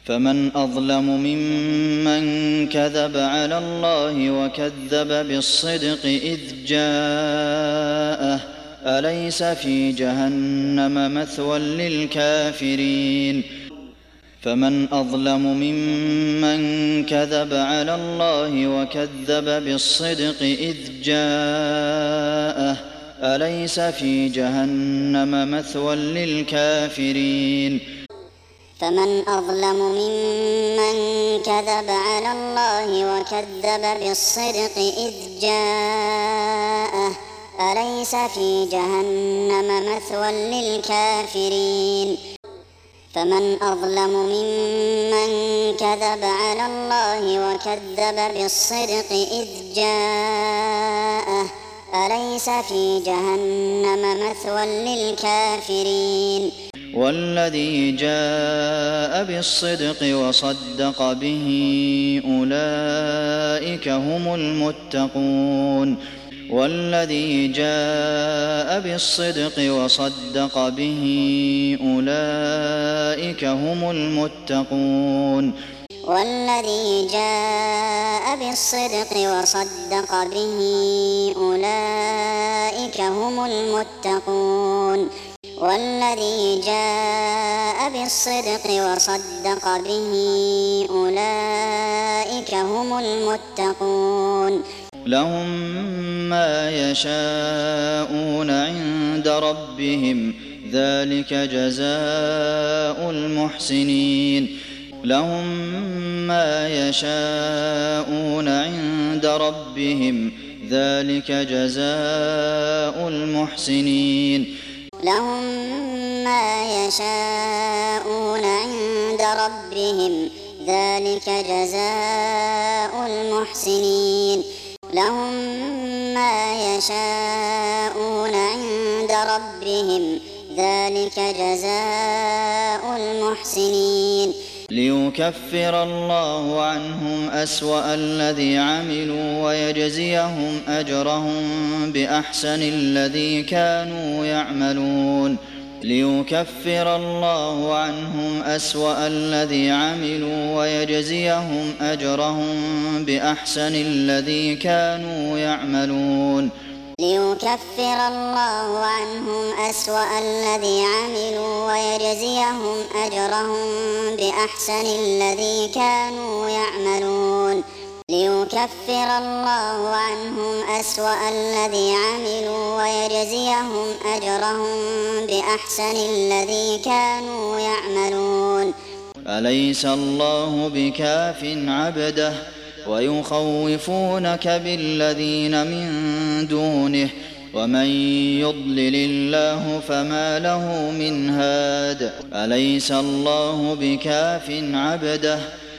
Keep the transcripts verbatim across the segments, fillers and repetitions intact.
فمن أظلم ممن كذب على الله وكذب بالصدق إذ جاءه أليس في جهنم مثوى للكافرين فمن أظلم ممن كذب على الله وكذب بالصدق إذ جاءه أليس في جهنم مثوى للكافرين فمن أظلم ممن كذب على الله وكذب بالصدق إذ جاءه أليس في جهنم مثوى للكافرين فمن أظلم ممن كذب على الله وكذب بالصدق إذ جاءه أليس في جهنم مثوى للكافرين والذي جاء بالصدق وصدق به أولئك هم المتقون والذي جاء بالصدق وصدق به أولئك هم المتقون والذي جاء بالصدق وصدق به أولئك هم المتقون والذي جاء بالصدق وصدق به أولئك هم المتقون لهم ما يشاءون عند ربهم ذلك جزاء المحسنين لهم ما يشاءون عند ربهم ذلك جزاء المحسنين لهم ما يشاءون عند ربهم ذلك جزاء المحسنين لهم ما يشاءون عند ربهم ذلك جزاء المحسنين ليكفر الله عنهم أسوأ الذي عملوا ويجزيهم أجرهم بأحسن الذي كانوا يعملون ليكفر الله عنهم أسوأ الذي عملوا ويجزيهم أجرهم بأحسن الذي كانوا يعملون ليكفر الله عنهم أسوأ الذي عملوا ويجزيهم أجرهم بأحسن الذي كانوا يعملون ليكفر الله عنهم أسوأ الذي عملوا ويجزيهم أجرهم بأحسن الذي كانوا يعملون أليس الله بكاف عبده ويخوفونك بالذين من دونه ومن يضلل الله فما له من هاد أليس الله بكاف عبده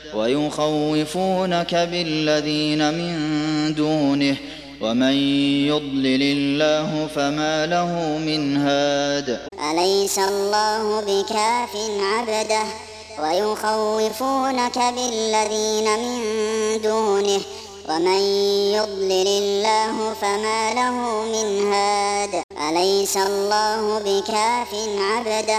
ويخوفونك بالذين من دونه ومن يضلل الله فما له من هاد أليس الله بكاف عبده ويخوفونك بالذين من دونه ومن يضلل الله فما له من هاد أليس الله بكاف عبده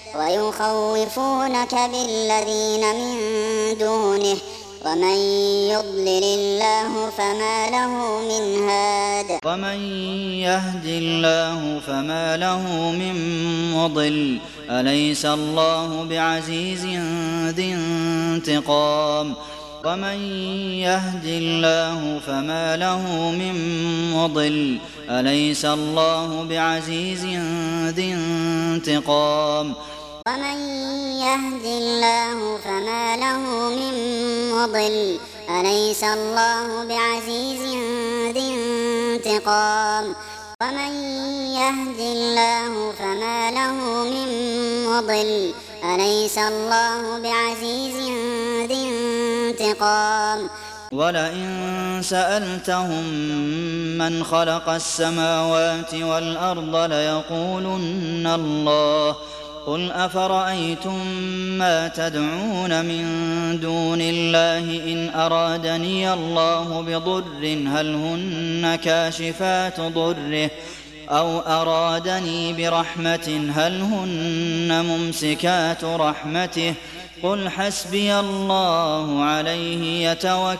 ويخوفونك بالذين من دونه ومن يضلل الله فما له من هاد ومن يهد الله فما له من مضل أليس الله بعزيز ذي انتقام ومن يهد الله فما له من مضل أليس الله بعزيز ذي انتقام ومن يهد الله فما له من مضل أليس الله بعزيز ذي انتقام ومن يهد الله فما له من مضل أليس الله بعزيز ذي انتقام ولئن سألتهم من خلق السماوات والأرض ليقولن الله قل أفرأيتم ما تدعون من دون الله إن أرادني الله بضر هل هن كاشفات ضره أو أرادني برحمة هل هن ممسكات رحمته قل حسبي الله عليه يتوكل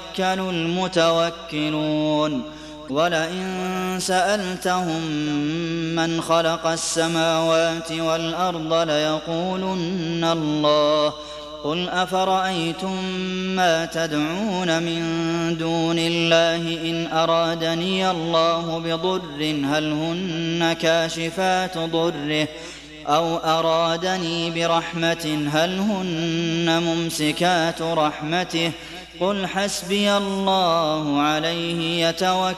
المتوكلون ولئن سألتهم من خلق السماوات والأرض ليقولن الله قل أفرأيتم ما تدعون من دون الله إن أرادني الله بضر هل هن كاشفات ضره أو أرادني برحمة هل هن ممسكات رحمته قل حسبي الله عليه يتوكل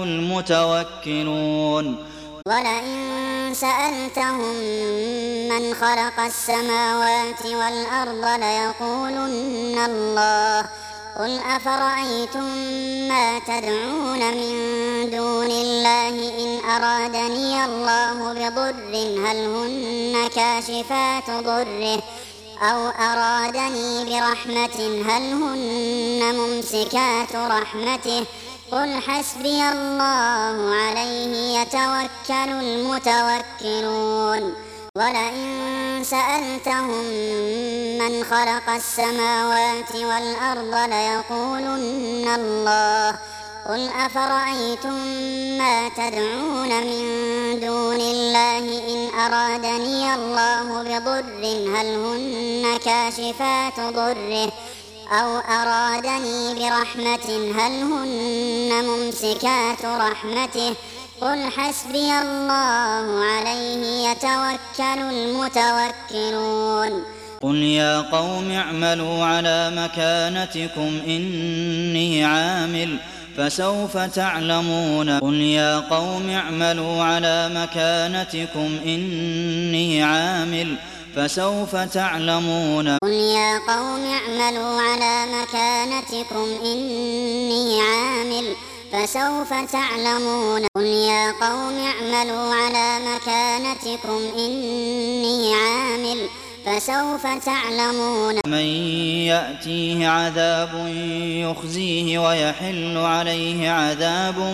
المتوكلون ولئن سألتهم من خلق السماوات والأرض ليقولن الله قل أفرأيتم ما تدعون من دون الله إن أرادني الله بضر هل هن كاشفات ضره أو أرادني برحمة هل هن ممسكات رحمته قل حسبي الله عليه يتوكل المتوكلون ولئن سألتهم من خلق السماوات والأرض ليقولن الله قل أفرأيتم ما تدعون من دون الله إن أرادني الله بضر هل هن كاشفات ضره أو أرادني برحمة هل هن ممسكات رحمته قل حسبي الله عليه يتوكل المتوكلون قل يا قوم اعملوا على مكانتكم إني عامل فسوف تعلمون قل يا قوم اعملوا على مكانتكم إني عامل فسوف تعلمون قل يا قوم اعملوا على مكانتكم إني عامل فسوف تعلمون قل يا قوم اعملوا على مكانتكم إني عامل فسوف تعلمون من يأتيه عذاب يخزيه ويحل عليه عذاب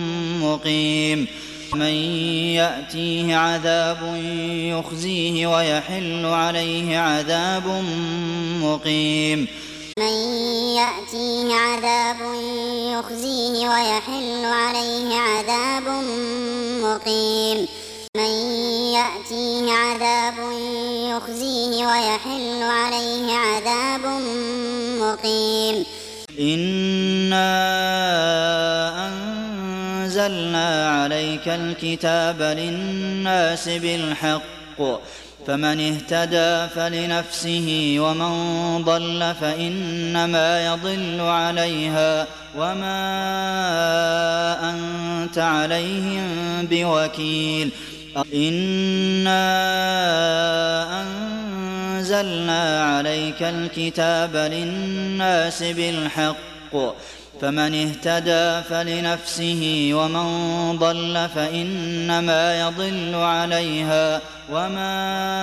مقيم من يأتيه عذاب يخزيه ويحل عليه عذاب مقيم من يأتيه عذاب يخزيه ويحل عليه عذاب مقيم من يأتيه عذاب يخزيه ويحل عليه عذاب مقيم إنا أنزلنا عليك الكتاب للناس بالحق فمن اهتدى فلنفسه ومن ضل فإنما يضل عليها وما أنت عليهم بوكيل إنا أنزلنا عليك الكتاب للناس بالحق فمن اهتدى فلنفسه ومن ضل فإنما يضل عليها وما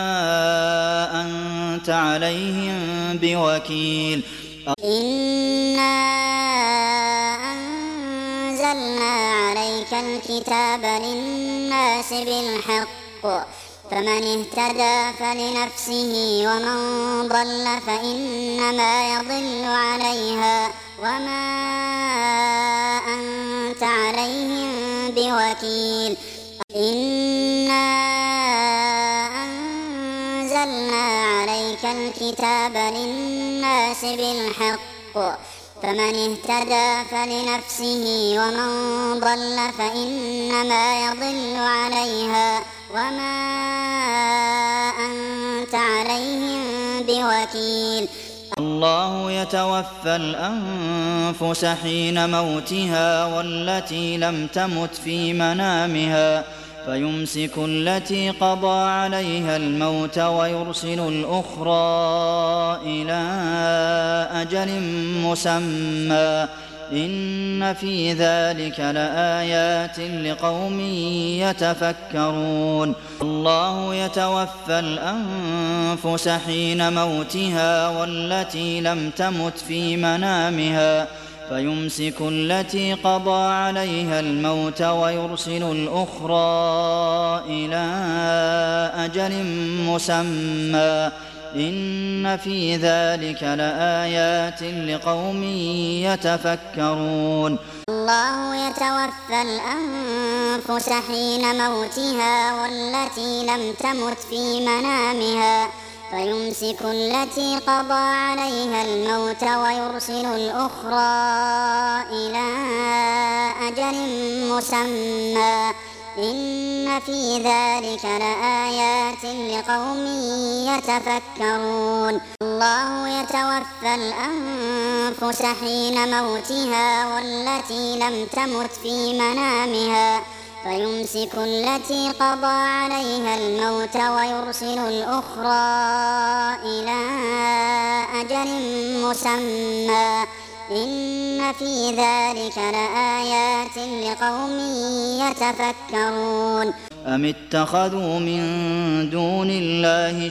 أنت عليهم بوكيل إنا أنزلنا عليك الكتاب للناس بالحق فمن اهتدى فلنفسه ومن ضل فإنما يضل عليها وما أنت عليهم بوكيل إنا أنزلنا عليك الكتاب للناس بالحق فمن اهتدى فلنفسه ومن ضل فإنما يضل عليها وما أنت عليهم بوكيل الله يتوفى الأنفس حين موتها والتي لم تمت في منامها فيمسك التي قضى عليها الموت ويرسل الأخرى إلى أجل مسمى إن في ذلك لآيات لقوم يتفكرون الله يتوفى الأنفس حين موتها والتي لم تمت في منامها فيمسك التي قضى عليها الموت ويرسل الأخرى إلى أجل مسمى إن في ذلك لآيات لقوم يتفكرون. الله يتوفى الأنفس حين موتها والتي لم تمت في منامها فيمسك التي قضى عليها الموت ويرسل الأخرى إلى أجل مسمى إن في ذلك لآيات لقوم يتفكرون. الله يتوفى الأنفس حين موتها والتي لم تمت في منامها فيمسك التي قضى عليها الموت ويرسل الأخرى إلى أجل مسمى إن في ذلك لآيات لقوم يتفكرون. أم اتخذوا من دون الله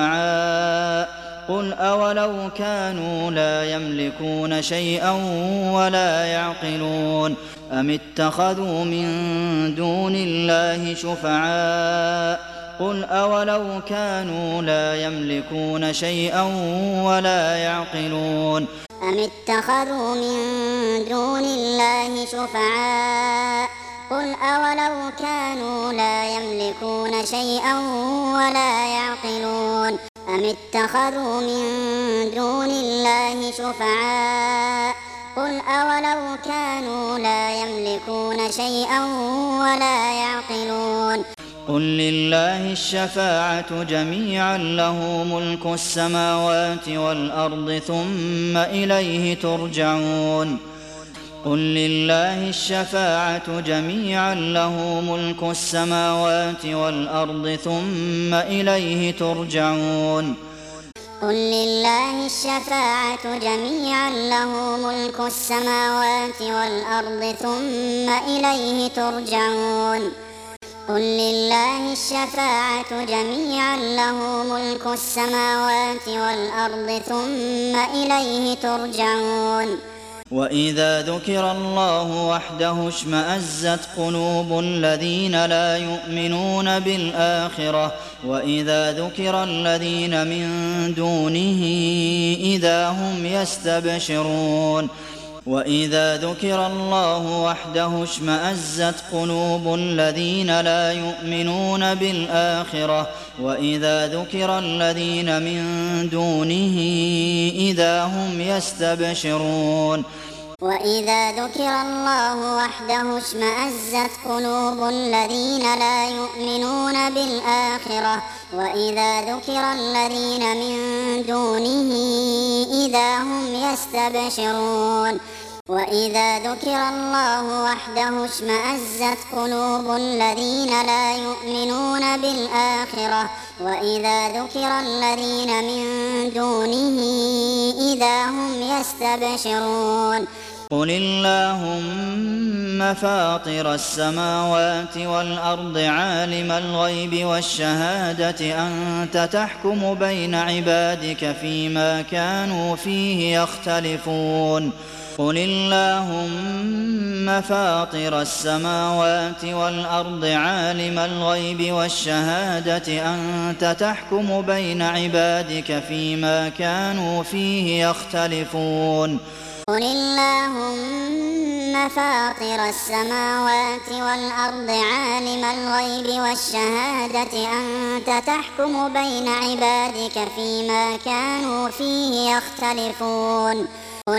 شفعاء قل أولو كانوا لا يملكون شيئا ولا يعقلون. أم اتخذوا من دون الله شفعاء قل أولو كانوا لا يملكون شيئا ولا يعقلون. أم اتخذوا من دون الله شفعاء قل أولو كانوا لا يملكون شيئا ولا يعقلون. أم اتخذوا من دون الله شفعاء قل أولو كانوا لا يملكون شيئا ولا يعقلون. قل لله الشفاعة جميعا له ملك السماوات والأرض ثم إليه ترجعون. قل لله الشفاعة جميعا له ملك السماوات والأرض ثم إليه ترجعون. قل لله الشفاعة جميعا له ملك السماوات والأرض ثم إليه ترجعون. قل لله الشفاعة جميعا له ملك السماوات والأرض ثم إليه ترجعون. وإذا ذكر الله وحده اشمأزت قلوب الذين لا يؤمنون بالآخرة وإذا ذكر الذين من دونه إذا هم يستبشرون. وإذا ذكر الله وحده اشمأزت قلوب الذين لا يؤمنون بالآخرة وإذا ذكر الذين من دونه إذا هم يستبشرون. وإذا ذكر الله وحده اشمأزت قلوب الذين لا يؤمنون بالآخرة وإذا ذكر الذين من دونه إذا هم يستبشرون. وإذا ذكر الله وحده اشمأزت قلوب الذين لا يؤمنون بالآخرة وإذا ذكر الذين من دونه إذا هم يستبشرون. قل اللهم فاطر السماوات والأرض عالم الغيب والشهادة أنت تحكم بين عبادك فيما كانوا فيه يختلفون. قل اللهم فاطر السماوات والأرض عالم الغيب والشهادة أنت تحكم بين عبادك فيما كانوا فيه يختلفون. قل اللهم فاطر السماوات والأرض عالم الغيب والشهادة أنت تحكم بين عبادك فيما كانوا فيه يختلفون. قل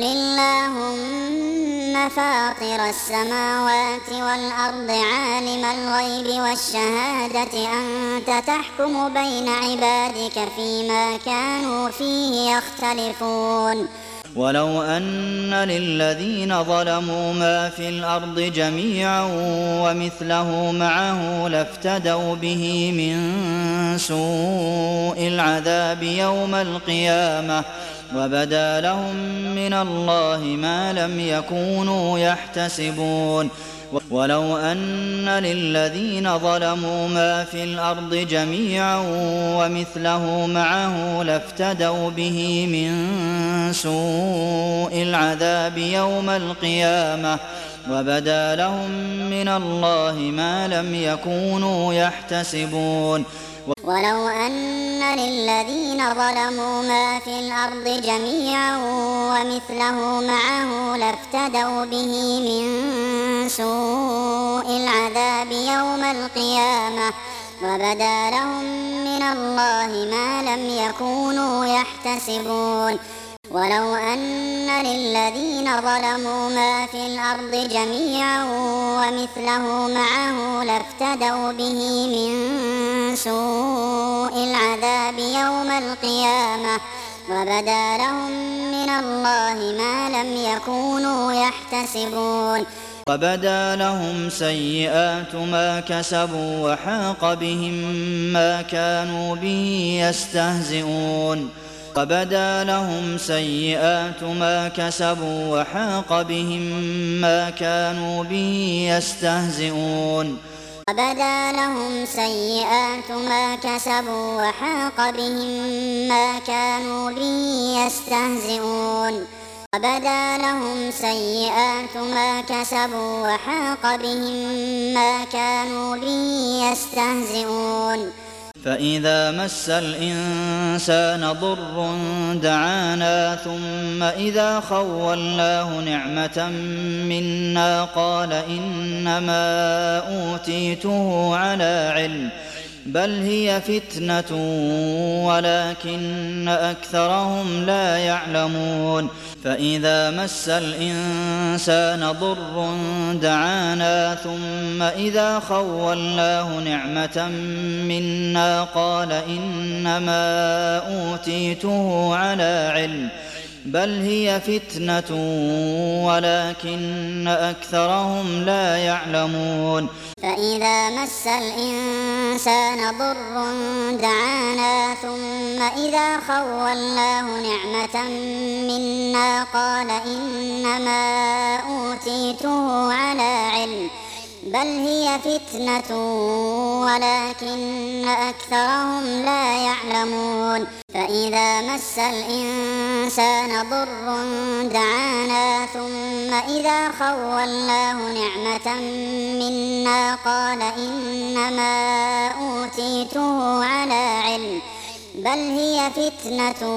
اللهم فاطر السماوات والأرض عالم الغيب والشهادة أنت تحكم بين عبادك فيما كانوا فيه يختلفون. ولو أن للذين ظلموا ما في الأرض جميعا ومثله معه لافتدوا به من سوء العذاب يوم القيامة وبدا لهم من الله ما لم يكونوا يحتسبون. ولو أن للذين ظلموا ما في الأرض جميعا ومثله معه لافتدوا به من سوء العذاب يوم القيامة وبدا لهم من الله ما لم يكونوا يحتسبون. ولو أن للذين ظلموا ما في الأرض جميعا ومثله معه لافتدوا به من سوء العذاب يوم القيامة وبدا لهم من الله ما لم يكونوا يحتسبون ولو أن للذين ظلموا ما في الأرض جميعا ومثله معه لافتدوا به من سوء العذاب يوم القيامة وبدا لهم من الله ما لم يكونوا يحتسبون وبدا لهم سيئات ما كسبوا وحاق بهم ما كانوا به يستهزئون وبدا لهم سيئات ما كسبوا وحاق بهم ما كانوا به يستهزئون وبدا لهم سيئات ما كسبوا وحاق بهم ما كانوا به يستهزئون وبدا لهم سيئات ما كسبوا وحاق بهم ما كانوا به يستهزئون فإذا مس الإنسان ضر دعانا ثم إذا خولناه نعمة منا قال إنما أوتيته على علم بل هي فتنة ولكن أكثرهم لا يعلمون فإذا مس الإنسان ضر دعانا ثم إذا خولناه نعمة منا قال إنما أوتيته على علم بل هي فتنة ولكن أكثرهم لا يعلمون فإذا مس الإنسان ضر دعانا ثم إذا خولناه نعمة منا قال إنما أوتيته على علم بل هي فتنة ولكن أكثرهم لا يعلمون فإذا مس الإنسان ضر دعانا ثم إذا خولناه نعمة منا قال إنما أوتيته على علم بل هي فتنة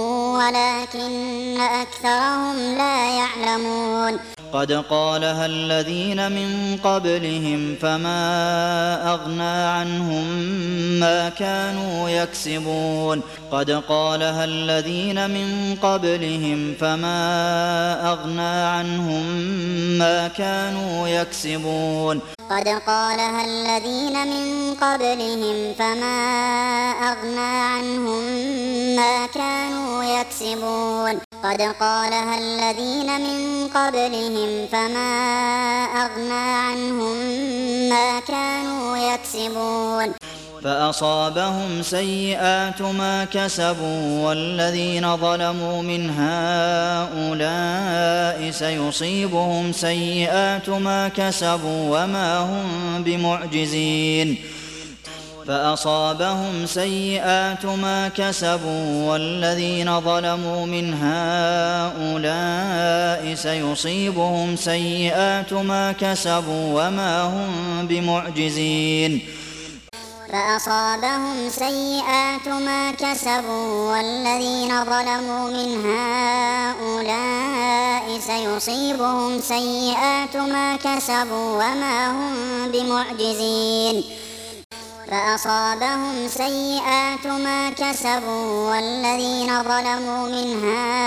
ولكن أكثرهم لا يعلمون قد قالها الذين من قبلهم فما أغنى عنهم ما كانوا يكسبون قد قالها الذين من قبلهم فما أغنى عنهم ما كانوا يكسبون قد قالها الذين من قبلهم فما أغنى عنهم ما كانوا يكسبون قد قالها الذين من قبلهم فما أغنى عنهم ما كانوا يكسبون فأصابهم سيئات ما كسبوا والذين ظلموا من هؤلاء سيصيبهم سيئات ما كسبوا وما هم بمعجزين فأصابهم سيئات ما كسبوا والذين ظلموا من هؤلاء سيصيبهم سيئات ما كسبوا وما هم بمعجزين فأصابهم سيئات ما كسبوا والذين ظلموا من هؤلاء سيصيبهم سيئات ما كسبوا وما هم بمعجزين فأصابهم سيئات ما كسبوا والذين ظلموا من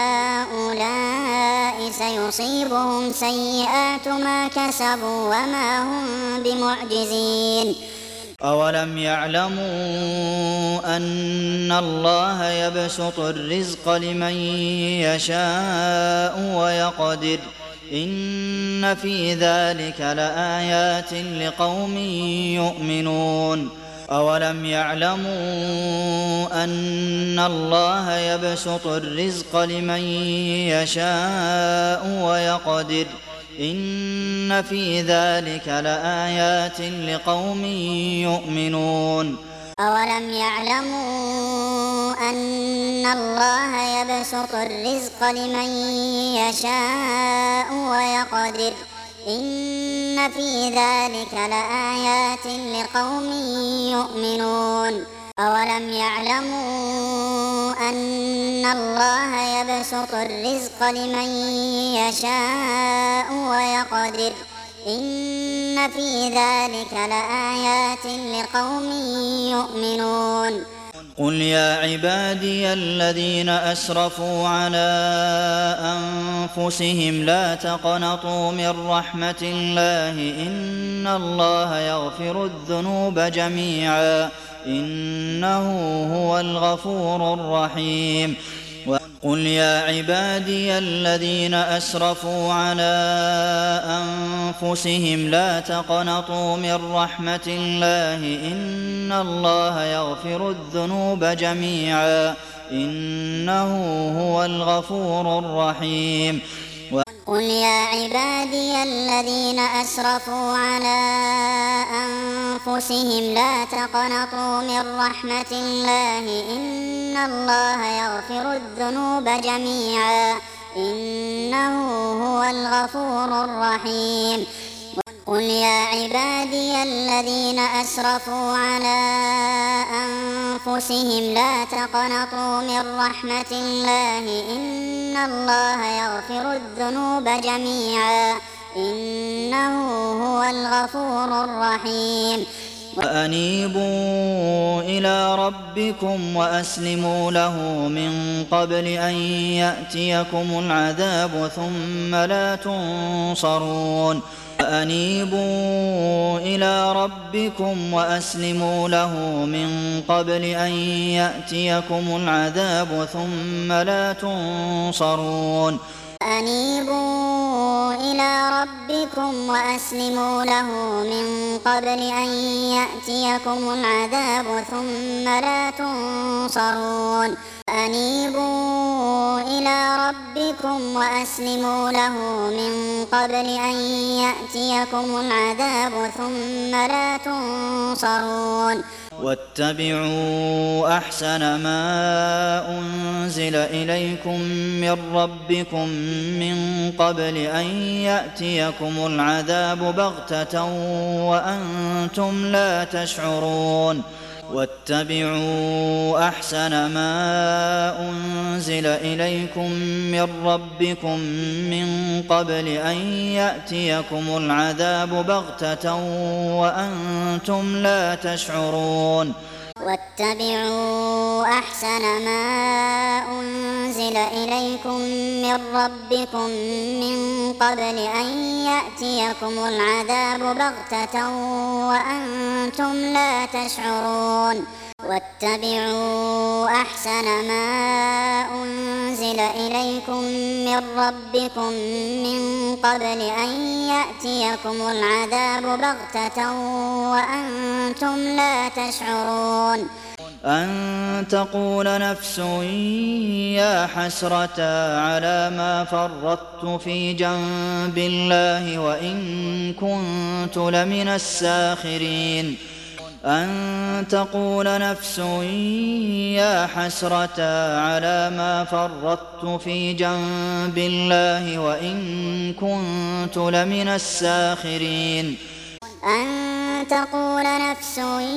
هؤلاء سيصيبهم سيئات ما كسبوا وما هم بمعجزين أولم يعلموا أن الله يبسط الرزق لمن يشاء ويقدر إن في ذلك لآيات لقوم يؤمنون أولم يعلموا أن الله يبسط الرزق لمن يشاء ويقدر إن في ذلك لآيات لقوم يؤمنون أولم يعلموا أن الله يبسط الرزق لمن يشاء ويقدر إن في ذلك لآيات لقوم يؤمنون أولم يعلموا أن الله يبسط الرزق لمن يشاء ويقدر إن في ذلك لآيات لقوم يؤمنون قل يا عبادي الذين أسرفوا على أنفسهم لا تقنطوا من رحمة الله إن الله يغفر الذنوب جميعا إنه هو الغفور الرحيم قل يا عبادي الذين أسرفوا على أنفسهم لا تقنطوا من رحمة الله إن الله يغفر الذنوب جميعا إنه هو الغفور الرحيم قل يا عبادي الذين أسرفوا على أنفسهم لا تقنطوا من رحمة الله إن الله يغفر الذنوب جميعا إنه هو الغفور الرحيم قل يا عبادي الذين أسرفوا على أنفسهم لا تقنطوا من رحمة الله إن الله يغفر الذنوب جميعا إنه هو الغفور الرحيم وأنيبوا إلى ربكم وأسلموا له من قبل أن يأتيكم العذاب ثم لا تنصرون وأنيبوا إلى ربكم وأسلموا له من قبل أن يأتيكم العذاب ثم لا تنصرون أنيبوا إلى ربكم وأسلموا له من قبل أن يأتيكم العذاب ثم لا تنصرون أنيبوا إلى ربكم وأسلموا له من قبل أن يأتيكم العذاب ثم لا تنصرون واتبعوا أحسن ما أنزل إليكم من ربكم من قبل أن يأتيكم العذاب بغتة وأنتم لا تشعرون واتبعوا أحسن ما أنزل إليكم من ربكم من قبل أن يأتيكم العذاب بغتة وأنتم لا تشعرون واتبعوا أحسن ما أنزل إليكم من ربكم من قبل أن يأتيكم العذاب بغتة وأنتم لا تشعرون واتبعوا أحسن ما أنزل إليكم من ربكم من قبل أن يأتيكم العذاب بغتة وأنتم لا تشعرون أن تقول نفس يا حسرة على ما فرطت في جنب الله وإن كنت لمن الساخرين أن تقول نفس يا حسرة على ما فرطت في جنب الله وإن كنت لمن الساخرين أن تقول نفس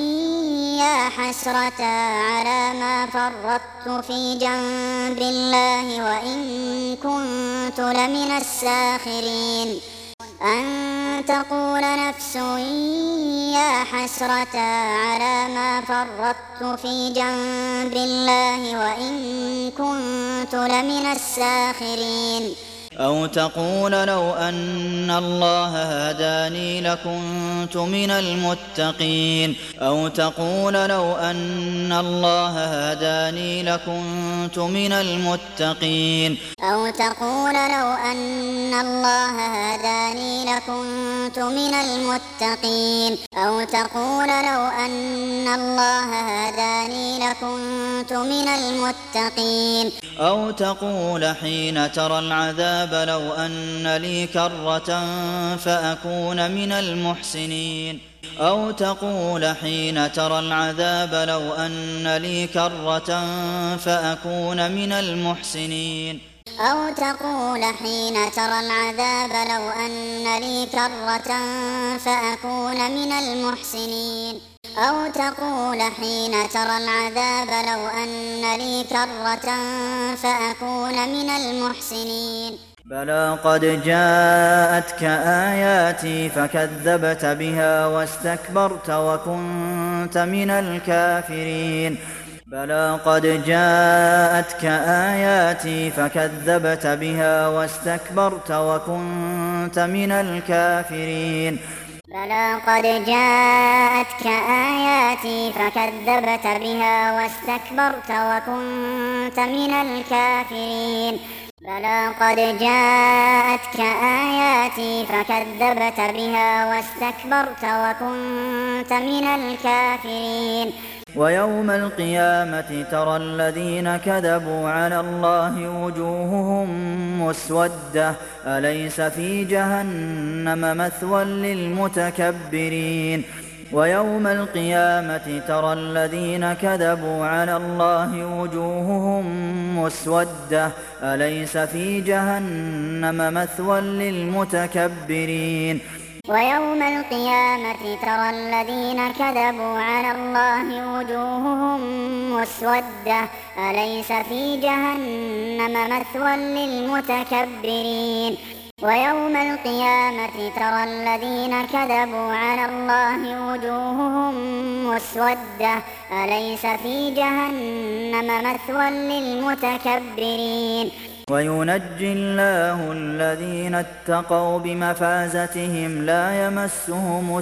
يا حسرة على ما فرطت في جنب الله وإن كنت لمن الساخرين أن تقول نفس يا حسرة على ما فرطت في جنب الله وإن كنت لمن الساخرين أو تقول لو أن الله هداني لكنت من المتقين أو تقول لو أن الله هداني لكنت من المتقين أو تقول لو أن الله هداني لكنت من المتقين أو تقول لو أن الله هداني لكنت من المتقين أو تقول حين ترى العذاب لو أن لي كرة فأكون من المحسنين أو تقول حين ترى العذاب لو أن لي كرة فأكون من المحسنين أو تقول حين ترى العذاب لو أن لي كرة فأكون من المحسنين أو تقول حين ترى العذاب لو أن لي كرة فأكون من المحسنين بلى قد جاءتك آياتي فكذبت بها واستكبرت وكنت من الكافرين بلى قد جاءتك آياتي فكذبت بها واستكبرت وكنت من الكافرين بلى قد جاءتك آياتي فكذبت بها واستكبرت وكنت من الكافرين بلى قد جاءتك آياتي فكذبت بها واستكبرت وكنت من الكافرين ويوم القيامة ترى الذين كذبوا على الله وجوههم مسودة أليس في جهنم مثوى للمتكبرين ويوم القيامة ترى الذين كذبوا على الله وجوههم مسودة أليس في جهنم مثوى للمتكبرين ويوم القيامة ترى الذين كذبوا على الله وجوههم مسودة أليس في جهنم مثوى للمتكبرين ويوم القيامة ترى الذين كذبوا على الله وجوههم مسودة أليس في جهنم مثوى للمتكبرين وينجي الله الذين اتقوا بمفازتهم لا يمسهم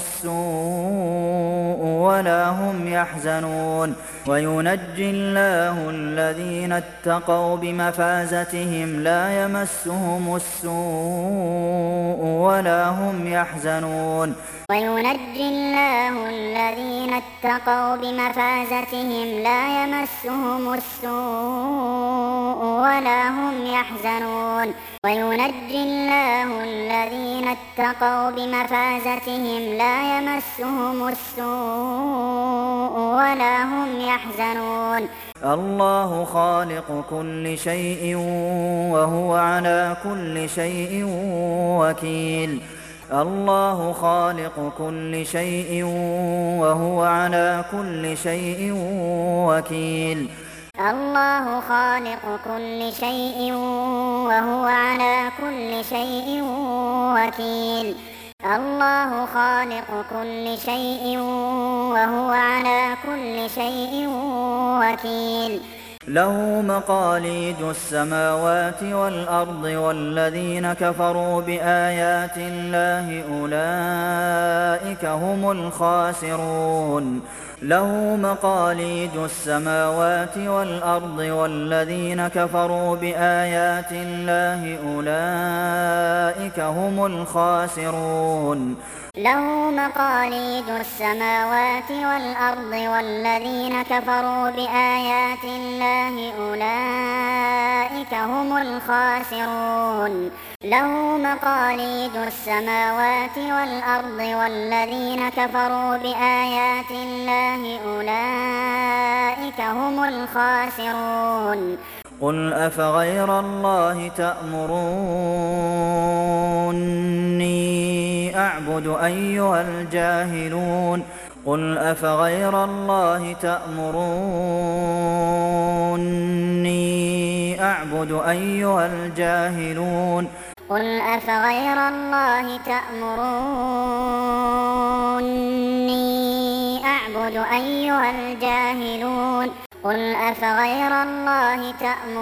السوء ولا هم يحزنون وينجي الله الذين اتقوا بمفازتهم لا يمسهم السوء ولا هم يحزنون وينجي الله الذين اتقوا بمفازتهم لا يمسهم السوء ولا هم يحزنون وينجي الله الذين اتقوا بمفازتهم لا يمسهم السوء ولا هم يحزنون الله خالق كل شيء وهو على كل شيء وكيل الله خالق كل شيء وهو على كل شيء وكيل الله خالق كل شيء وهو على كل شيء وكيل الله خالق كل شيء وهو على كل شيء وكيل له مقاليد السماوات والأرض والذين كفروا بآيات الله أولئك هم الخاسرون له مقاليد السماوات والأرض والذين كفروا بآيات الله أولئك هم الخاسرون له مقاليد السماوات والأرض والذين كفروا بآيات الله أولئك هم الخاسرون له مقاليد السماوات والأرض والذين كفروا بآيات الله أولئك هم الخاسرون قل أفغير الله تأمروني أعبد أيها الجاهلون قل أفغير الله تأمروني أعبد أيها الجاهلون قل أفغير الله تأمروني أعبد أيها الجاهلون قل أفغير الله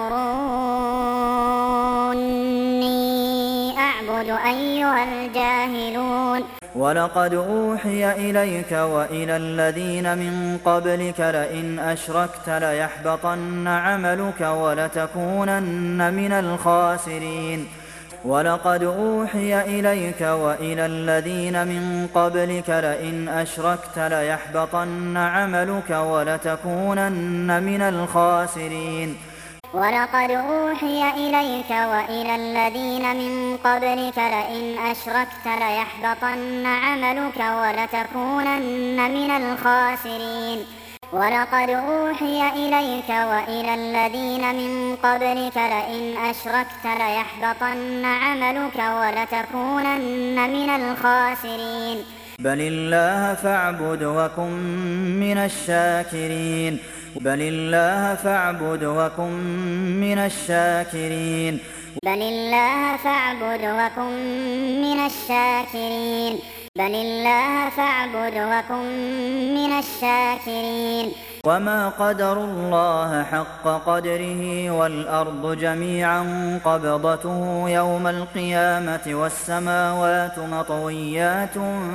تأمروني أعبد أيها الجاهلون ولقد أوحي إليك وإلى الذين من قبلك لئن أشركت ليحبطن عملك ولتكونن من الخاسرين ولقد أوحي إليك وإلى الذين من قبلك لئن أشركت ليحبطن عملك ولتكونن من الخاسرين ولقد أوحي إليك وإلى الذين من قبلك لئن أشركت ليحبطن عملك ولتكونن من الخاسرين ولقد أوحي إليك وإلى الذين من قبلك لئن أشركت ليحبطن عملك ولتكونن من الخاسرين بل الله فاعبد وكن من الشاكرين بل الله فاعبد وكن من الشاكرين بل الله فاعبد وكن من الشاكرين بل الله فاعبد وكن من الشاكرين وما قدروا الله حق قدره والأرض جميعا قبضته يوم القيامة والسماوات مطويات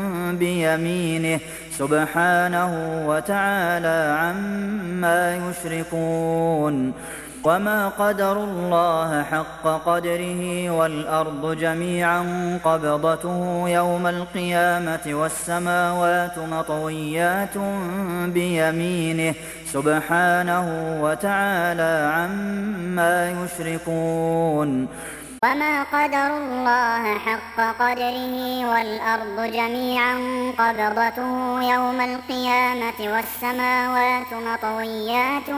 بيمينه سبحانه وتعالى عما يشركون وما قدروا الله حق قدره والأرض جميعا قبضته يوم القيامة والسماوات مطويات بيمينه سبحانه وتعالى عما يشركون وما قدروا الله حق قدره والأرض جميعا قبضته يوم القيامة والسماوات مطويات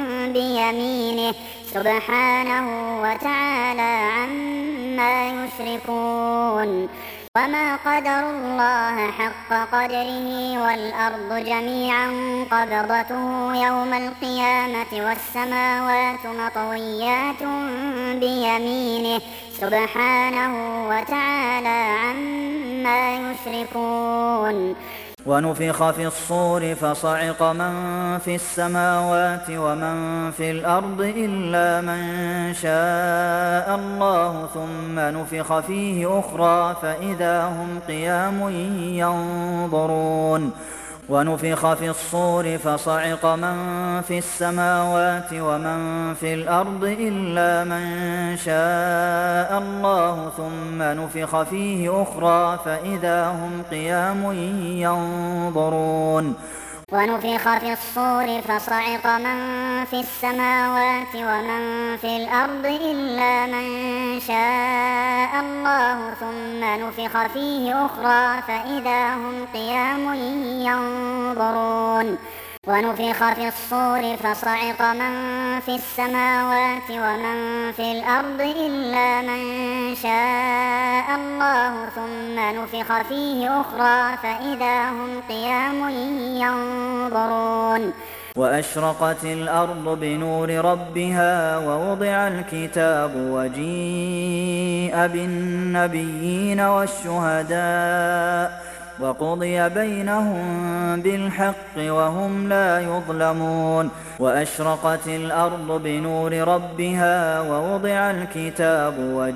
بيمينه سبحانه وتعالى عما يشركون وما قدروا الله حق قدره والأرض جميعا قبضته يوم القيامة والسماوات مطويات بيمينه سبحانه وتعالى عما يشركون ونفخ في الصور فصعق من في السماوات ومن في الأرض إلا من شاء الله ثم نفخ فيه أخرى فإذا هم قيام ينظرون ونفخ في الصور فصعق من في السماوات ومن في الأرض إلا من شاء الله ثم نفخ فيه أخرى فإذا هم قيام ينظرون ونفخ في الصور فصعق من في السماوات ومن في الأرض إلا من شاء الله ثم نفخ فيه أخرى فإذا هم قيام ينظرون ونفخ في الصور فصعق من في السماوات ومن في الأرض إلا من شاء الله ثم نفخ فيه أخرى فإذا هم قيام ينظرون وأشرقت الأرض بنور ربها ووضع الكتاب وجيء بالنبيين والشهداء وقضي بينهم بالحق وهم لا يظلمون وأشرقت الأرض بنور ربها ووضع الكتاب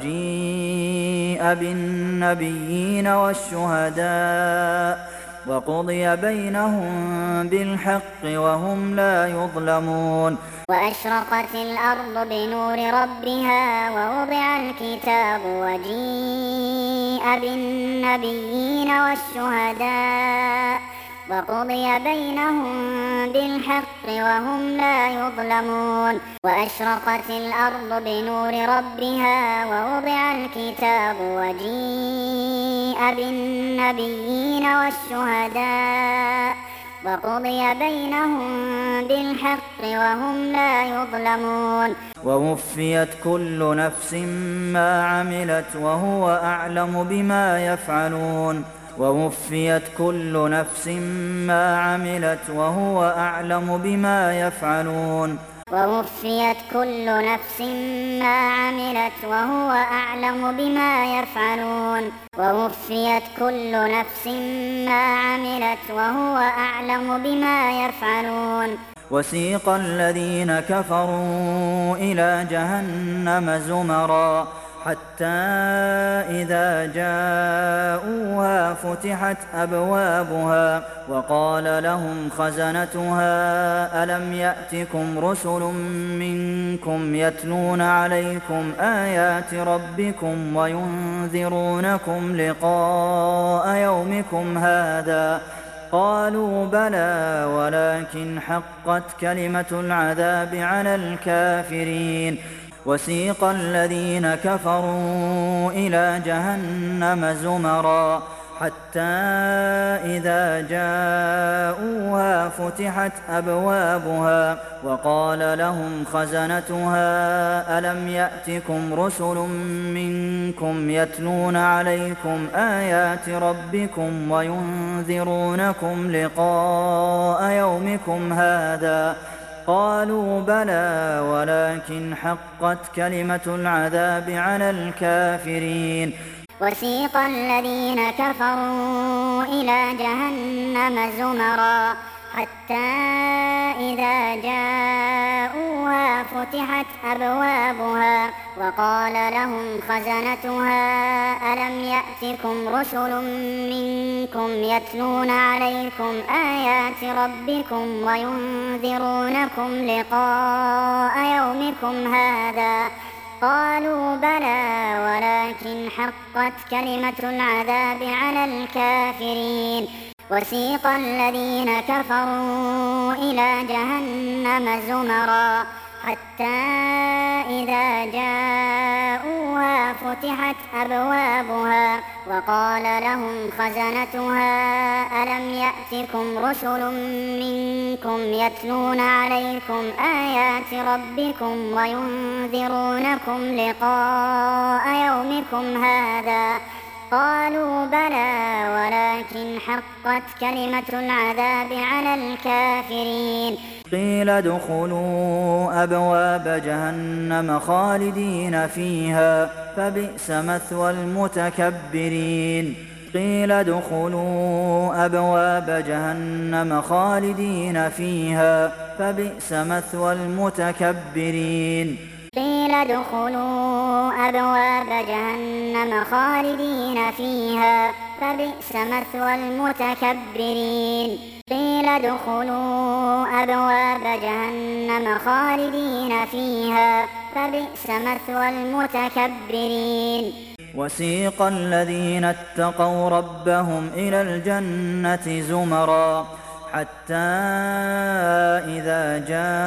وجيء بالنبيين والشهداء وقضي بينهم بالحق وهم لا يظلمون وأشرقت الأرض بنور ربها ووضع الكتاب وجيء بالنبيين والشهداء وقضي بينهم بالحق وهم لا يظلمون وأشرقت الأرض بنور ربها ووضع الكتاب وجيء بالنبيين والشهداء وقضي بينهم بالحق وهم لا يظلمون ووفيت كل نفس ما عملت وهو أعلم بما يفعلون ووفيت كل نفس ما عملت وهو أعلم بما يفعلون ووفيت كل نفس ما عملت وهو أعلم بما يفعلون ووفيت كل نفس ما عملت وهو أعلم بما يفعلون وسيق الذين كفروا إلى جهنم زمرا حتى إذا جاءوها فتحت أبوابها وقال لهم خزنتها ألم يأتكم رسل منكم يتلون عليكم آيات ربكم وينذرونكم لقاء يومكم هذا قالوا بلى ولكن حقت كلمة العذاب على الكافرين وسيق الذين كفروا إلى جهنم زمرا حتى إذا جاءوها فتحت أبوابها وقال لهم خزنتها ألم يأتكم رسل منكم يتلون عليكم آيات ربكم وينذرونكم لقاء يومكم هذا قالوا بلى ولكن حقت كلمة العذاب على الكافرين. وسيق الذين كفروا إلى جهنم زمرا حتى إذا جاءوها فتحت أبوابها وقال لهم خزنتها ألم يأتكم رسل منكم يتلون عليكم آيات ربكم وينذرونكم لقاء يومكم هذا قالوا بلى ولكن حقت كلمة العذاب على الكافرين. وسيق الذين كفروا إلى جهنم زمرا حتى إذا جاءوها فتحت أبوابها وقال لهم خزنتها ألم يأتكم رسل منكم يتلون عليكم آيات ربكم وينذرونكم لقاء يومكم هذا قالوا بلى ولكن حقت كلمة العذاب على الكافرين. قيل ادخلوا أبواب جهنم خالدين فيها فبئس مثوى المتكبرين. قيل ادخلوا أبواب جهنم خالدين فيها فبئس مثوى المتكبرين. قيل ادخلوا أبواب جهنم خالدين فيها فبئس مثوى المتكبرين. قيل ادخلوا أبواب جهنم خالدين فيها فبئس مثوى المتكبرين. وسيق الذين اتقوا ربهم إلى الجنة زمرا حتى إذا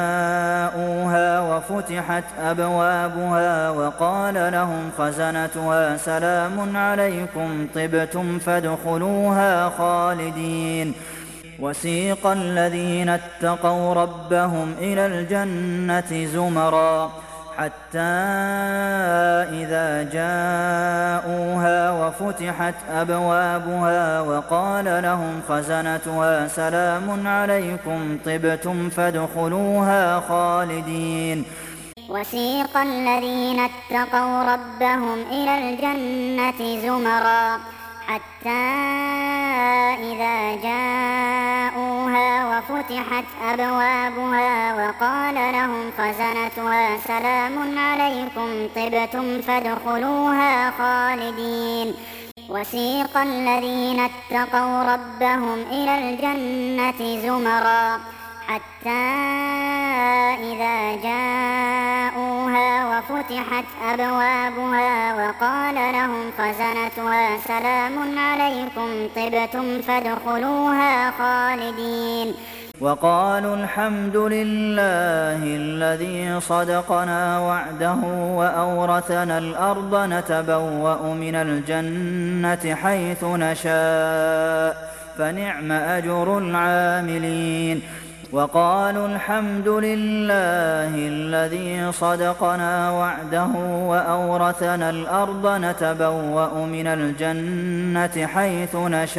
جاءوها وفتحت أبوابها وقال لهم خزنتها سلام عليكم طبتم فادخلوها خالدين. وسيق الذين اتقوا ربهم إلى الجنة زمرا حتى إذا جاءوها وفتحت أبوابها وقال لهم خزنتها سلام عليكم طبتم فادخلوها خالدين. وسيق الذين اتقوا ربهم إلى الجنة زمرا حتى إذا جاءوها وفتحت أبوابها وقال لهم خزنتها سلام عليكم طبتم فادخلوها خالدين. وسيق الذين اتقوا ربهم إلى الجنة زمرا حتى إذا جاءوها وفتحت أبوابها وقال لهم خزنتها سلام عليكم طبتم فادخلوها خالدين. وقالوا الحمد لله الذي صدقنا وعده وأورثنا الأرض نتبوأ من الجنة حيث نشاء فنعم أجر العاملين. وقالوا الحمد لله الذي صدقنا وعده وأورثنا الأرض نتبوأ من الجنة حيث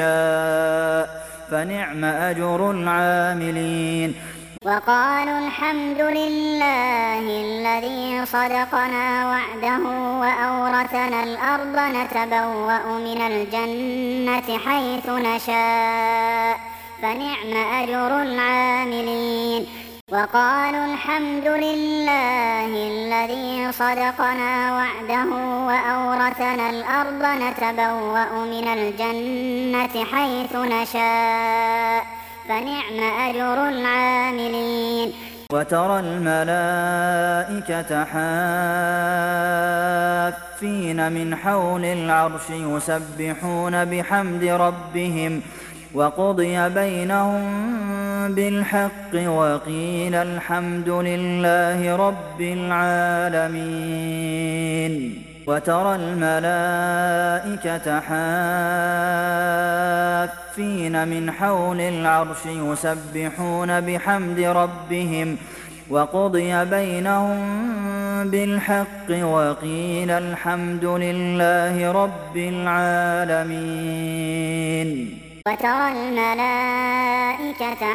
نشاء فنعم أجر العاملين. وقالوا الحمد لله الذي صدقنا وعده وأورثنا الأرض نتبوأ من الجنة حيث نشاء فنعم أجر العاملين. وقالوا الحمد لله الذي صدقنا وعده وأورثنا الأرض نتبوأ من الجنة حيث نشاء فنعم أجر العاملين. وترى الملائكة حافين من حول العرش يسبحون بحمد ربهم وقضي بينهم بالحق وقيل الحمد لله رب العالمين. وترى الملائكة حافين من حول العرش يسبحون بحمد ربهم وقضي بينهم بالحق وقيل الحمد لله رب العالمين. وترى الملائكة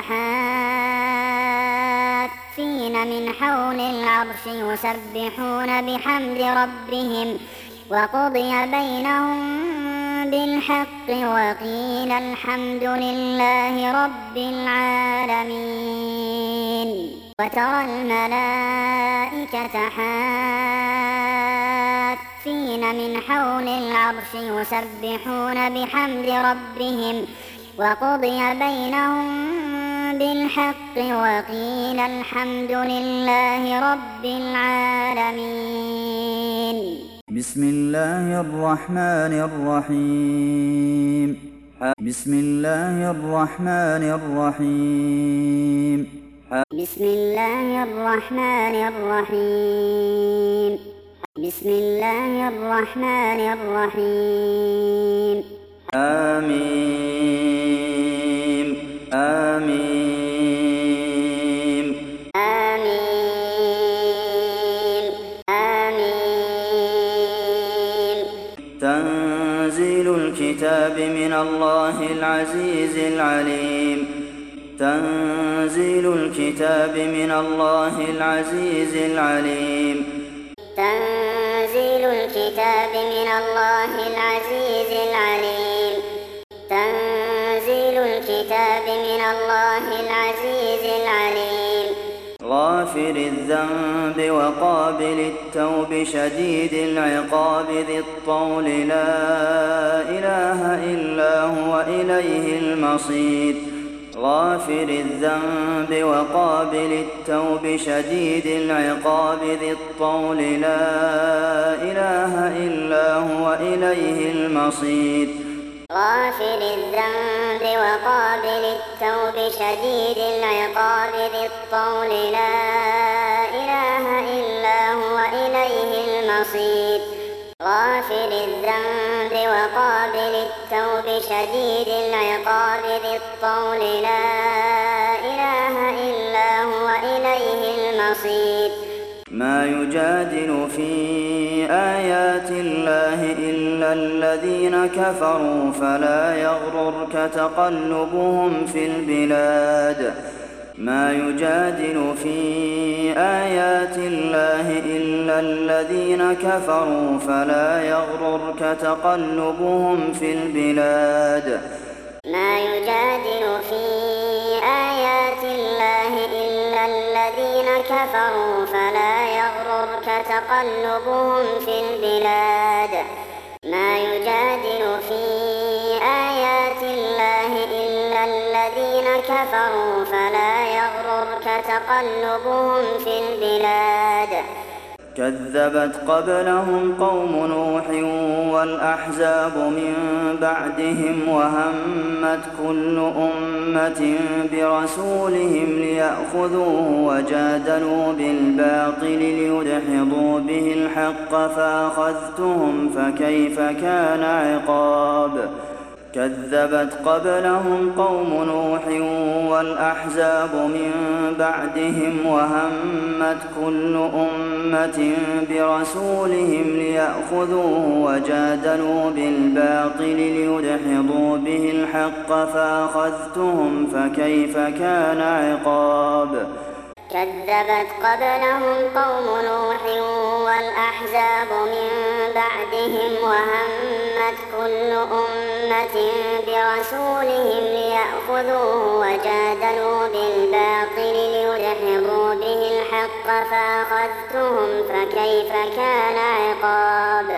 حافين من حول العرش يسبحون بحمد ربهم وقضي بينهم بالحق وقيل الحمد لله رب العالمين. وترى الملائكة حافين من حول العرش يسبحون بحمد ربهم وقضي بينهم بالحق وقيل الحمد لله رب العالمين. بسم الله الرحمن الرحيم. بسم الله الرحمن الرحيم. بسم الله الرحمن الرحيم. بسم الله الرحمن الرحيم. آمين آمين آمين آمين. تنزيل الكتاب من الله العزيز العليم. تنزيل الكتاب من الله العزيز العليم. تنزيل الكتاب من الله العزيز العليم. تنزيل الكتاب من الله العزيز العليم. غافر الذنب وقابل التوب شديد العقاب ذي الطول لا إله إلا هو إليه المصير. غافر الذنب وقابل التوب شديد العقاب ذي الطول لا إله إلا هو إليه المصير. غافر الذنب وقابل التوب شديد العقاب ذي الطول لا إله إلا هو إليه المصير. غافر الذنب وقابل التوب شديد العقاب ذي الطول لا إله إلا هو إليه المصير. ما يجادل في آيات الله إلا الذين كفروا فلا يغررك تقلبهم في البلاد. ما يجادل في آيات الله إلا الذين كفروا فلا يغررك تقلبهم في البلاد. ما يجادل في آيات الله إلا الذين كفروا فلا يغررك تقلبهم في البلاد. ما يجادل في آيات الله إلا الذين كفروا فلا يغررك تقلبهم في البلاد. كذبت قبلهم قوم نوح والأحزاب من بعدهم وهمت كل أمة برسولهم ليأخذوه وجادلوا بالباطل ليدحضوا به الحق فأخذتهم فكيف كان عقاب. كذبت قبلهم قوم نوح والأحزاب من بعدهم وهمت كل أمة برسولهم ليأخذوه وجادلوا بالباطل ليدحضوا به الحق فأخذتهم فكيف كان عقاب. كذبت قبلهم قوم نوح والأحزاب من بعدهم وهمت كل أمة برسولهم ليأخذوه وجادلوا بالباطل ليدحضوا به الحق فأخذتهم فكيف كان عقاب.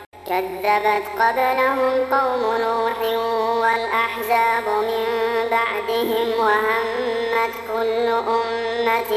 كذبت قبلهم قوم نوح والأحزاب من بعدهم وهمت كل أمة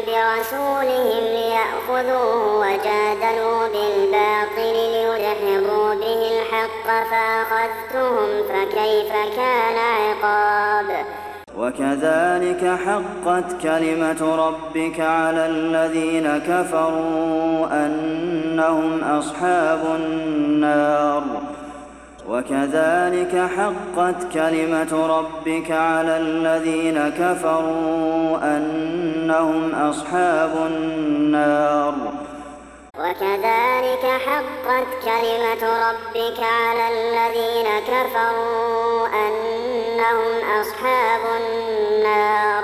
برسولهم ليأخذوه وجادلوا بالباطل ليدحضوا به الحق فأخذتهم فكيف كان عقاب. وكذلك حقت كلمة ربك على الذين كفروا أنهم أصحاب النار وكذلك حقت كلمة ربك على الذين كفروا أنهم أصحاب النار وكذلك حقت كلمة ربك على الذين كفروا أنهم أصحاب النار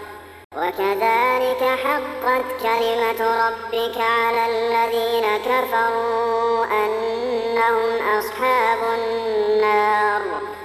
وكذلك حقت كلمة ربك على الذين كفروا أنهم أصحاب النار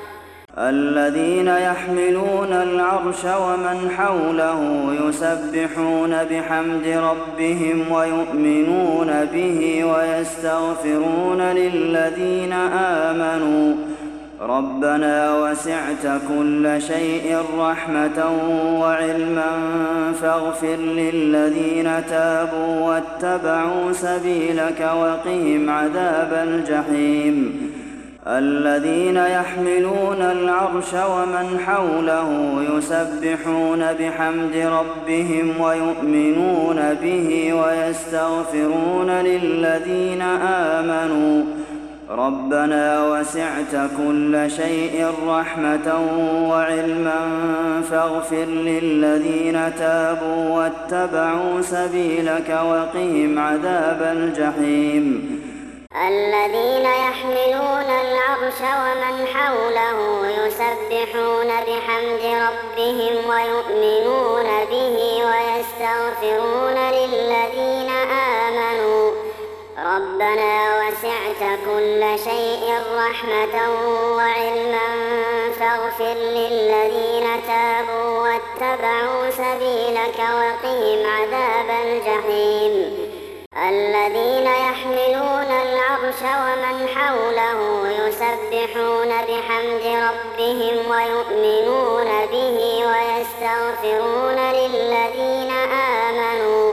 الذين يحملون العرش ومن حوله يسبحون بحمد ربهم ويؤمنون به ويستغفرون للذين آمنوا ربنا وسعت كل شيء رحمة وعلما فاغفر للذين تابوا واتبعوا سبيلك وقهم عذاب الجحيم الذين يحملون العرش ومن حوله يسبحون بحمد ربهم ويؤمنون به ويستغفرون للذين آمنوا ربنا وسعت كل شيء رحمة وعلما فاغفر للذين تابوا واتبعوا سبيلك وقهم عذاب الجحيم الذين يحملون العرش ومن حوله يسبحون بحمد ربهم ويؤمنون به ويستغفرون للذين آمنوا ربنا وسعت كل شيء رحمة وعلما فاغفر للذين تابوا واتبعوا سبيلك وقهم عذاب الجحيم الذين يحملون العرش ومن حوله يسبحون بحمد ربهم ويؤمنون به ويستغفرون للذين آمنوا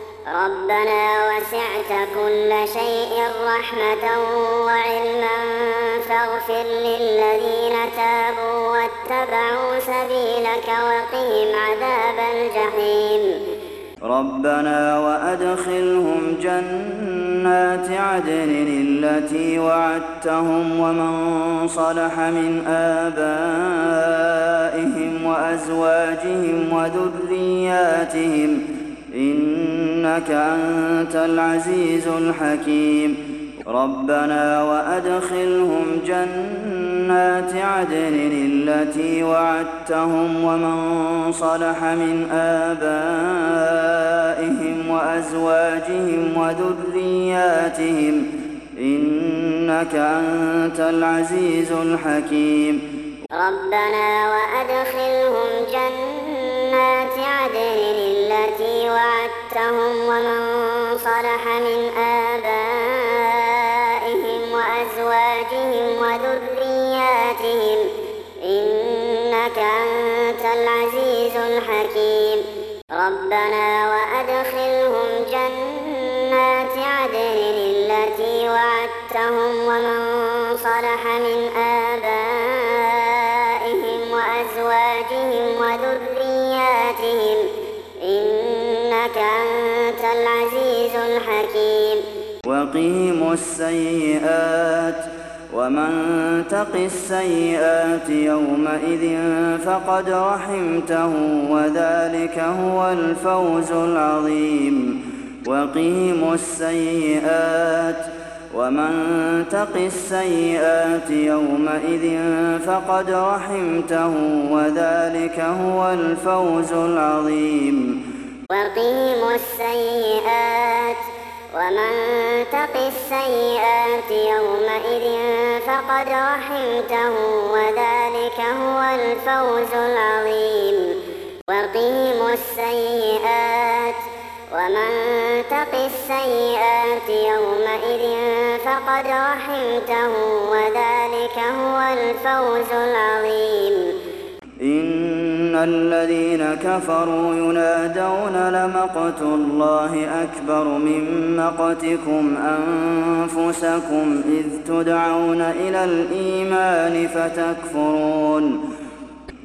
ربنا وسعت كل شيء رحمة وعلما فاغفر للذين تابوا واتبعوا سبيلك وقهم عذاب الجحيم ربنا وأدخلهم جنات عدن التي وعدتهم ومن صلح من آبائهم وأزواجهم وذرياتهم إنك أنت العزيز الحكيم ربنا وأدخلهم جنات عدن التي وعدتهم ومن صلح من آبائهم وأزواجهم وذرياتهم إنك أنت العزيز الحكيم ربنا وأدخلهم جنات عدن التي وعدتهم ومن صلح من آبائهم وأزواجهم وذرياتهم إنك أنت العزيز الحكيم ربنا وأدخلهم جنات عدن التي وعدتهم ومن صلح من آبائهم وأزواجهم وذرياتهم إنك أنت العزيز الحكيم وقهم السيئات ومن تق السيئات يومئذ فقد رحمته وذلك هو الفوز العظيم وقهم السيئات ومن تق السيئات يومئذ فقد رحمته وذلك هو الفوز العظيم وقهم السيئات ومن تق السيئات يومئذ فقد رحمته وذلك هو الفوز العظيم وقهم السيئات ومن تق السيئات يومئذ فقد رحمته وذلك هو الفوز العظيم إن الذين كفروا ينادون لمقت الله أكبر من مقتكم أنفسكم إذ تدعون إلى الإيمان فتكفرون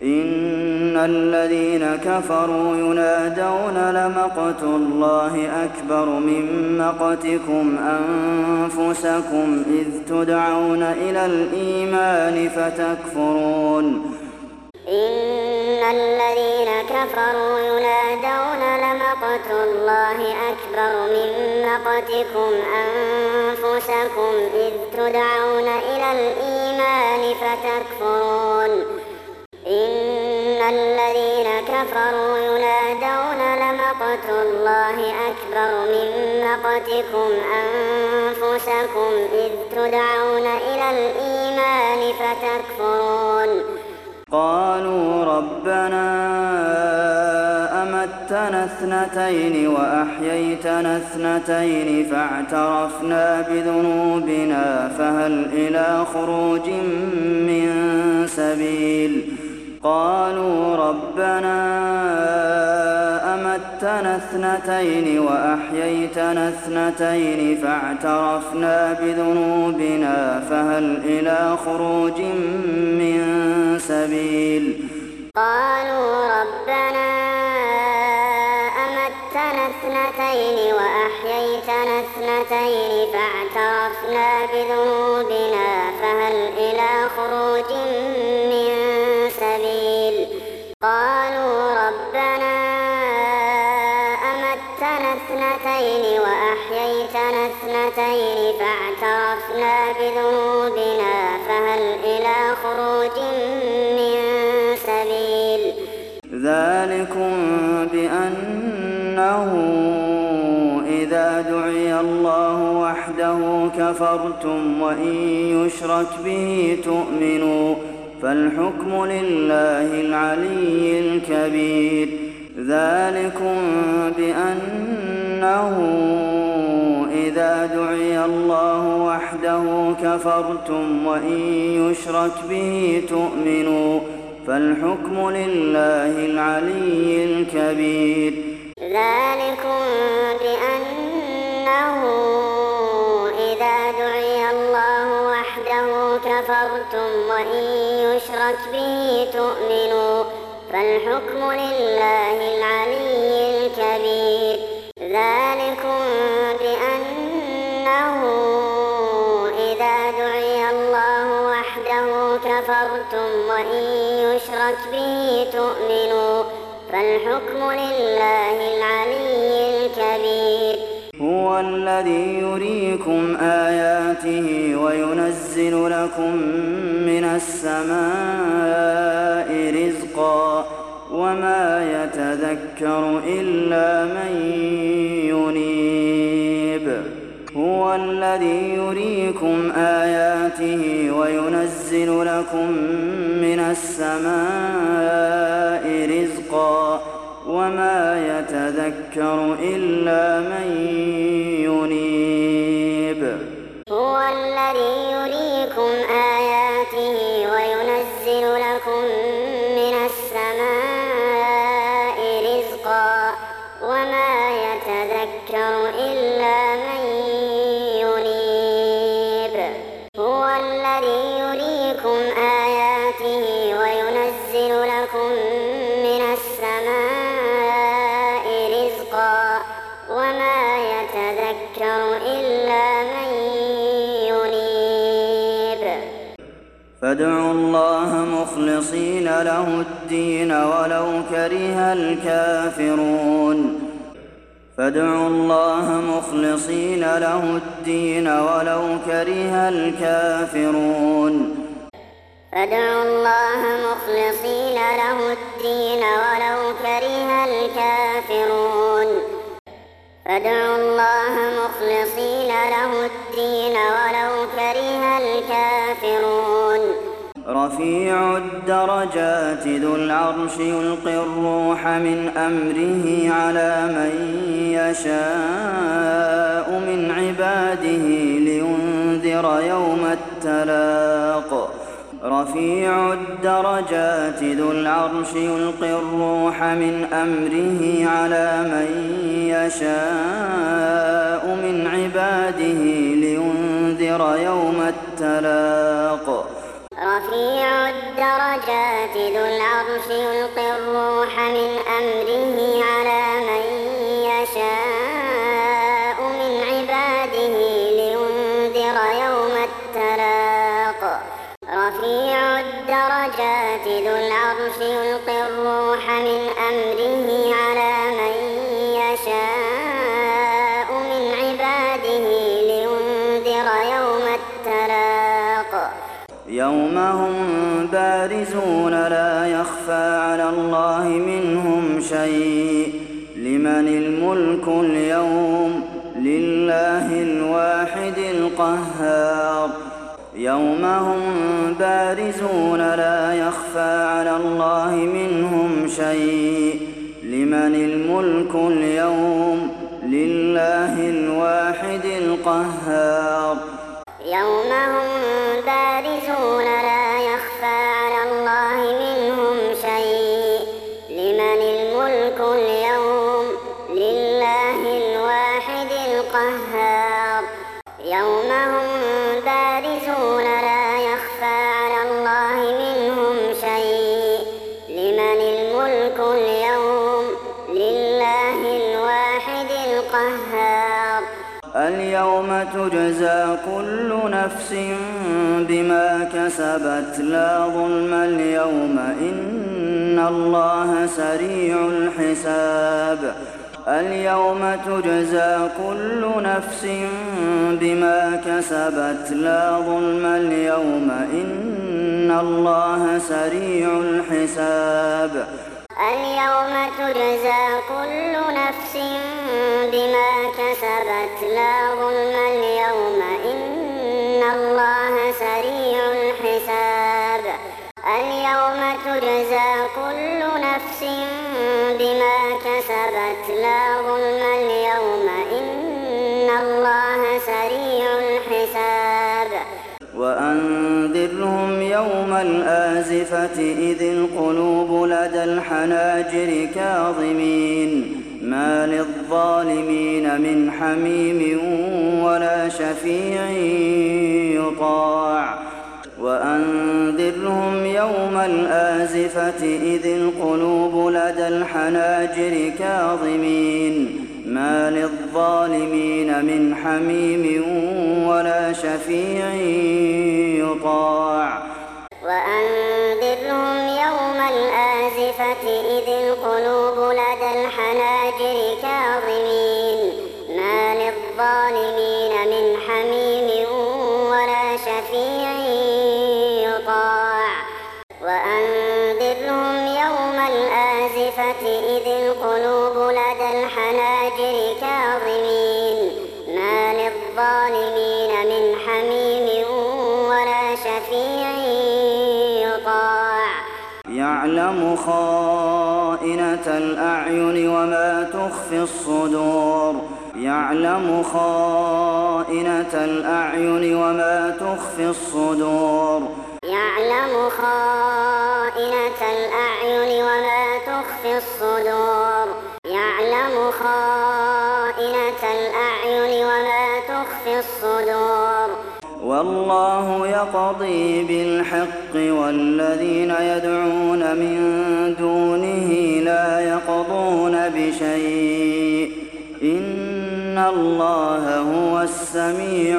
إن الذين كفروا ينادون لمقت الله أكبر من مقتكم أنفسكم إذ تدعون إلى الإيمان فتكفرون إن الذين كفروا ينادون لمقت الله أكبر من مقتكم أنفسكم إذ تدعون إلى الإيمان فتكفرون إن الذين كفروا ينادون لمقت الله أكبر من مقتكم أنفسكم إذ تدعون إلى الإيمان فتكفرون قالوا ربنا أمتنا اثنتين وأحييتنا اثنتين فاعترفنا بذنوبنا فهل إلى خروج من سبيل قالوا ربنا أمتنا اثنتين وأحييتنا اثنتين فاعترفنا بذنوبنا فهل إلى خروج من سبيل قالوا ربنا أمتنا اثنتين وأحييتنا اثنتين فاعترفنا بذنوبنا فهل إلى خروج من سبيل قالوا ربنا أمتنا اثنتين وأحييتنا اثنتين فاعترفنا بذنوبنا فهل إلى خروج من سبيل ذلكم بأنه إذا دعي الله وحده كفرتم وإن يشرك به تؤمنوا فالحكم لله العلي الكبير ذلكم بأنه إذا دعي الله وحده كفرتم وإن يشرك به تؤمنوا فالحكم لله العلي الكبير ذلكم بأنه إذا دعي الله وحده كفرتم وإن يشرك به تؤمنوا فالحكم لله العلي الكبير ذلكم بأنه إذا دعي الله وحده كفرتم وإن يشرك به تؤمنوا فالحكم لله العلي الكبير هو الذي يريكم آياته وينزل لكم من السماء رزقا وما يتذكر إلا من ينيب هو الذي يريكم آياته وينزل لكم من السماء رزقا وما يتذكر إلا من ينيب هو الذي يريكم آياته وينزل لكم من السماء رزقا وما يتذكر إلا من ينيب هو الذي يريكم آياته وينزل لكم من السماء رزقا وما يتذكر إلا من ينيب فادعوا الله مخلصين له الدين ولو كره الكافرون فادعوا الله مخلصين له الدين ولو كره الكافرون فادعوا الله مخلصين له الدين ولو كره الكافرون فادعوا الله مخلصين له الدين ولو كره الكافرون رفيع الدرجات ذو العرش يلقي الروح من أمره على من يشاء من عباده لينذر يوم التلاق رفيع الدرجات ذو العرش يلقي الروح من أمره على من يشاء من عباده لينذر يوم التلاق رفيع الدرجات ذو العرش يلقي الروح من أمره على من يشاء من عباده لينذر يوم التلاق رفيع الدرجات ذو العرش يلقي الروح من أمره على من يشاء من عباده لينذر يوم التلاق يوم هم بارزون لا يخفى على الله منهم شيء لمن الملك اليوم لله الواحد القهار يوم هم بارزون لا يخفى على الله منهم شيء لمن الملك اليوم لله الواحد القهار يوم هم بارزون لا يخفى على الله منهم شيء لمن الملك اليوم لله الواحد القهار يوم هم بارزون لا يخفى على الله منهم شيء لمن الملك اليوم لله الواحد القهار اليوم تجزى كل نفس بما كسبت لا ظلم اليوم إن الله سريع الحساب اليوم تجزى كل نفس بما كسبت لا ظلم اليوم إن الله سريع الحساب اليوم تجزى كل نفس بما كسبت لا ظلم اليوم إن الله سريع الحساب اليوم تجزى كل نفس بما كسبت لا ظلم اليوم إن الله سريع الحساب وأنذرهم يوم الآزفة إذ القلوب لدى الحناجر كاظمين ما للظالمين من حميم ولا شفيع يطاع وأنذرهم يوم الآزفة إذ القلوب لدى الحناجر كاظمين ما للظالمين من حميم ولا شفيع يطاع وأنذرهم يوم الآزفة إذ القلوب لدى الحناجر كاظمين ما للظالمين من حميم ولا شفيع يطاع وأنذرهم يوم الآزفة إذ القلوب لدى الحناجر كاظمين ما للظالمين من حميم ولا شفيع يطاع يعلم خائنة الأعين وما تخفي الصدور يعلم خائنة الأعين وما تخفي الصدور يعلم خائنة الأعين وما تخفي الصدور يعلم خائنة الأعين وما تخفي الصدور والله يقضي بالحق والذين يدعون من دونه لا يقضون بشيء إن الله هو السميع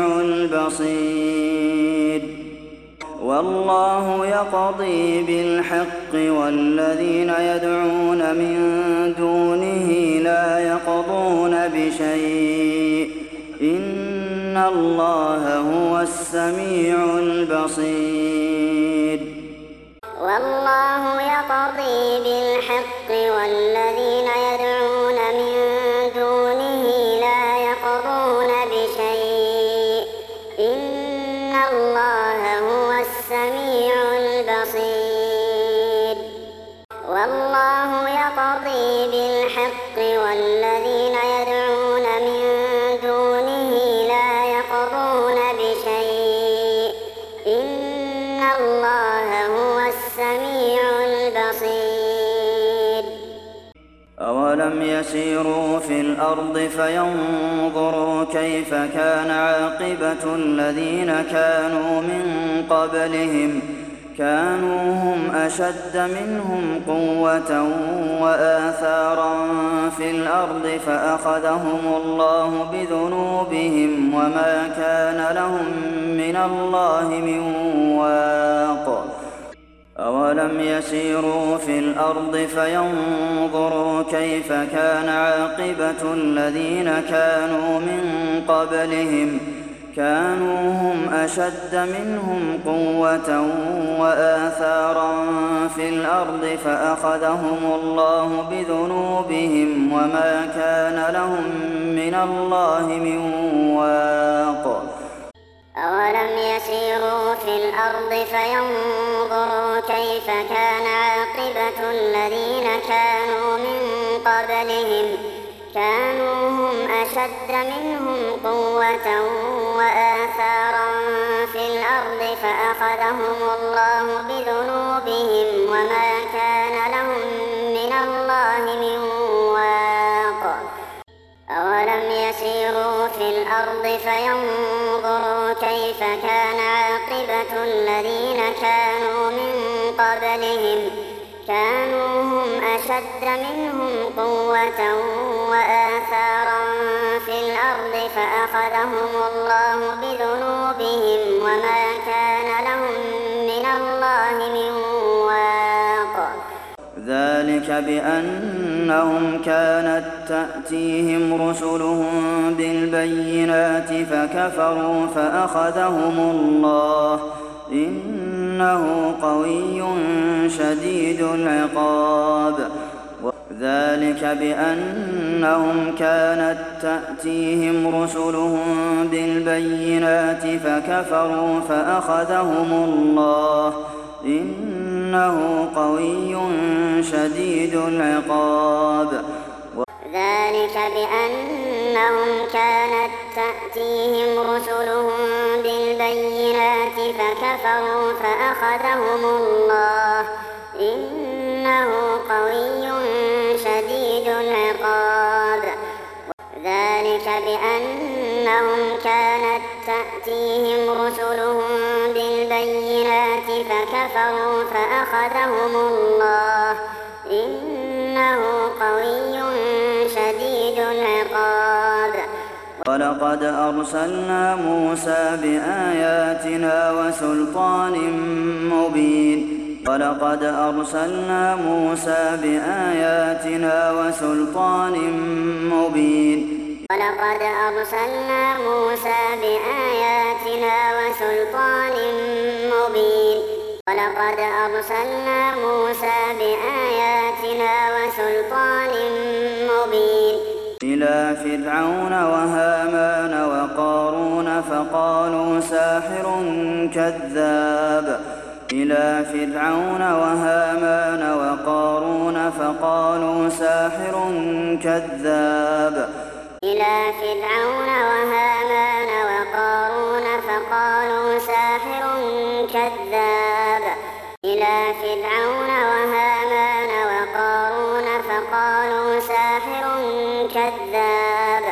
البصير والله يقضي بالحق والذين يدعون من دونه لا يقضون بشيء إن الله هو السميع البصير والله يقضي بالحق والذين يدعون من دونه لا يقضون بشيء إن الله هو السميع البصير والله يقضي بالحق والذين يدعون من دونه لا يقضون بشيء إن الله هو السميع البصير أولم يسيروا في الأرض فينظروا كيف كان عاقبة الذين كانوا من قبلهم كانوا هم أشد منهم قوة وآثارا في الأرض فأخذهم الله بذنوبهم وما كان لهم من الله من واق أولم يسيروا في الأرض فينظروا كيف كان عاقبة الذين كانوا من قبلهم كانوا هم أشد منهم قوة وآثارا في الأرض فأخذهم الله بذنوبهم وما كان لهم من الله من واق أولم يسيروا في الأرض فينظروا كيف كان عاقبة الذين كانوا من قبلهم كانوا هم أشد منهم قوة وآثارا في الأرض فأخذهم الله بذنوبهم وما كان لهم من الله من واق أولم يسيروا في الأرض فينظروا كيف كان عاقبة الذين كانوا من قبلهم كانوا هم أشد منهم قوة وآثارا في الأرض فأخذهم الله بذنوبهم وما كان لهم من الله من واق ذلك بأنهم كانت تأتيهم رسلهم بالبينات فكفروا فأخذهم الله إنه قوي شديد العقاب ذلك بأنهم كانت تأتيهم رسلهم بالبينات فكفروا فأخذهم الله إنه قوي شديد العقاب ذلك بأنهم كانت تأتيهم رسلهم بالبينات فكفروا فأخذهم الله إنه قوي شديد العقاب ذلك بأنهم كانت تأتيهم رسلهم بالبينات فكفروا فأخذهم الله إنه قوي شديد العقاب ولقد أرسلنا موسى بآياتنا وسلطان مبين ولقد أرسلنا موسى بآياتنا وسلطان مبين ولقد أرسلنا موسى بآياتنا وسلطان مبين ولقد أرسلنا موسى بآياتنا وسلطان مبين إلى فرعون وهامان وقارون فقالوا ساحر كذاب إلى فرعون وهامان وقارون فقالوا ساحر كذاب إلى فرعون وهامان وقارون فقالوا ساحر كذاب إلى فرعون وهامان وقارون فقالوا ساحر كذاب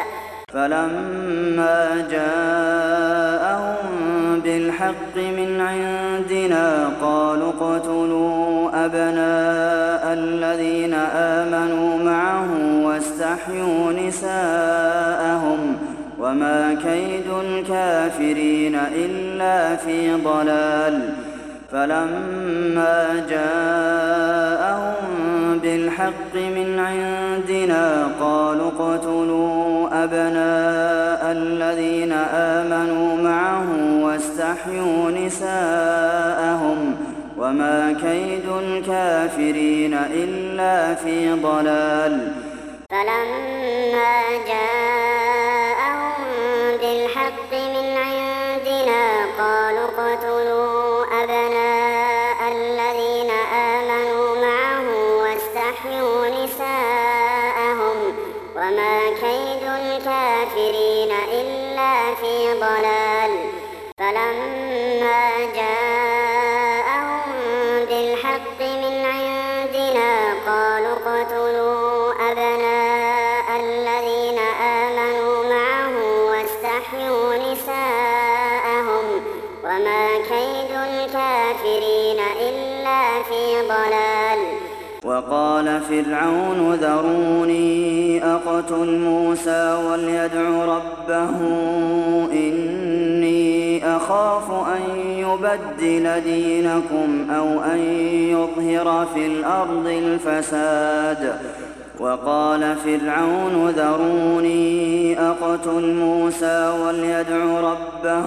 فلما جاءهم بالحق من عندنا قالوا اقتلوا أبناء الذين آمنوا معه واستحيوا نساءهم وما كيد الكافرين إلا في ضلال فلما جاءهم بالحق من عندنا قالوا اقتلوا أبناء الذين آمنوا معه واستحيوا نساءهم وما كيد الكافرين إلا في ضلال فلما جاءهم بالحق من عندنا قالوا اقتلوا أبناء الذين آمنوا معه واستحيوا نساءهم وما كيد الكافرين إلا في ضلال فلما جاءهم بالحق من عندنا قالوا اقتلوا أبناء الذين آمنوا كيد الكافرين إلا في ضلال وقال فرعون ذروني أقتل موسى وليدع ربه إني أخاف أن يبدل دينكم أو أن يظهر في الأرض الفساد وقال فرعون ذروني أقتل موسى وليدع ربه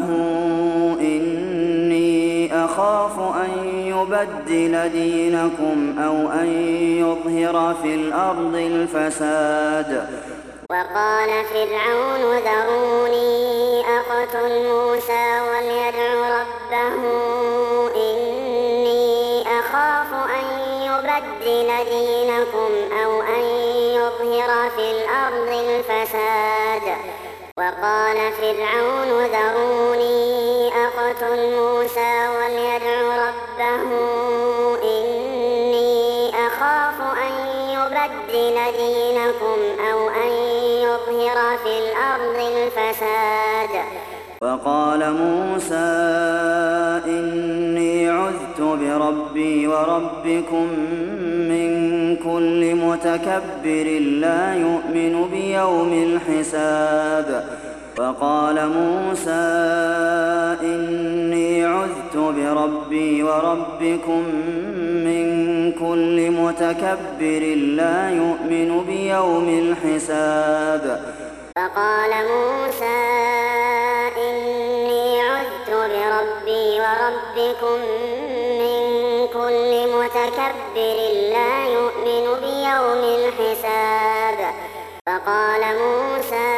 إني أخاف أن يبدل دينكم أو أن يظهر في الأرض الفساد وقال فرعون ذروني أقتل موسى وليدع ربه إني أخاف أن يبدل دينكم أو أن يظهر في الأرض الفساد وقال فرعون ذروني أقتل موسى وليدع ربه إني أخاف أن يبدل دينكم أو أن يظهر في الأرض الفساد وقال موسى إني عذت بربي وربكم من كل متكبر لا يؤمن بيوم الحساب وقال موسى إني عذت بربي وربكم من كل متكبر لا يؤمن بيوم الحساب فقال موسى إني عذت بربي وربكم من كل متكبر لا يؤمن بيوم الحساب فقال موسى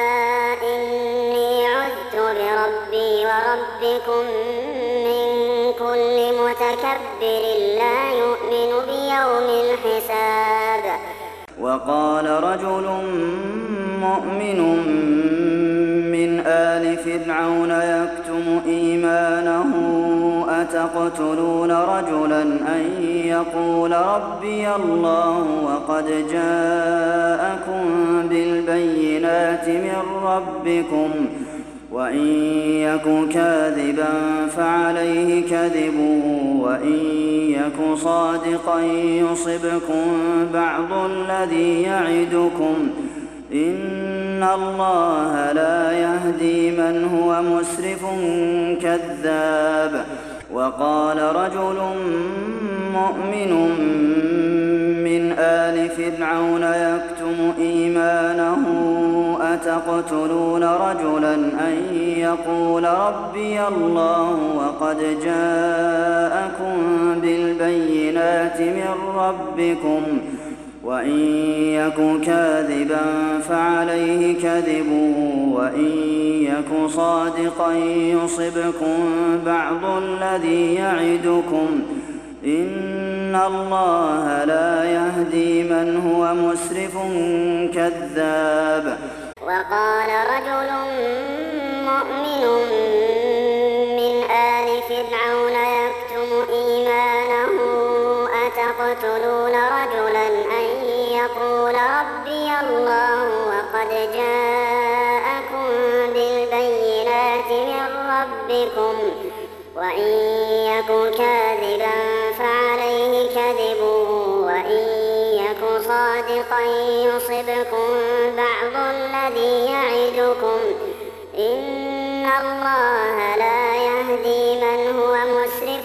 إني عذت بربي وربكم من كل متكبر لا يؤمن بيوم الحساب وقال رجل مؤمن من آل فرعون يكتم إيمانه أتقتلون رجلا أن يقول ربي الله وقد جاءكم بالبينات من ربكم وإن يك كاذبا فعليه كذبه وإن يك صادقا يصبكم بعض الذي يعدكم إن الله لا يهدي من هو مسرف كذاب وقال رجل مؤمن من آل فرعون يكتم إيمانه أتقتلون رجلا أن يقول ربي الله وقد جاءكم بالبينات من ربكم وإن يك كاذبا فعليه كذبه وإن يك صادقا يصبكم بعض الذي يعدكم إن الله لا يهدي من هو مسرف كذاب وقال رجل مؤمن من آل فرعون يكتم إيمانه أتقتلون رجلا أن يقول ربي الله وقد جاءكم بالبينات من ربكم وإن يك كاذبا فعليه كذبه وإن يك صادقا يصبكم بعض الذي يعدكم إن الله لا يهدي من هو مسرف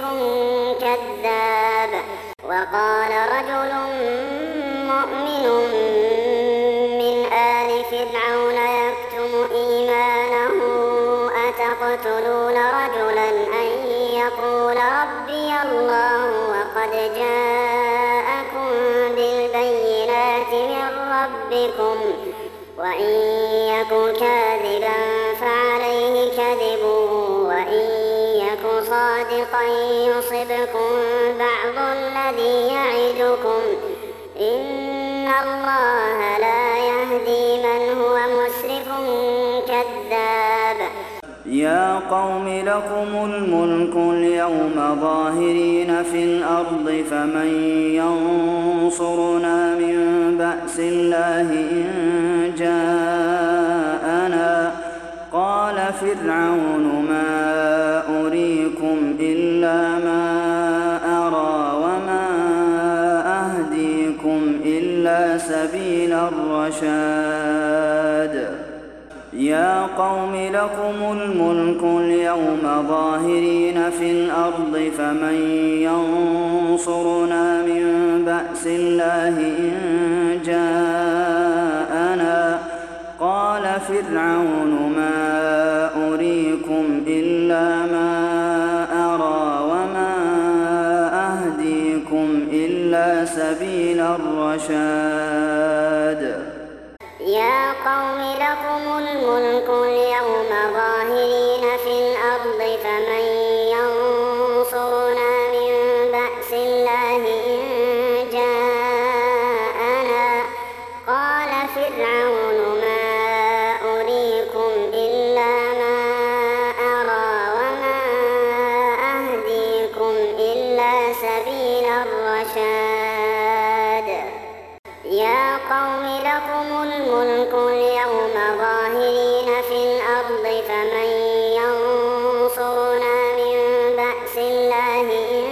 كذاب وقال رجل مؤمن من آل فرعون يكتم إيمانه أتقتلون رجلا أن يقول ربي الله وقد جاءكم بالبينات من ربكم وإن يك كاذبا فعليه كذبه وإن يك صادقا يصبكم بعض الذي يعدكم إن الله لا يهدي من هو مسرف كذاب يا قوم لكم الملك اليوم ظاهرين في الأرض فمن ينصرنا من بأس الله إن جاءنا قال فرعون ما أريكم إلا ما أرى وما أهديكم إلا سبيل الرشاد يا قوم لكم الملك اليوم ظاهرين في الأرض فمن ينصرنا من بأس الله إن جاءنا قال فرعون ما أريكم إلا ما أرى وما أهديكم إلا سبيل الرشاد يا قوم لكم الملك اليوم ظاهرين في الأرض فمن ينصرنا من بأس الله إن جاءنا قال فرعون ما أريكم إلا ما أرى وما أهديكم إلا سبيل الرشاد يا قوم لكم الملك اليوم ظاهرين في الأرض فمن ينصرنا من بأس الله إن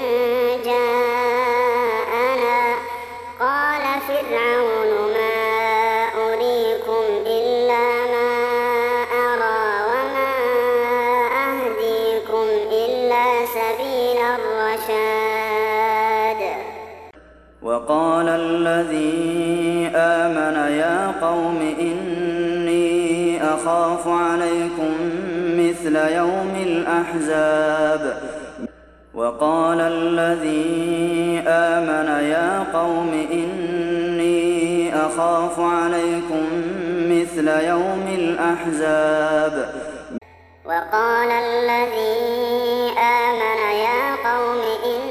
جاءنا قال فرعون ما أريكم إلا ما أرى وما أهديكم إلا سبيل الرشاد وقال الذي آمن يا قوم إني أخاف عليكم مثل يوم الأحزاب وقال الذي آمن يا قوم إني أخاف عليكم مثل يوم الأحزاب وقال الذي آمن يا قوم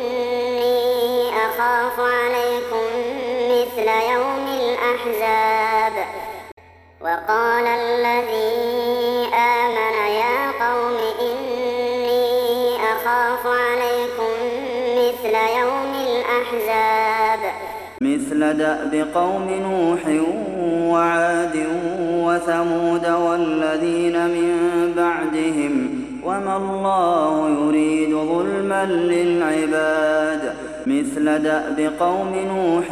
إني أخاف عليكم مثل يوم الأحزاب وقال الذي آمن يا قوم إني أخاف عليكم مثل يوم الأحزاب مثل دأب قوم نوح وعاد وثمود والذين من بعدهم وما الله يريد ظلما للعباد مثل دأب قوم نوح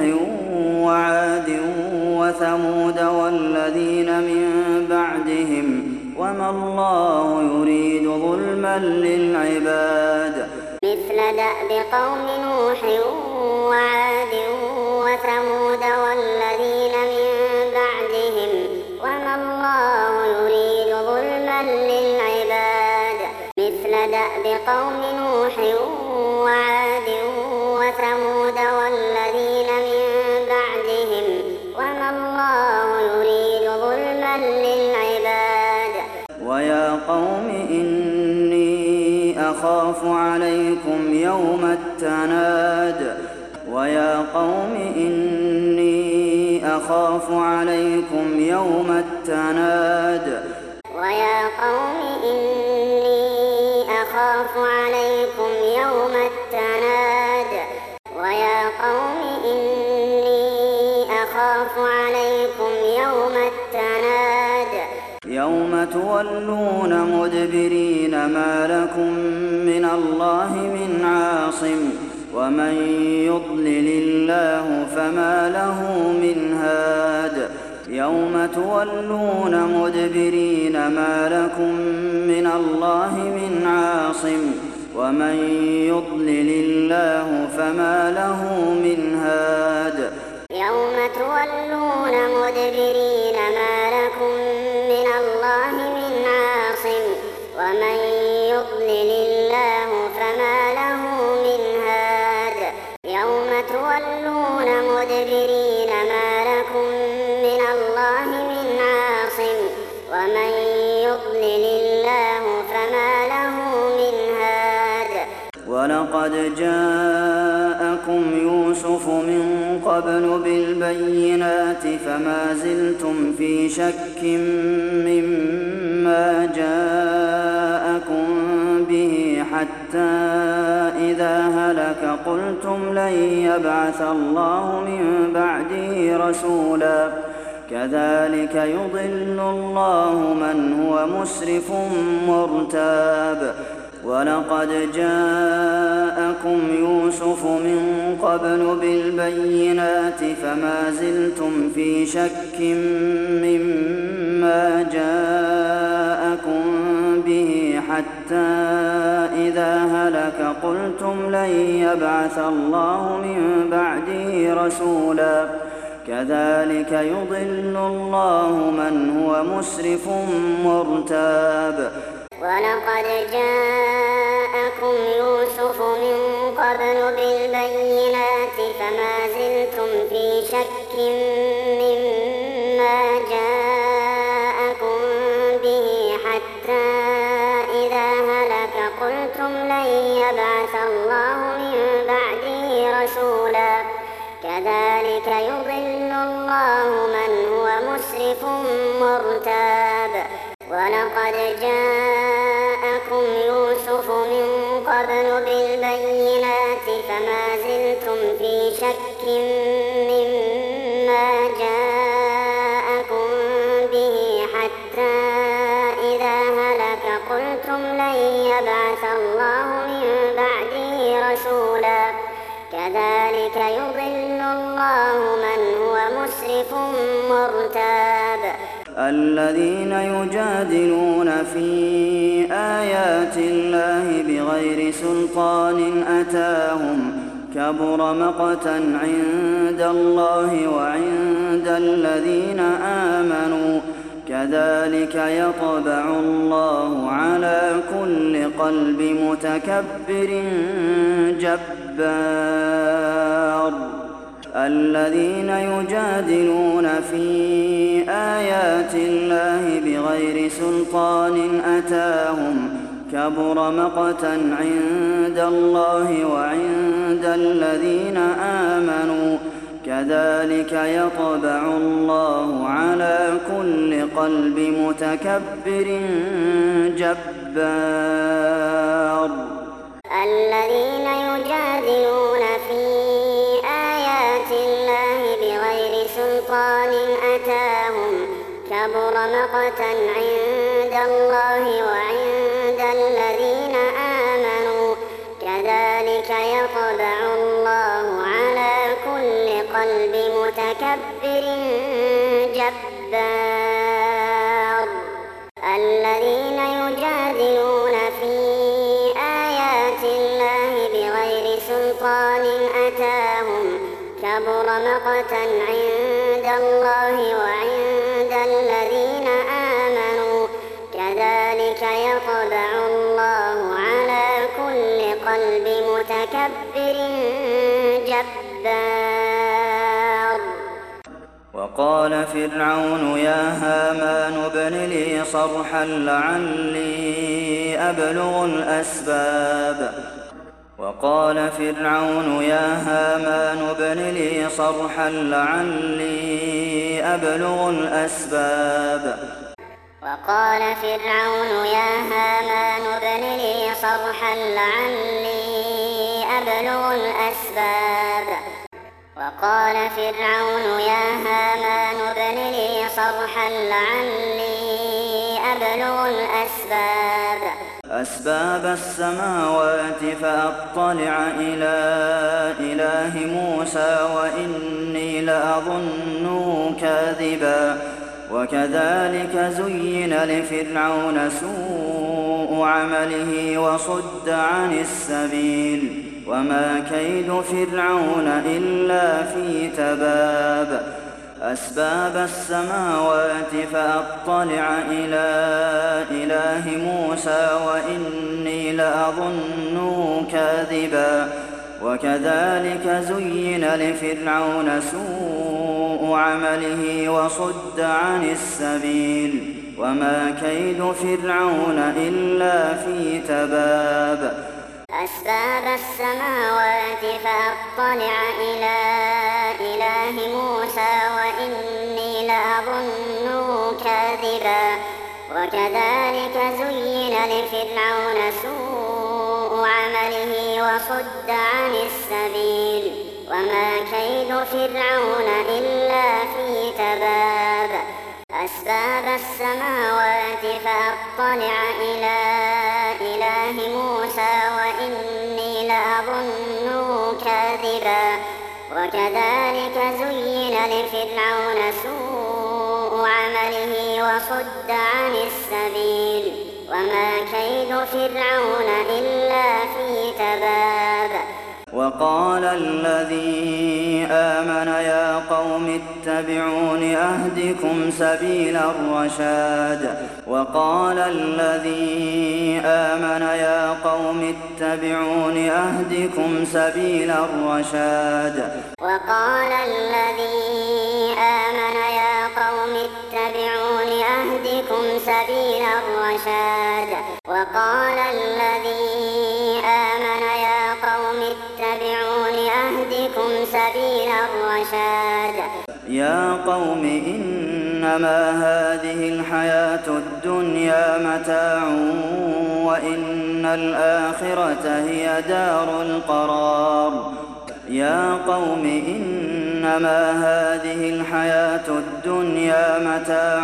وعاد وثمود والذين من بعدهم وما الله يريد ظلما للعباد مثل دأب قوم نوح وعاد وثمود والذين من بعدهم وما الله يريد ظلما للعباد مثل دأب قوم نوح وعاد وثمود والذين من بعدهم وما الله يريد ظلما للعباد ويا قوم إني أخاف عليكم يوم التناد ويا قوم إني أخاف عليكم يوم التناد ويا قوم إني أخاف عليكم يوم التناد ويا قوم إني أخاف عليكم يوم التناد يوم تولون مدبرين ما لكم من الله من عاصم ومن يضلل الله فما له من هاد يوم تولون مدبرين ما لكم من الله من عاصم ومن يضلل الله فما له من هاد يوم تولون مدبرين ما لكم من الله من عاصم ومن يضلل الله فما له من هاد يوم تولون مدبرين ما لكم من الله من عاصم ومن يضلل الله فما له من هاد ولقد جاءكم يوسف من قبل بالبينات فما زلتم في شك مما جاءكم به حتى إذا هلك قلتم لن يبعث الله من بعده رسولا كذلك يضل الله من هو مسرف مرتاب وَلَقَدْ جَاءَكُمْ يُوسُفُ مِن قَبْلُ بِالْبَيِّنَاتِ فَمَا زِلْتُمْ فِي شَكٍّ مِّمَّا جَاءَكُم بِهِ حَتَّىٰ إِذَا هَلَكَ قُلْتُمْ لَن يَبْعَثَ اللَّهُ مِن بَعْدِهِ رَسُولًا ۚ كَذَٰلِكَ يُضِلُّ اللَّهُ مَنْ هُوَ مُسْرِفٌ مُّرْتَابٌ. وَلَقَدْ جَاءَكُمْ يُوسُفُ مِن قَبْلُ بِالْبَيِّنَاتِ فَمَا زِلْتُمْ فِي شَكٍّ مِّمَّا جَاءَكُم بِهِ حَتَّىٰ إِذَا هَلَكَ قُلْتُمْ لَن يَبْعَثَ اللَّهُ مِن بَعْدِهِ رَسُولًا ۚ كَذَٰلِكَ يُضِلُّ اللَّهُ مَنْ هُوَ مُسْرِفٌ مُّرْتَابٌ. وَلَقَدْ جَاءَكُمْ يُوسُفُ مِن قَبْلُ بِالْبَيِّنَاتِ فَمَا زِلْتُمْ فِي شَكٍّ مِّمَّا جَاءَكُم بِهِ حَتَّىٰ إِذَا هَلَكَ قُلْتُمْ لَن يَبْعَثَ اللَّهُ مِن بَعْدِهِ رَسُولًا ۚ كَذَٰلِكَ يُضِلُّ اللَّهُ مَنْ هُوَ مُسْرِفٌ مُّرْتَابٌ. الَّذِينَ يُجَادِلُونَ فِي آيَاتِ اللَّهِ بِغَيْرِ سُلْطَانٍ أَتَاهُمْ كَبُرَ مَقْتًا عِندَ اللَّهِ وَعِندَ الَّذِينَ آمَنُوا ۚ كَذَٰلِكَ يَطْبَعُ اللَّهُ عَلَىٰ كُلِّ قَلْبِ مُتَكَبِّرٍ جَبَّارٍ. الَّذِينَ يُجَادِلُونَ فِي آيَاتِ اللَّهِ بِغَيْرِ سُلْطَانٍ أَتَاهُمْ كَبُرَ مَقْتًا عِندَ اللَّهِ وَعِندَ الَّذِينَ آمَنُوا ۚ كَذَٰلِكَ يَطْبَعُ اللَّهُ عَلَىٰ كُلِّ قَلْبِ مُتَكَبِّرٍ جَبَّارٍ. الَّذِينَ يُجَادِلُونَ فِي آيَاتِ اللَّهِ بِغَيْرِ سُلْطَانٍ أَتَاهُمْ كَبُرَ مَقْتًا عِندَ اللَّهِ وَعِندَ الَّذِينَ آمَنُوا ۚ كَذَٰلِكَ يَطْبَعُ اللَّهُ عَلَىٰ كُلِّ قَلْبِ مُتَكَبِّرٍ جَبَّارٍ. الَّذِينَ يُجَادِلُونَ فِي آيَاتِ اللَّهِ بِغَيْرِ سُلْطَانٍ أَتَاهُمْ كَبُرَ مَقْتًا عِندَ اللَّهِ وَعِندَ الَّذِينَ آمَنُوا ۚ كَذَٰلِكَ يَطْبَعُ اللَّهُ عَلَىٰ كُلِّ قَلْبِ مُتَكَبِّرٍ جَبَّارٍ. وَقَالَ فِرْعَوْنُ يَا هَامَانُ ابْنِ لِي صَرْحًا لَّعَلِّي أَبْلُغُ الْأَسْبَابَ وَقَالَ فِرْعَوْنُ يَا هَامَانُ ابْنِ لِي صَرْحًا لَّعَلِّي أَبْلُغُ الْأَسْبَابَ وَقَالَ فِرْعَوْنُ يَا هَامَانُ ابْنِ لِي صَرْحًا لَّعَلِّي أَبْلُغُ الْأَسْبَابَ وَقَالَ فِرْعَوْنُ يَا هَامَانُ ابْنِ لِي صَرْحًا لَّعَلِّي أَبْلُغُ الْأَسْبَابَ أَسْبَابَ السَّمَاوَاتِ فَأَطَّلِعَ إِلَىٰ إِلَٰهِ مُوسَىٰ وَإِنِّي لَأَظُنُّهُ كَاذِبًا وَكَذَٰلِكَ زُيِّنَ لِفِرْعَوْنَ سُوءُ عَمَلِهِ وَصُدَّ عَنِ السَّبِيلِ وَمَا كَيْدُ فِرْعَوْنَ إِلَّا فِي تَبَابٍ أَسْبَابَ السَّمَاوَاتِ فَأَطَّلِعَ إِلَىٰ إِلَٰهِ مُوسَىٰ وَإِنِّي لَأَظُنُّهُ كَاذِبًا وَكَذَٰلِكَ زُيِّنَ لِفِرْعَوْنَ سُوءُ عَمَلِهِ وَصُدَّ عَنِ السَّبِيلِ وَمَا كَيْدُ فِرْعَوْنَ إِلَّا فِي تَبَابٍ أَسْبَابَ السَّمَاوَاتِ فَأَطَّلِعَ إِلَىٰ إِلَٰهِ مُوسَىٰ وَإِنِّي لَأَظُنُّهُ كَاذِبًا وَكَذَٰلِكَ زُيِّنَ لِفِرْعَوْنَ سُوءُ عَمَلِهِ وَصُدَّ عَنِ السَّبِيلِ وَمَا كَيْدُ فِرْعَوْنَ إِلَّا فِي تَبَابٍ أسباب السماوات فأطلع إلى إله موسى وإني لأظنه كاذبا وكذلك زين لفرعون سوء عمله وصد عن السبيل وما كيد فرعون إلا في تباب. وقال الذي آمن يا قوم اتبعون أهدكم سبيل الرشاد وقال الذي آمن يا قوم اتبعون أهدكم سبيل الرشاد وقال الذي آمن يا قوم اتبعون أهدكم سبيل الرشاد وقال الذي آمن يا قوم اتبعون أهدكم سبيل الرشاد يا قوم إنما هذه الحياة الدنيا متاع وإن الآخرة هي دار القرار يا قوم إنما هذه الحياة الدنيا متاع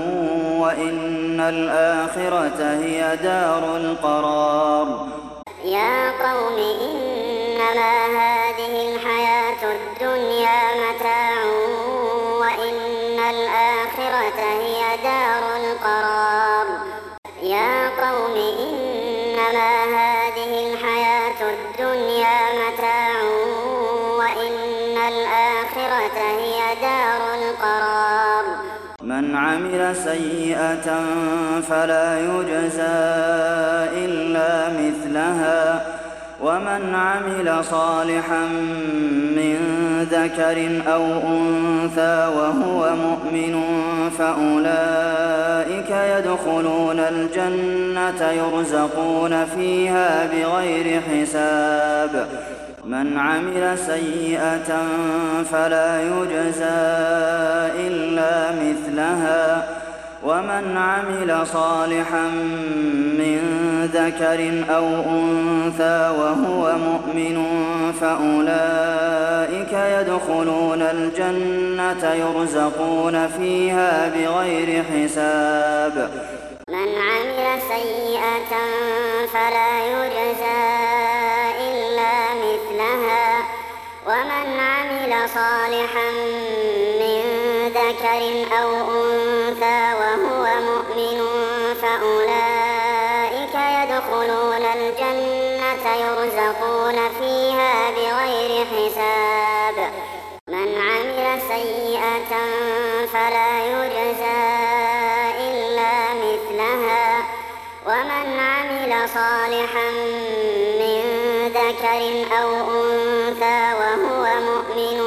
وإن الآخرة هي دار القرار يا قوم إنما هذه الحياة الدنيا متاع وإن الآخرة هي دار القرار يا قوم إنما هذه الحياة الدنيا متاع وإن الآخرة هي دار القرار من عمل سيئة فلا يجزى إلا مثلها ومن عمل صالحا من ذكر أو أنثى وهو مؤمن فأولئك يدخلون الجنة يرزقون فيها بغير حساب من عمل سيئة فلا يجزى إلا مثلها ومن عمل صالحا من ذكر أو أنثى وهو مؤمن فأولئك يدخلون الجنة يرزقون فيها بغير حساب من عمل سيئة فلا يجزى إلا مثلها ومن عمل صالحا من ذكر أو أنثى وهو مؤمن فأولئك يدخلون الجنة يرزقون فيها بغير حساب من عمل سيئة فلا يجزى إلا مثلها ومن عمل صالحا من ذكر أو أنثى وهو مؤمن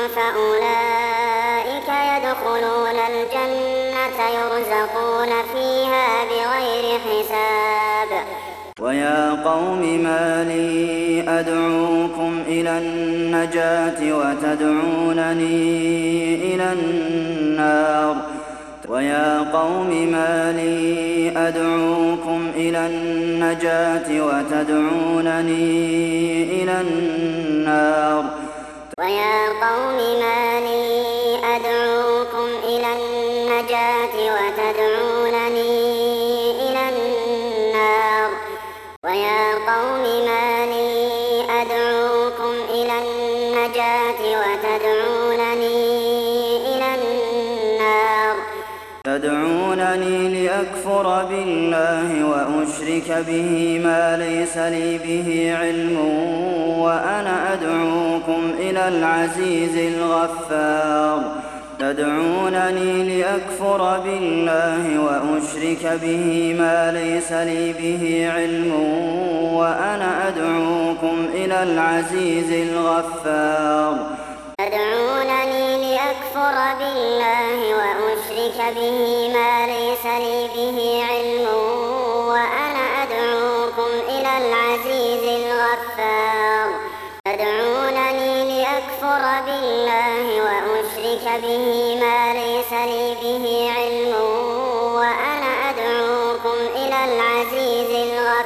فأولئك يدخلون الجنة يرزقون فيها بغير حساب ويا قوم ما لي أدعوكم إلى النجاة وتدعونني إلى النار ويا قوم ما لي أدعوكم إلى النجاة وتدعونني إلى النار ويا قوم ما لي أدعوكم إلى النجاة وتدعونني إلى النار ويا قوم ما لي أدعوكم إلى النجاة وتدعونني إلى النار تدعونني لأكفر بالله وأشرك به ما ليس لي به علم وأنا أدعوكم إلى العزيز الغفار تدعونني لأكفر بالله وأشرك به ما ليس لي به علم وأنا أدعوكم إلى العزيز الغفار تدعونني لأكفر بالله وأشرك به ما ليس لي به علم وأنا أدعوكم إلى العزيز الغفار تدعونني لأكفر بالله وأشرك به ما ليس لي به علم وأنا أدعوكم إلى العزيز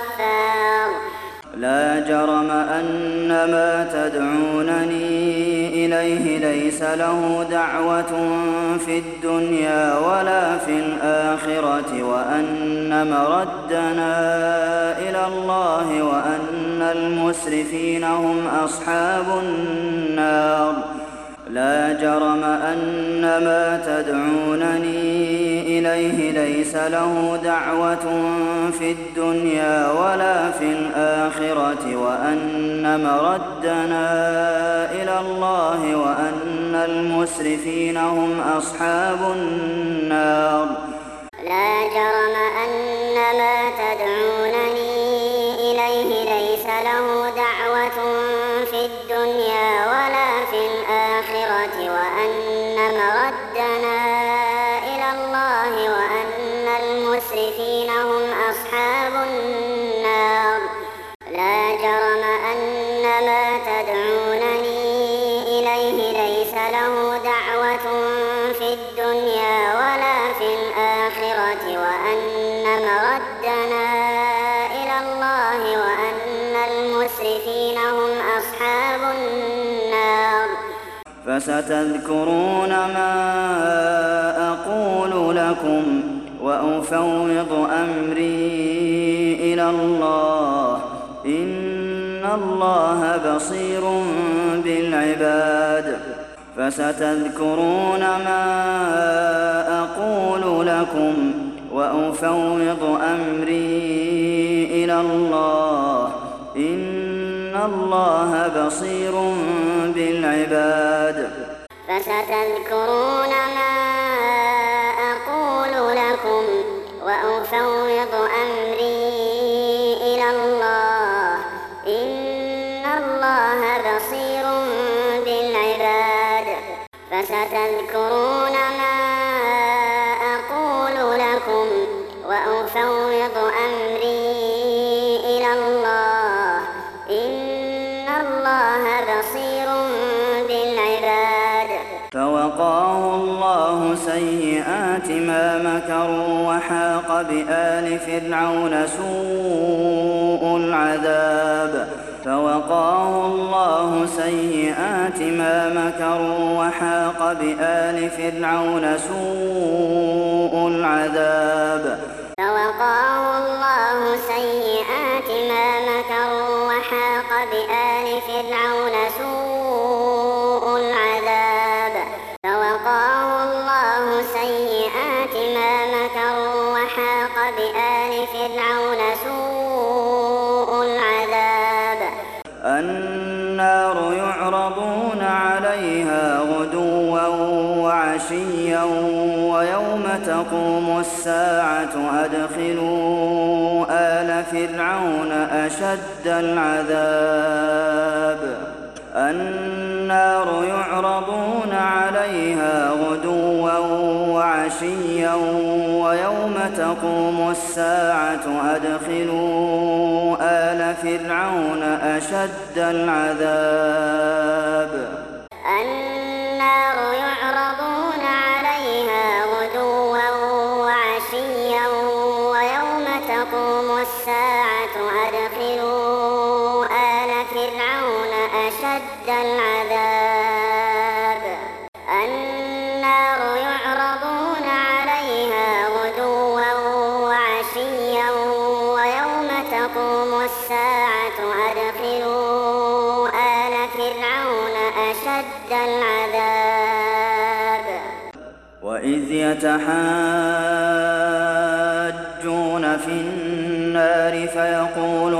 الغفار لا جرم أن ما تدعونني إليه ليس له دعوة في الدنيا ولا في الآخرة وأن مردنا إلى الله وأن المسرفين هم أصحاب النار لا جرم أن ما تدعونني إليه ليس له دعوة في الدنيا ولا في الآخرة وأن مردنا إلى الله وأن المسرفين هم أصحاب النار لا جرم أن ما تدعونني إليه ليس له دعوة في الدنيا ولا في الآخرة وأن مردنا إلى الله وأن المسرفين هم أصحاب النار لا جرم أن ما تدعونني إليه ليس له دعوة في الدنيا ولا في الآخرة وأن مردنا إلى الله وأن المسرفين هم أصحاب النار فستذكرون ما أقول لكم وأفوض أمري إلى الله إن الله بصير بالعباد فستذكرون ما أقول لكم وأفوض أمري إلى الله إن الله بصير بالعباد فستذكرون ما أقول لكم وأفوض أمري إلى الله إن الله بصير بالعباد فستذكرون ما أقول لكم وأفوض أمري إلى الله إن الله بصير بالعباد فوقاه الله سيئات ما مكروا وحاق بآل فرعون سوء العذاب فوقاه الله سيئات ما مكروا وحاق بآل فرعون سوء العذاب فوقاه الله سيئات ما مكروا وحاق بآل فرعون سوء العذاب فوقاه الله سيئات ما مكروا وحاق بآل فرعون سوء العذاب النار يعرضون عليها غدوا وعشيا ويوم تقوم الساعة أدخلوا آل فرعون أشد العذاب النار يعرضون عليها غدوا وعشيا ويوم تقوم الساعة أدخلوا آل فرعون أشد العذاب النار يعرضون عليها غدوا وعشيا ويوم تقوم الساعة أدخلوا آل فرعون أشد العذاب النار يعرضون عليها غدوا وعشيا ويوم تقوم الساعة أدخلوا آل فرعون أشد العذاب وإذ يتحاجون في النار فيقول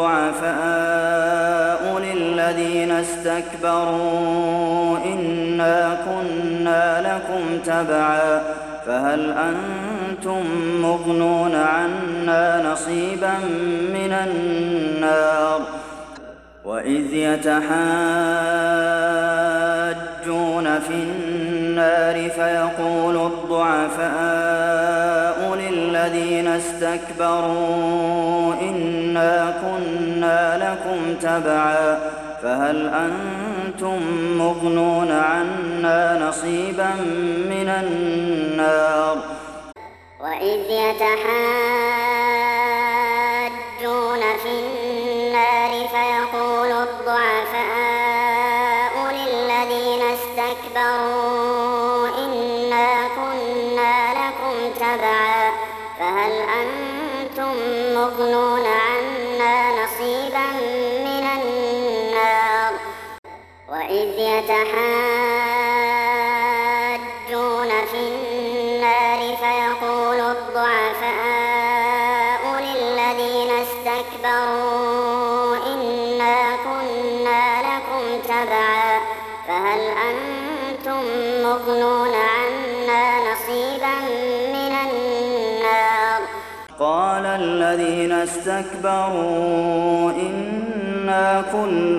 الضعفاء للذين استكبروا إنا كنا لكم تبعا فهل أنتم مغنون عنا نصيبا من النار وإذ يتحاجون في النار فيقول الضعفاء للذين استكبروا إنا كنا لكم تبعا فهل أنتم مغنون عنا نصيبا من النار وإذ يتحاجون في النار فيقول الضعفاء للذين اسْتَكْبَرُوا إِنَّا كُنَّا لَكُمْ تَبَعًا فَهَلْ أَنتُم مُّغْنُونَ عَنَّا نَصِيبًا مِّنَ النَّارِ وَإِذْ يَتَحَاجُّونَ فِي النَّارِ فَيَقُولُ الضُّعَفَاءُ لِلَّذِينَ اسْتَكْبَرُوا إِنَّا كُنَّا لَكُمْ تَبَعًا فَهَلْ أَنتُم مُّغْنُونَ عَنَّا نَصِيبًا مِّنَ النَّارِ قَالَ الَّذِينَ اسْتَكْبَرُوا إِنَّا كُلٌّ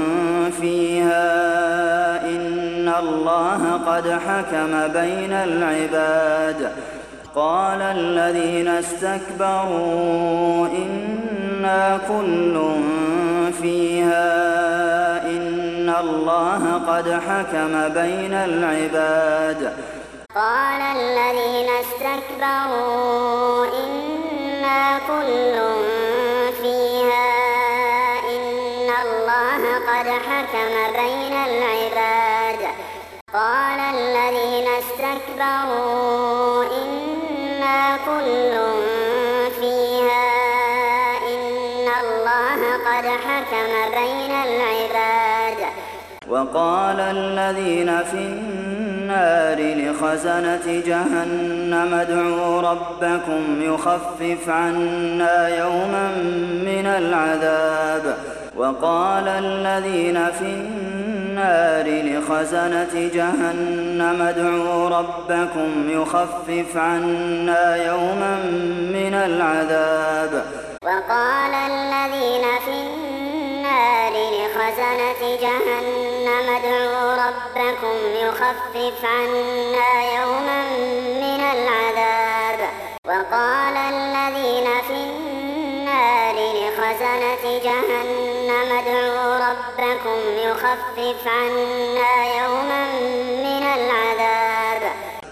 فِيهَا إِنَّ اللَّهَ قَدْ حَكَمَ بَيْنَ الْعِبَادِ قَالَ الَّذِينَ اسْتَكْبَرُوا إِنَّا كُلٌّ فِيهَا إِنَّ اللَّهَ قَدْ حَكَمَ بَيْنَ الْعِبَادِ قَالَ الَّذِينَ اسْتَكْبَرُوا إِنَّا كُلٌّ فِيهَا إِنَّ اللَّهَ قَدْ حَكَمَ بَيْنَ الْعِبَادِ قَالَ الَّذِينَ اسْتَكْبَرُوا إِنَّا كُلٌّ فِيهَا إِنَّ اللَّهَ قَدْ حَكَمَ بَيْنَ الْعِبَادِ وَقَالَ الَّذِينَ فِي النَّارِ لِخَزَنَةِ جَهَنَّمَ ادْعُوا رَبَّكُمْ يُخَفِّفْ عَنَّا يَوْمًا مِّنَ الْعَذَابِ وَقَالَ الَّذِينَ فِي النَّارِ لِخَزَنَةِ جَهَنَّمَ ادْعُوا رَبَّكُمْ يُخَفِّفْ عَنَّا يَوْمًا مِّنَ الْعَذَابِ وَقَالَ الَّذِينَ فِي النَّارِ لِخَزَنَةِ جَهَنَّمَ ادْعُوا رَبَّكُمْ يُخَفِّفْ عَنَّا يَوْمًا مِّنَ الْعَذَابِ وَقَالَ الَّذِينَ فِي النَّارِ لِخَزَنَةِ جَهَنَّمَ ادْعُوا رَبَّكُمْ يُخَفِّفْ عَنَّا يَوْمًا مِّنَ الْعَذَابِ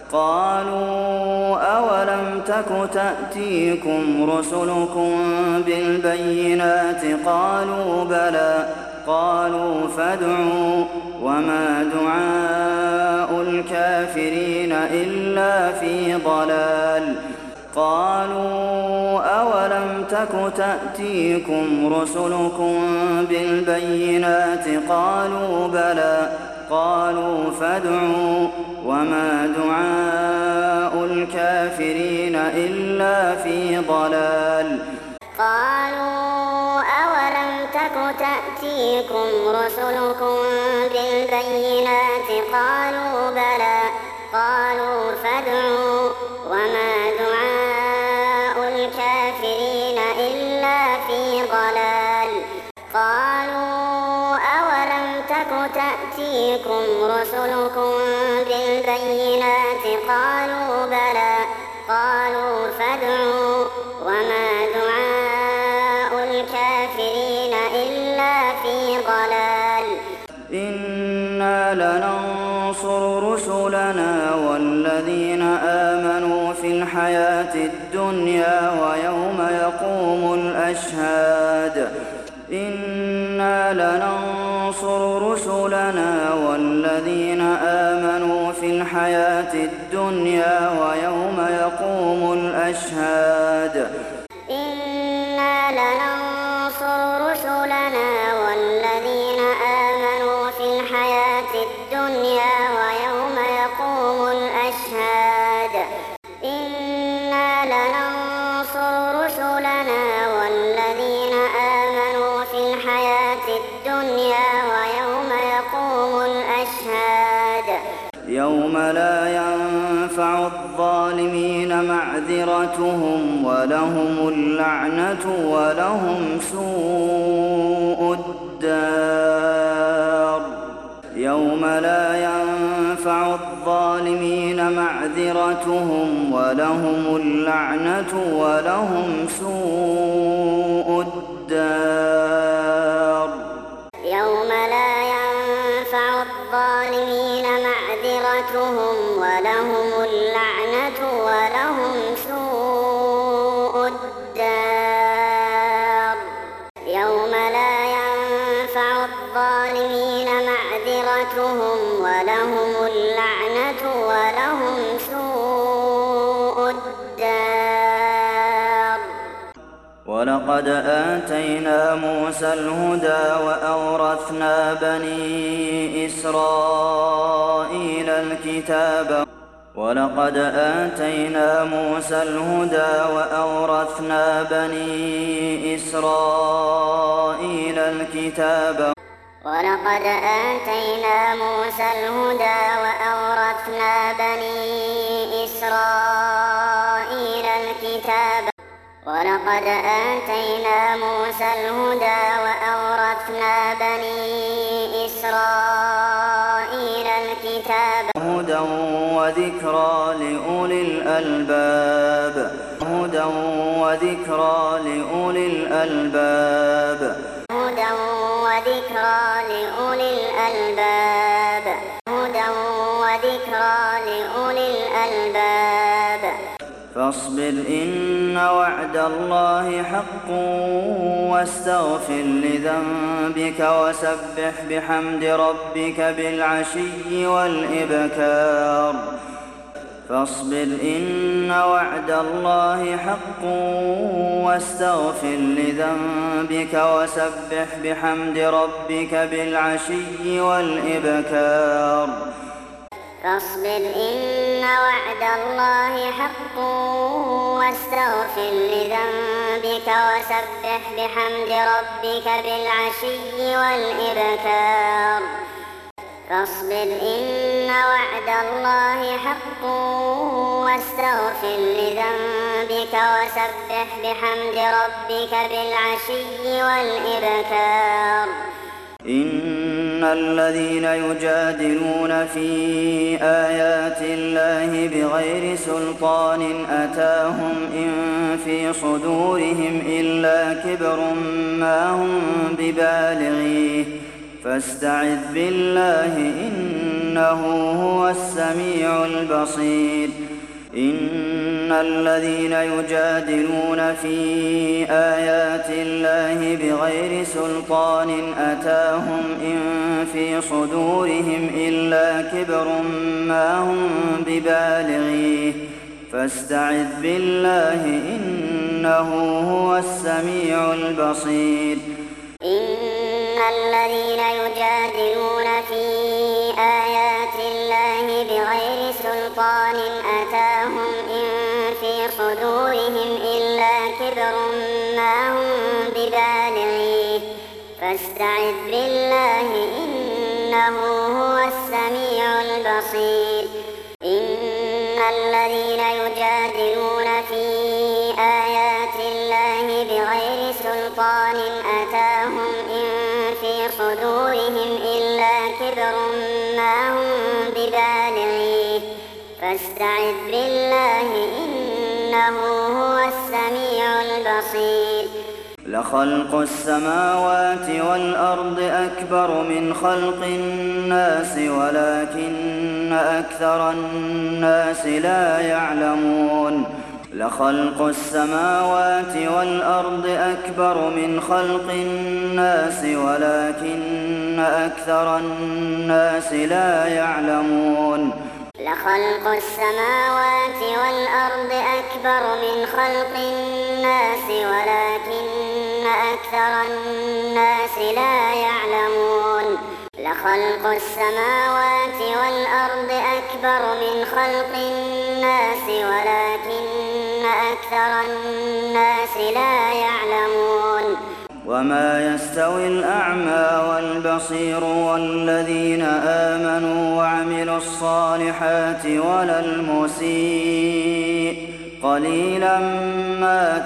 قَالُوا أَوَلَمْ تَكُ تَأْتِيكُمْ رُسُلُكُم بِالْبَيِّنَاتِ قَالُوا بَلَىٰ قَالُوا فَادْعُوا وَمَا دُعَاءُ الْكَافِرِينَ إِلَّا فِي ضَلَالٍ قَالُوا أَوَلَمْ تَكُ تَأْتِيكُمْ رُسُلُكُم بِالْبَيِّنَاتِ قَالُوا بَلَىٰ قَالُوا فَادْعُوا وَمَا دُعَاءُ الْكَافِرِينَ إِلَّا فِي ضَلَالٍ قَالُوا أَوَلَمْ تَكُ تَأْتِيكُمْ رُسُلُكُم بِالْبَيِّنَاتِ قَالُوا بَلَىٰ قَالُوا فَادْعُوا وَمَا دُعَاءُ الْكَافِرِينَ إِلَّا فِي ضَلَالٍ قَالُوا أَوَلَمْ تَكُ تَأْتِيكُمْ رُسُلُكُم بِالْبَيِّنَاتِ قَالُوا بَلَىٰ قَالُوا فَادْعُوا وَمَا دُعَاءُ الْكَافِرِينَ إِلَّا فِي ضَلَالٍ إِنَّا لَنَنصُرُ رُسُلَنَا وَالَّذِينَ آمَنُوا فِي الْحَيَاةِ الدُّنْيَا وَيَوْمَ يَقُومُ الْأَشْهَادُ إِنَّا لَنَنصُرُ رُسُلَنَا وَالَّذِينَ آمَنُوا فِي الْحَيَاةِ الدُّنْيَا وَيَوْمَ يَقُومُ الْأَشْهَادُ إِنَّا لَنَنصُرُ رُسُلَنَا وَالَّذِينَ آمَنُوا فِي الْحَيَاةِ الدُّنْيَا وَيَوْمَ يَقُومُ الْأَشْهَادُ إِنَّا لَنَنصُرُ رُسُلَنَا وَالَّذِينَ آمَنُوا فِي الْحَيَاةِ الدُّنْيَا وَيَوْمَ يَقُومُ الْأَشْهَادُ يَوْمَ لَا يَنفَعُ الظَّالِمِينَ مَعْذِرَتُهُمْ وَلَهُمُ اللَّعْنَةُ وَلَهُمْ سُوءُ الدَّارِ يَوْمَ لَا يَنفَعُ الظَّالِمِينَ مَعْذِرَتُهُمْ وَلَهُمُ اللَّعْنَةُ وَلَهُمْ سُوءُ الدَّارِ يَوْمَ لَا يَنفَعُ الظَّالِمِينَ مَعْذِرَتُهُمْ وَلَهُمُ اللَّعْنَةُ وَلَهُمْ سُوءُ الدَّارِ يَوْمَ لَا يَنفَعُ الظَّالِمِينَ مَعْذِرَتُهُمْ مَغْفِرَتُهُمْ وَلَهُمُ اللَّعْنَةُ وَلَهُمْ سُوءُ الدَّارِ وَلَقَدْ آتَيْنَا مُوسَى الْهُدَىٰ وَأَوْرَثْنَا بَنِي إِسْرَائِيلَ الْكِتَابَ وَلَقَدْ آتَيْنَا مُوسَى الْهُدَىٰ وَأَوْرَثْنَا بَنِي إِسْرَائِيلَ الْكِتَابَ وَلَقَدْ آتَيْنَا مُوسَى الْهُدَىٰ وَأَوْرَثْنَا بَنِي إِسْرَائِيلَ الْكِتَابَ وَلَقَدْ آتَيْنَا مُوسَى الْهُدَىٰ وَأَوْرَثْنَا بَنِي إِسْرَائِيلَ الْكِتَابَ هُدًى وَذِكْرَىٰ لِأُولِي الْأَلْبَابِ هُدًى وَذِكْرَىٰ لِأُولِي الْأَلْبَابِ هُدًى وَذِكْرَىٰ لِأُولِي الْأَلْبَابِ هُدًى وَذِكْرَىٰ لِأُولِي الْأَلْبَابِ فاصبر إن وعد الله حق واستغفر لذنبك وسبح بحمد ربك بالعشي والإبكار فاصبر إن وعد الله حق واستغفر لذنبك وسبح بحمد ربك بالعشي والإبكار فاصبر إن وعد الله حق واستغفر لذنبك وسبح بحمد ربك بالعشي والإبكار فاصبر إن وعد الله حق واستغفر لذنبك وسبح بحمد ربك بالعشي والإبكار إن الذين يجادلون في آيات الله بغير سلطان أتاهم إن في صدورهم إلا كبر ما هم ببالغيه فاستعذ بالله إنه هو السميع البصير إن الذين يجادلون في آيات الله بغير سلطان أتاهم إن في صدورهم إلا كبر ما هم ببالغيه فاستعذ بالله إنه هو السميع البصير إن الذين يجادلون في آيات الله بغير سلطان أتاهم إن في صدورهم إلا كبر ما هم ببالغيه فاستعذ بالله إنه هو السميع البصير إن الذين يجادلون في آيات الله بغير سلطان أتاهم إن في صدورهم إلا كبر ما هم ببالغيه فاستعذ بالله إنه هو السميع البصير لخلق السماوات والأرض أكبر من خلق الناس ولكن أكثر الناس لا يعلمون لخلق السماوات والأرض أكبر من خلق الناس ولكن أكثر الناس لا يعلمون لخلق السماوات والأرض أكبر من خلق الناس ولكن أكثر الناس لا يعلمون لخلق السماوات والأرض أكبر من خلق الناس ولكن أكثر الناس لا يعلمون وما يستوي الأعمى والبصير والذين آمنوا وعملوا الصالحات ولا المسيء قليلا ما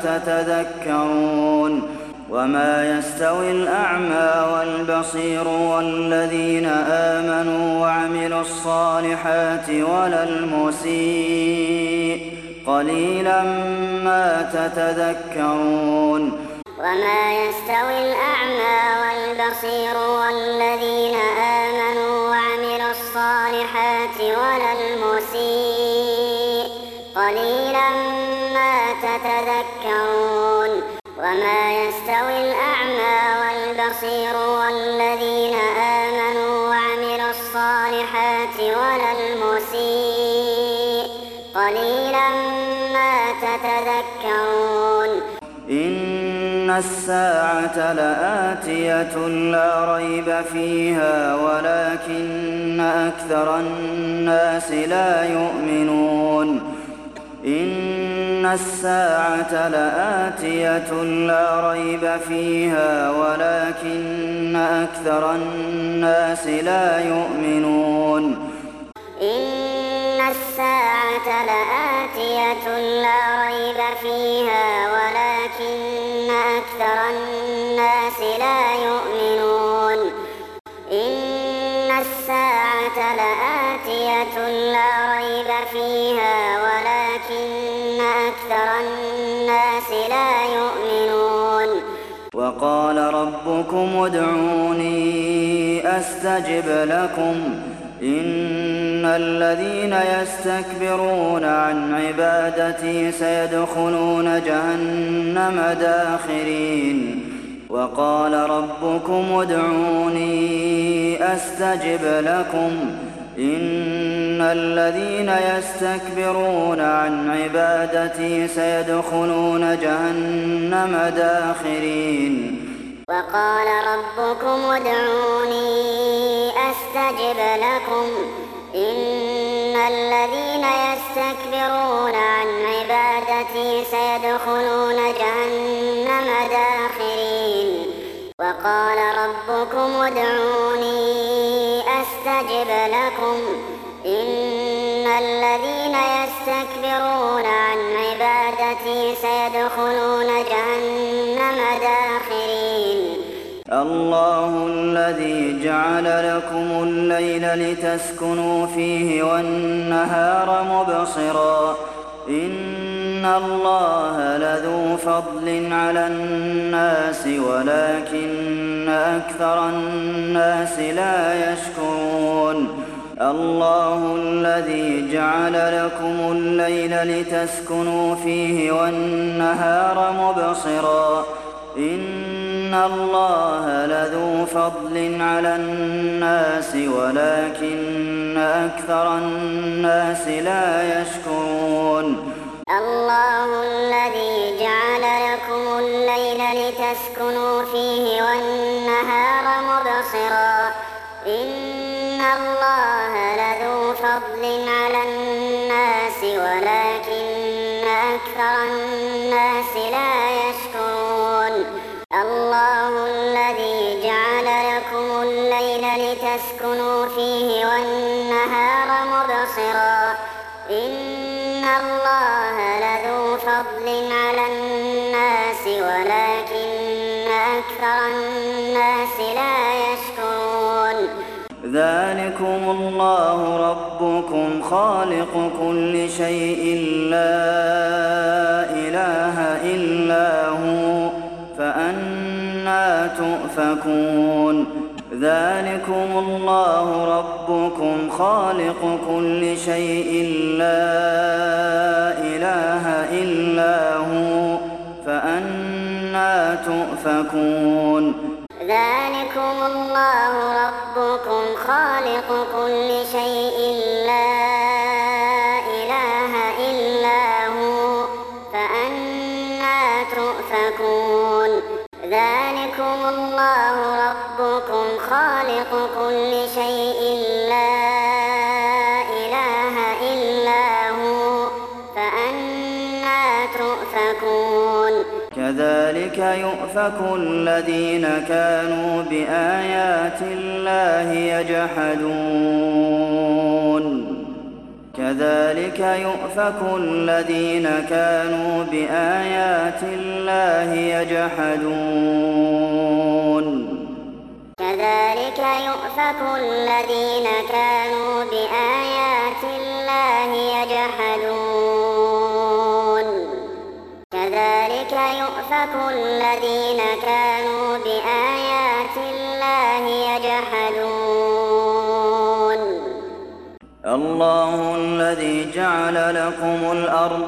تتذكرون وما يستوي الأعمى والبصير والذين آمنوا وعملوا الصالحات ولا المسيء قليلا ما تتذكرون وما يستوي الأعمى والبصير والذين آمنوا وعملوا الصالحات ولا المسيء قليلا ما تتذكرون وما يستوي الأعمى والبصير والذين آمنوا وعملوا الآيات ولا المسيء قليلا ما تتذكرون إن الساعة لآتية لا ريب فيها ولكن أكثر الناس لا يؤمنون إن الساعة لآتية لا ريب فيها ولكن أكثر الناس لا يؤمنون إن الساعة لآتية لا ريب فيها ولكن أكثر الناس لا يؤمنون إن الساعة لآتية لا ريب فيها ولكن أكثر الناس لا يؤمنون وقال ربكم ادعوني أستجب لكم إن الذين يستكبرون عن عبادتي سيدخلون جهنم داخرين وقال ربكم ادعوني أستجب لكم إن الذين يستكبرون عن عبادتي سيدخلون جهنم داخرين وقال ربكم ادعوني أستجب لكم إن الذين يستكبرون عن عبادتي سيدخلون جهنم داخرين وقال ربكم ادعوني أستجب لكم إن الذين يستكبرون عن عبادتي سيدخلون جهنم داخرين الله الذي جعل لكم الليل لتسكنوا فيه والنهار مبصرا إن الله لذو فضل على الناس ولكن أكثر الناس لا يشكرون الله الذي جعل لكم الليل لتسكنوا فيه والنهار مبصرا إن الله لذو فضل على الناس ولكن أكثر الناس لا يشكرون الله الذي جعل لكم الليل لتسكنوا فيه والنهار مبصرا إن الله لذو فضل على الناس ولكن أكثر الناس لا يشكرون الله الذي جعل لكم الليل لتسكنوا فيه والنهار مبصرا إن الله لذو فضل على الناس ولكن أكثر الناس لا يشكرون ذلكم الله ربكم خالق كل شيء لا إله إلا هو فأنى تؤفكون ذلكم الله ربكم خالق كل شيء لا إله إلا هو فأنى تؤفكون ذلكم الله ربكم خالق كل شيء لا إله إلا هو فأنى تؤفكون ذلكم الله ربكم خالق كل شيء لا إله إلا هو فأنى تؤفكون كذلك يؤفك الذين كانوا بآيات الله يجحدون كذلك يؤفك الذين كانوا بآيات الله يجحدون كذلك يؤفك الذين كانوا بآيات الله يجحدون كذلك يؤفك الذين كانوا بآيات الله يجحدون الله الذي جعل لكم الأرض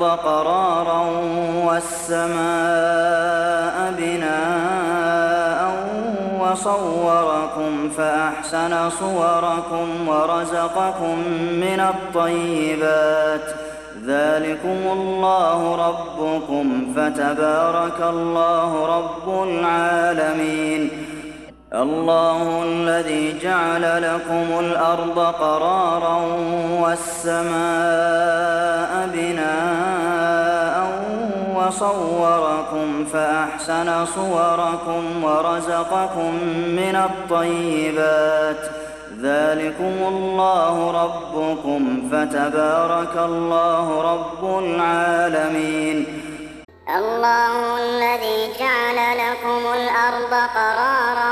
قرارا والسماء بناء وصوركم فأحسن صوركم ورزقكم من الطيبات ذلكم الله ربكم فتبارك الله رب العالمين الله الذي جعل لكم الأرض قرارا والسماء بناء وصوركم فأحسن صوركم ورزقكم من الطيبات ذلكم الله ربكم فتبارك الله رب العالمين الله الذي جعل لكم الأرض قرارا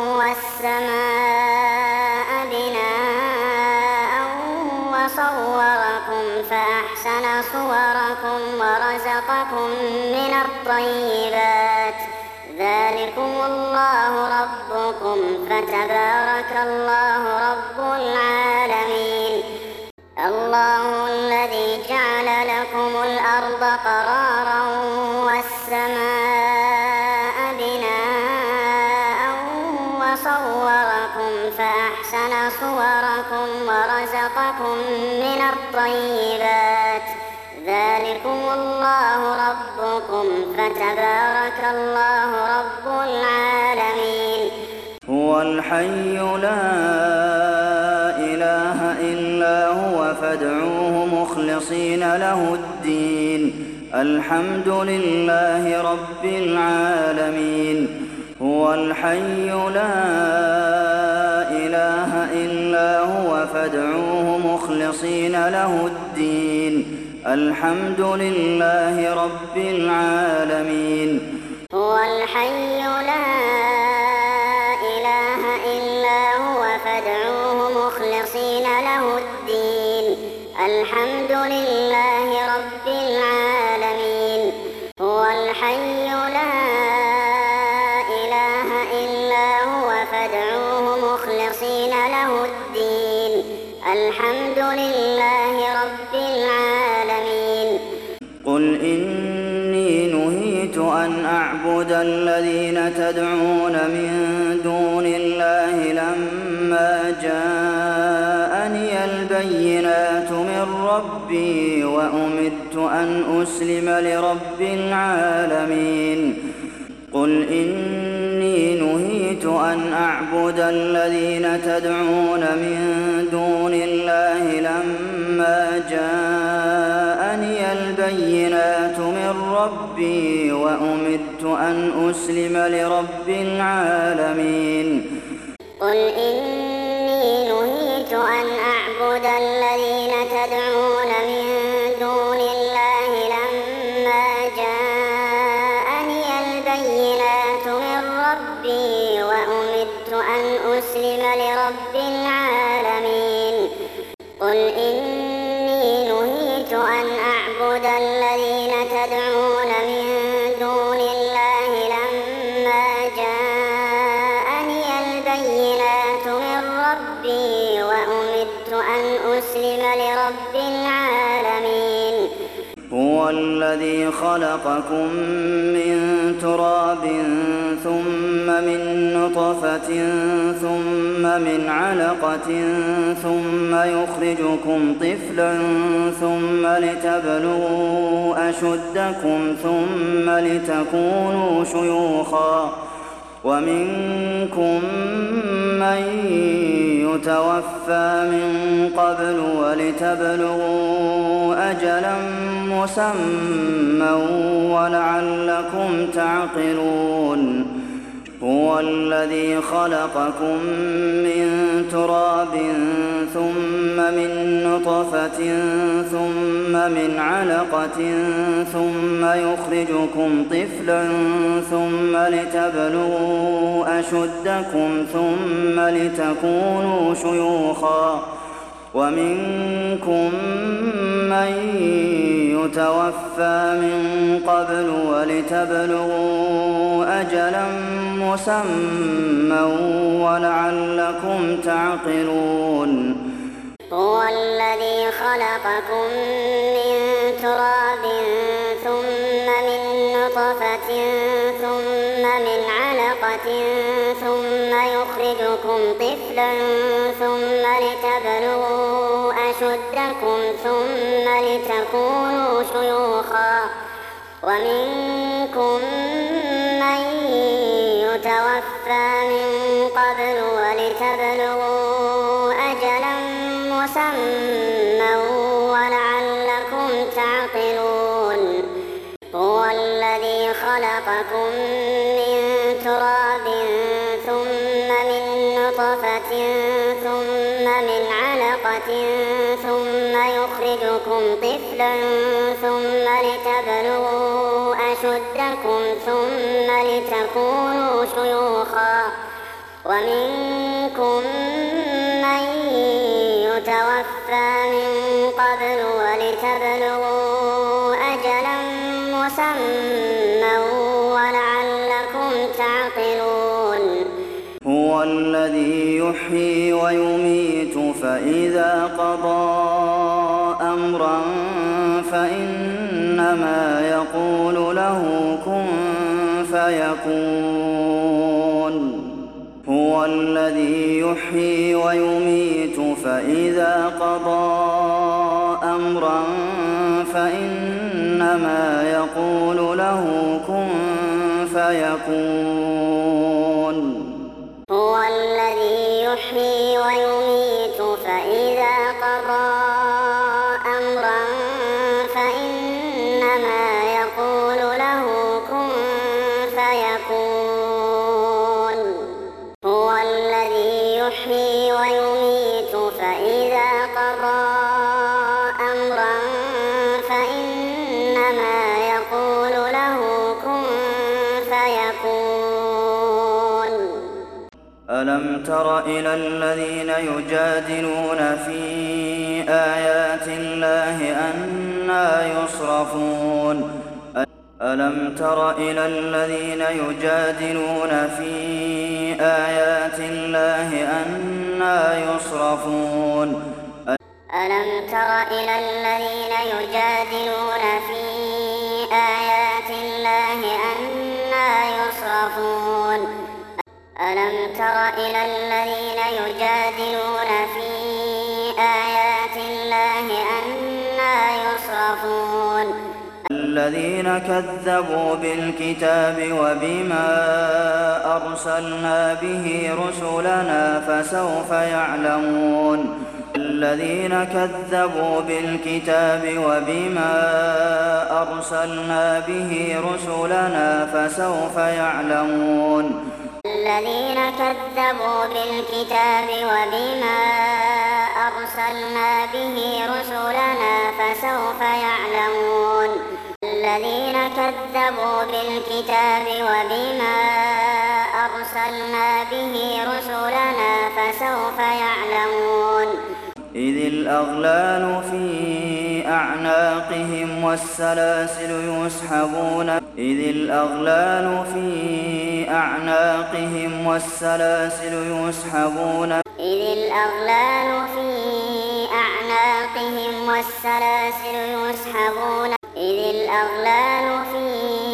والسماء بناء وصوركم فأحسن صوركم ورزقكم من الطيبات ذلكم الله ربكم فتبارك الله رب العالمين الله الذي جعل لكم الأرض قرارا والسماء بناء وصوركم فأحسن صوركم ورزقكم من الطيبات ذلكم الله ربكم فتبارك الله رب العالمين هو الحي لا إله إلا هو فادعوه مخلصين له الدين الحمد لله رب العالمين هو الحي لا إله إلا هو فادعوه مخلصين له الدين الحمد لله رب العالمين هو الحي لا إله إلا هو فادعوه مخلصين له الدين الحمد لله رب العالمين هو الحي لا إله إلا هو فادعوه مخلصين له الدين الحمد لله رب العالمين قل إني نهيت أن أعبد الذين تدعون من دون الله لما جاءني البينات من ربي وأمرت أن أسلم لرب العالمين قل إني نهيت أن أعبد الذين تدعون من دون الله لما جاءني البينات من ربي وأمرت أن أسلم لرب العالمين قل إني نهيت أن أعبد الذين تدعون من دون الله لما جاءني البينات من ربي وأمرت أن أسلم لرب العالمين قل إني نهيت أن أعبد الذين تدعون من دون الله لما جاءني البينات من ربي وأمرت أن أسلم لرب العالمين هو الذي خلقكم من تراب ثم من نطفة ثم من علقة ثم يخرجكم طفلا ثم لتبلغوا أشدكم ثم لتكونوا شيوخا ومنكم من يتوفى من قبل ولتبلغوا أجلا مسمى ولعلكم تعقلون هو الذي خلقكم من تراب ثم من نطفة ثم من علقة ثم يخرجكم طفلا ثم لتبلغوا أشدكم ثم لتكونوا شيوخا ومنكم من يتوفى من قبل ولتبلغوا أجلا مسمى ولعلكم تعقلون هو الذي خلقكم من تراب ثم من نطفة ثم من علقة ثم طفلا ثم لتبلغوا أشدكم ثم لتكونوا شيوخا ومنكم من يتوفى من قبل ولتبلغوا أجلا مسمى ولعلكم تعقلون هو الذي خلقكم من تراب ثم من نطفة ثم من علقة ثم يخرجكم طفلا ثم لتبلغوا أشدكم ثم لتكونوا شيوخا ومنكم من يتوفى من قبل ولتبلغوا أجلا مسمى ولعلكم تعقلون هو الذي يحيي ويميت فإذا قضى أمرا فإنما يقول له كن فيكون هو الذي يحيي ويميت فإذا قضى أمرا فإنما يقول له كن فيكون هو الذي يحيي ويميت فإذا قضى أمرا فإنما يقول له كن فيكون هو الذي يحيي ويميت فإذا قضى أمرا فإنما يقول له كن فيكون ألم تر إلى الذين يجادلون في آيات الله أنى يصرفون ألم تر إلى الذين يجادلون في آيات الله أنى يصرفون ألم تر إلى الذين يجادلون في آيات الله أنى يصرفون ألم تر إلى الذين يجادلون في آيات الله أنى يصرفون الذين كذبوا بالكتاب وبما أرسلنا به رسلنا فسوف يعلمون الذين كذبوا بالكتاب وبما أرسلنا به رسلنا فسوف يعلمون الذين كذبوا بالكتاب وبما أرسلنا به رسلنا فسوف يعلمون الذين كذبوا بالكتاب وبما أرسلنا به رسلنا فسوف يعلمون إذ الأغلال في أعناقهم والسلاسل يسحبون إذ الأغلال في أعناقهم والسلاسل يسحبون إذ الأغلال في أعناقهم والسلاسل يسحبون إذ الأغلال في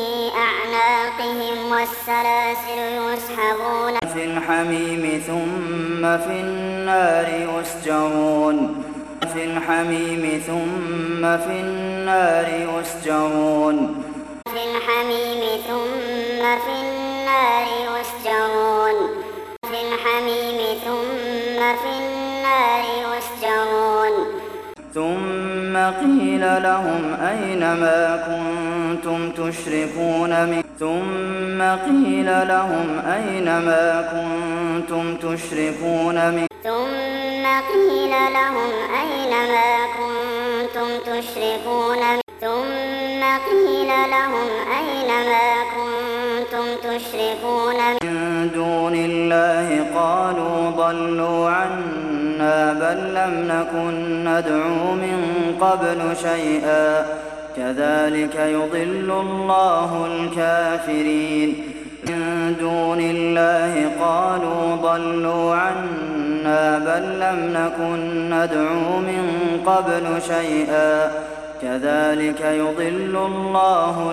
أعناقهم والسلاسل يسحبون في الحميم ثم في النار يسجرون في الحميم ثم في النار يسجرون في الحميم ثم في النار يسجرون في الحميم ثم في النار يسجرون ثم قيل لهم أين ما كنتم تشركون من ثم قيل لهم أين ما كنتم تشركون من ثم قيل لهم أين ما كنتم تشركون من ثم قيل لهم أين ما كنتم تشركون من دون الله قالوا ضلوا عنا بل لم نكن ندعو من قبل شيئا كذلك يضل الله الكافرين من دون الله قالوا ضلوا عنا بل لم نكن ندعو من قبل شيئا كذلك يضل الله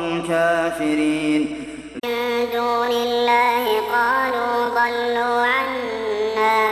الكافرين من دون الله قالوا ضلوا عنا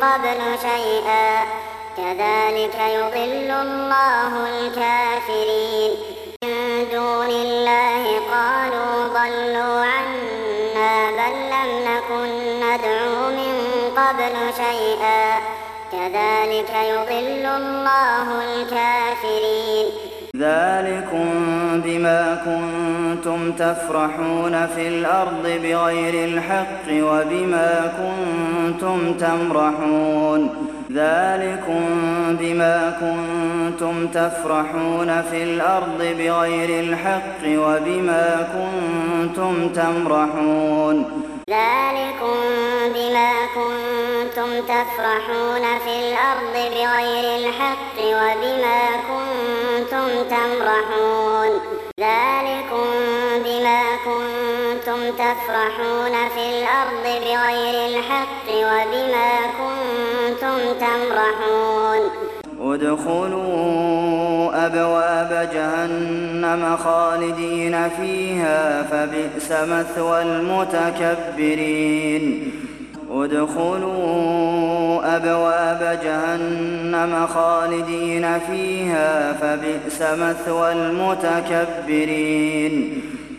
قبل شيئا كذلك يضل الله الكافرين من دون الله قالوا ضلوا عنا بل لم نكن ندعو من قبل شيئا كذلك يضل الله الكافرين ذلكم بما كنتم تفرحون في الأرض بغير الحق وبما كنتم تمرحون ذلكم بما كنتم تفرحون في الأرض بغير الحق وبما كنتم تمرحون ذلكم بما كنتم تفرحون في الأرض بغير الحق وبما كنتم تمرحون ذلكم بما كنتم تفرحون في الأرض بغير الحق وبما كنتم تمرحون ادخلوا أبواب جهنم خالدين فيها فبئس مثوى المتكبرين ادخلوا أبواب جهنم خالدين فيها فبئس مثوى المتكبرين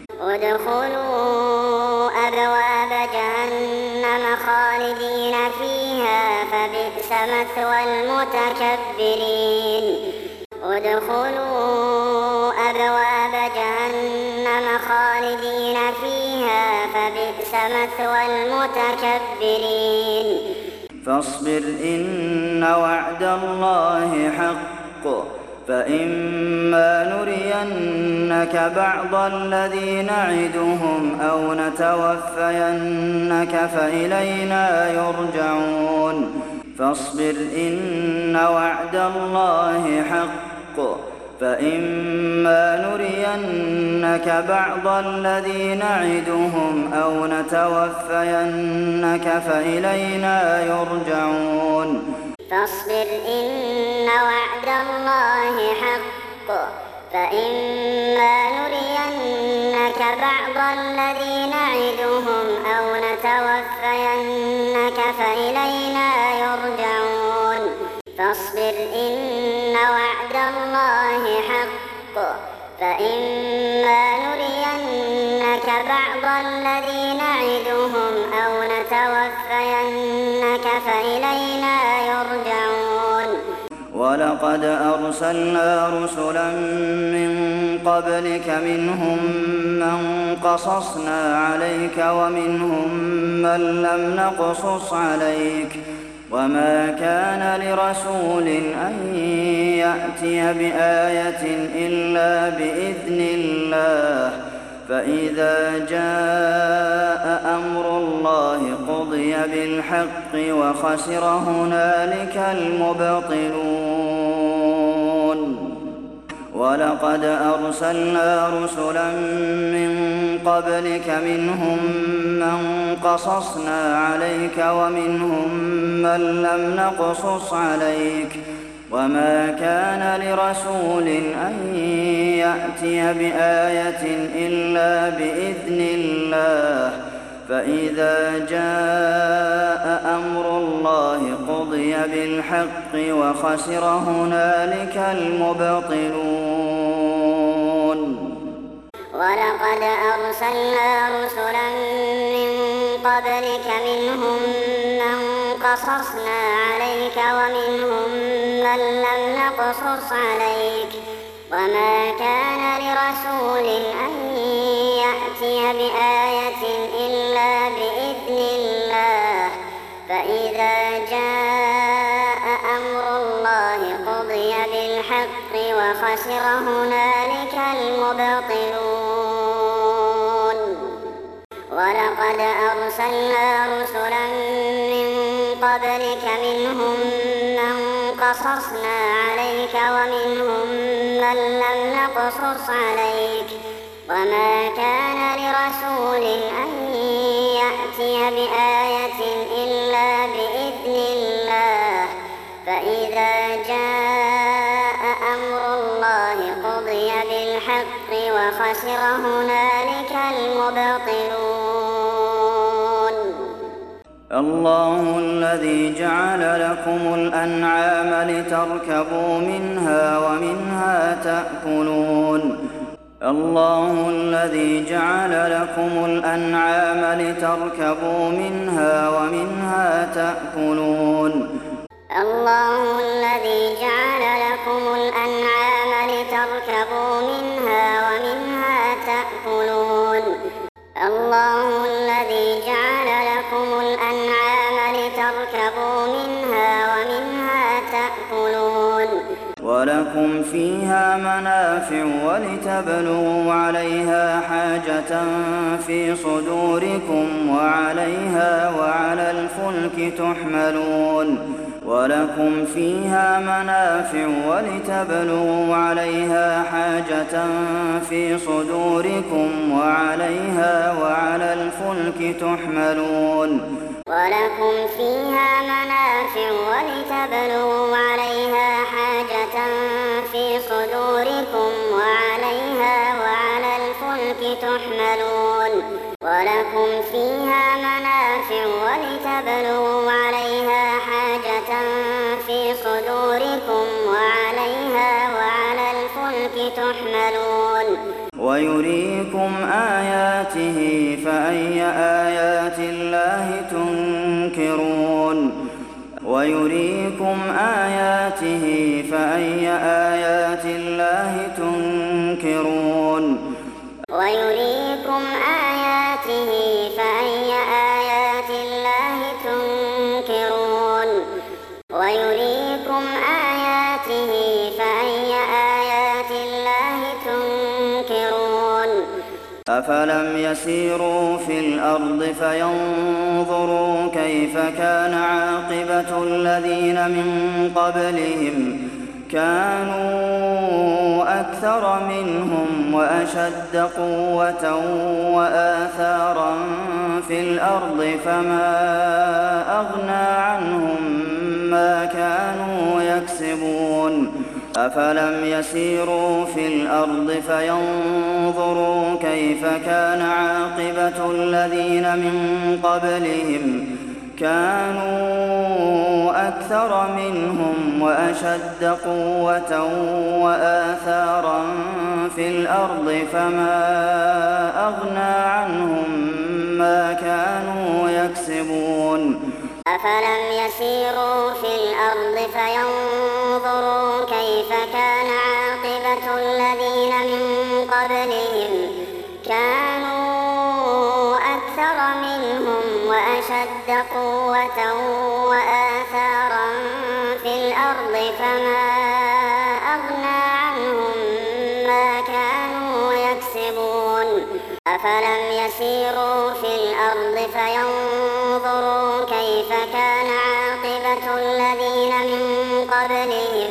ادخلوا أبواب جهنم خالدين فيها فبئس مثوى المتكبرين ادخلوا أبواب جهنم خالدين فيها فبئس مثوى المتكبرين فاصبر إن وعد الله حق فإما نرينك بعض الذي نعدهم أو نتوفينك فإلينا يرجعون فاصبر إن وعد الله حق فإما نرينك بعض الذي نعدهم أو نتوفينك فإلينا يرجعون فاصبر إن وعد الله حق فإما نرينك بعض الذي نعدهم أو نتوفينك فإلينا يرجعون فاصبر إن وعد الله حق فإما نرينك بعض الذي نعدهم أو نتوفينك فإلينا يرجعون ولقد أرسلنا رسلا من قبلك منهم من قصصنا عليك ومنهم من لم نقصص عليك وما كان لرسول أن يأتي بآية إلا بإذن الله فإذا جاء أمر الله قضي بالحق وخسر هنالك المبطلون ولقد أرسلنا رسلا من قبلك منهم من قصصنا عليك ومنهم من لم نقصص عليك وما كان لرسول أن يأتي بآية إلا بإذن الله فإذا جاء أمر الله قضي بالحق وخسر هنالك المبطلون ولقد أرسلنا رسلا من قبلك منهم من قصصنا عليك ومنهم من لم نقصص عليك وما كان لرسول أن يأتي بآية إلا بإذن الله فإذا جاء أمر الله قضي بالحق وخسر هنالك المبطلون ولقد أرسلنا رسلا من قبلك منهم من قصصنا عليك ومنهم من لم نقصص عليك وما كان لرسول أن يأتي بآية إلا بإذن الله فإذا جاء أمر الله قضي بالحق وخسر هنالك المبطلون الله الذي جعل لكم الأنعام لتركبوا منها ومنها تأكلون الله الذي جعل لكم الأنعام لتركبوا منها ومنها تأكلون الله الذي جعل لكم الأنعام لتركبوا منها ومنها تأكلون الله الذي جعل لكم الأنعام لتركبوا منها ومنها تأكلون ولكم فيها منافع ولتبلغوا عليها حاجة في صدوركم وعليها وعلى الفلك تحملون ولكم فيها منافع ولتبلغوا عليها حاجة في صدوركم وعليها وعلى الفلك تحملون ولكم فيها منافع ولتبلغوا عليها حاجة في صدوركم وعليها وعلى الفلك تحملون ولكم فيها منافع ولتبلغوا عليها حاجة في صدوركم وعليها وعلى الفلك تحملون ويريكم آياته فأي آيات الله تنكرون ويريكم آياته فأي آيات الله تنكرون ويريكم آياته فأي آيات الله تنكرون ويريكم آياته فأي آيات الله تنكرون أفلم يسيروا في الأرض فينظروا كيف كان عاقبة الذين من قبلهم كانوا أكثر منهم وأشد قوة وآثارا في الأرض فما أغنى عنهم ما كانوا يكسبون أفلم يسيروا في الأرض فينظروا كيف كان عاقبة الذين من قبلهم كانوا أكثر منهم وأشد قوة وآثارا في الأرض فما أغنى عنهم ما كانوا يكسبون أفلم يسيروا في الأرض فينظروا كيف كان عاقبة الذين من قبلهم كانوا أكثر منهم وأشد قوة وآثارا في الأرض فما أغنى عنهم ما كانوا يكسبون أفلم يسيروا في الأرض فينظروا كيف كان عاقبة الذين من قبلهم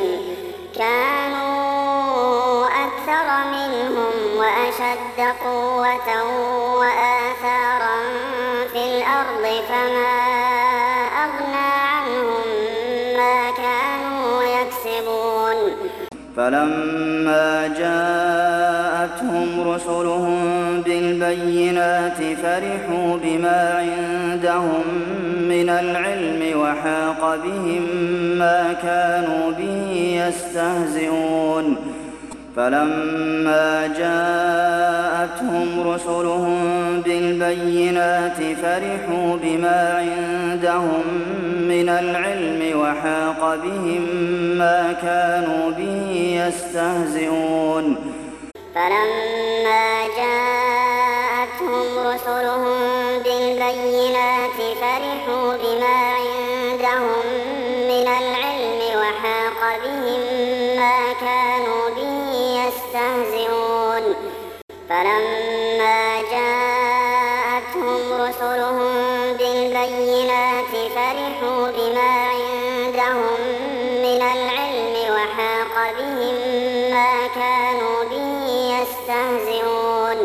كانوا أكثر منهم وأشد قوة وآثارا في الأرض فما أغنى عنهم ما كانوا يكسبون فلما جاءتهم رسلهم بالبينات فرحوا بما عندهم من العلم وحاق بهم ما كانوا به يستهزئون فلما جاءتهم رسلهم بالبينات فرحوا بما عندهم من العلم وحاق بهم ما كانوا به يستهزئون فلما جاءتهم رسلهم بالبينات فرحوا بما عندهم من العلم وحاق بهم ما كانوا به يستهزئون فلما جاءتهم رسلهم بالبينات فرحوا بما عندهم من العلم وحاق بهم ما كانوا به يستهزئون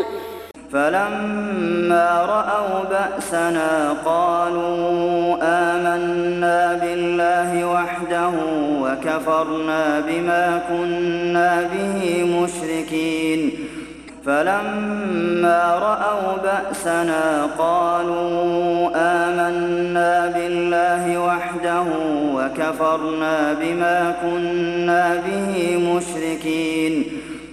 فلما رأوا بأسنا قالوا آمنا بالله وحده وكفرنا بما كنا به مشركين فلما رأوا بأسنا قالوا آمنا بالله وحده وكفرنا بما كنا به مشركين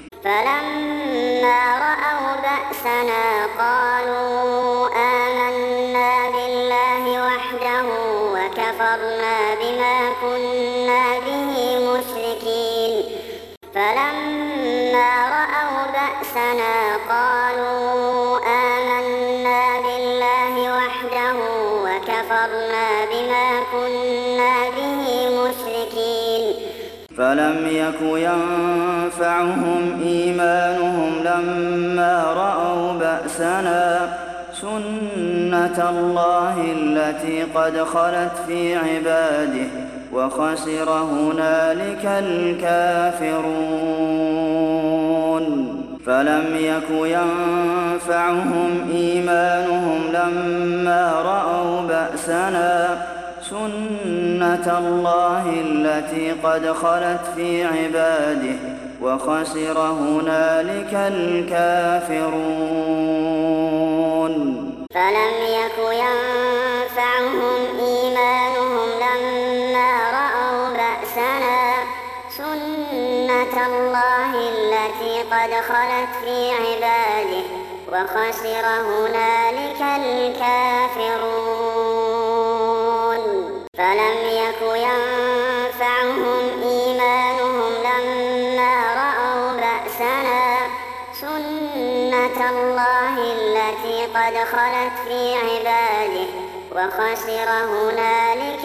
فلما رأوا بأسنا قالوا آمنا بالله وحده وكفرنا بما كنا به مشركين فلما رأوا بأسنا قالوا آمنا بالله وحده وكفرنا بما كنا به مشركين فلم يك ينفعهم إيمانهم لما رأوا بأسنا سنة الله التي قد خلت في عباده وخسر هنالك الكافرون فلم يك ينفعهم إيمانهم لما رأوا بأسنا سنة الله التي قد خلت في عباده وخسر هنالك الكافرون فلم يك ينفعهم إيمانهم لما رأوا بأسنا سنة الله التي قد خلت في عباده وخسر هنالك الكافرون فلم يك ينفعهم إيمانهم لما رأوا بأسنا سنة الله التي قد خلت في عباده وخسر هنالك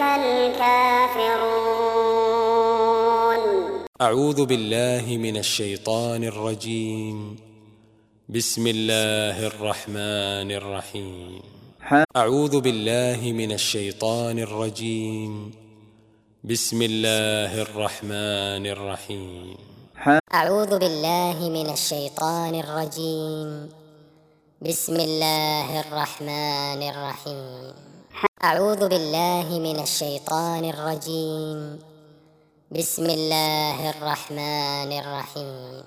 الكافرون أعوذ بالله من الشيطان الرجيم بسم الله الرحمن الرحيم أعوذ بالله من الشيطان الرجيم بسم الله الرحمن الرحيم أعوذ بالله من الشيطان الرجيم بسم الله الرحمن الرحيم أعوذ بالله من الشيطان الرجيم بسم الله الرحمن الرحيم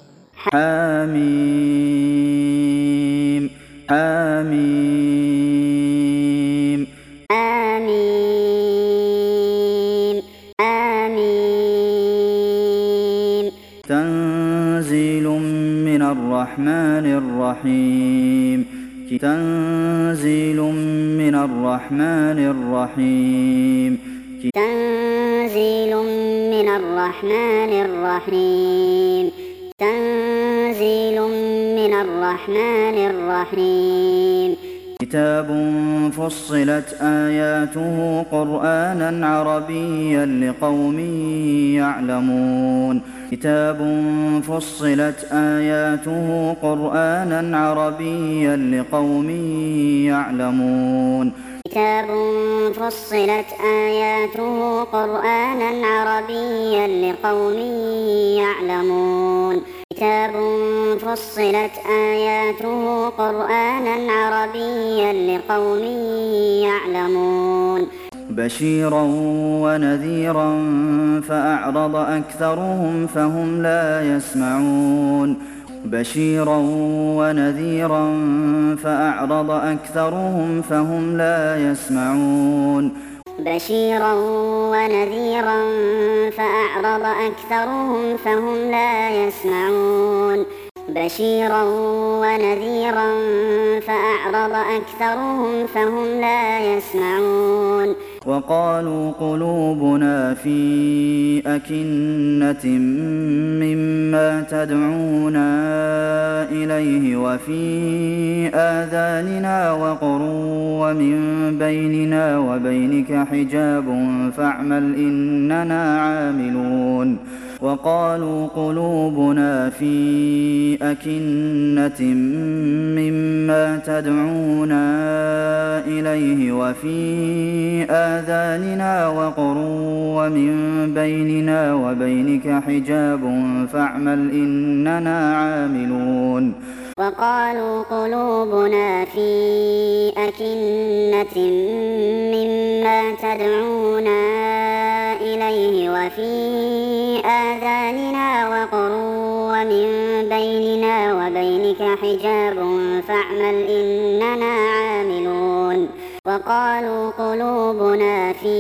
حميم حميم آمين آمين تنزيل من الرحمن الرحيم تنزيل من الرحمن الرحيم تنزيل من الرحمن الرحيم تنزيل من الرحمن الرحيم كتاب فصلت آياته قرآنا عربيا لقوم يعلمون كتاب فصلت آياته قرآنا عربيا لقوم يعلمون كتاب فصلت آياته قرآنا عربيا لقوم يعلمون كتاب فصلت آياته قرآنا عربيا لقوم يعلمون بشيرا ونذيرا فأعرض أكثرهم فهم لا يسمعون بشيرا ونذيرا فأعرض أكثرهم فهم لا يسمعون بشيرا ونذيرا فأعرض أكثرهم فهم لا يسمعون بشيرا ونذيرا فأعرض أكثرهم فهم لا يسمعون وقالوا قلوبنا في أكنة مما تدعونا إليه وفي آذاننا وقر ومن بيننا وبينك حجاب فاعمل إننا عاملون وقالوا قلوبنا في أكنة مما تدعونا إليه وفي آذاننا وقر ومن بيننا وبينك حجاب فاعمل إننا عاملون وقالوا قلوبنا في أكنة مما تدعونا إليه وفي آذاننا وقر ومن بيننا بيننا وبينك حجاب فاعمل إننا عاملون وقالوا قلوبنا في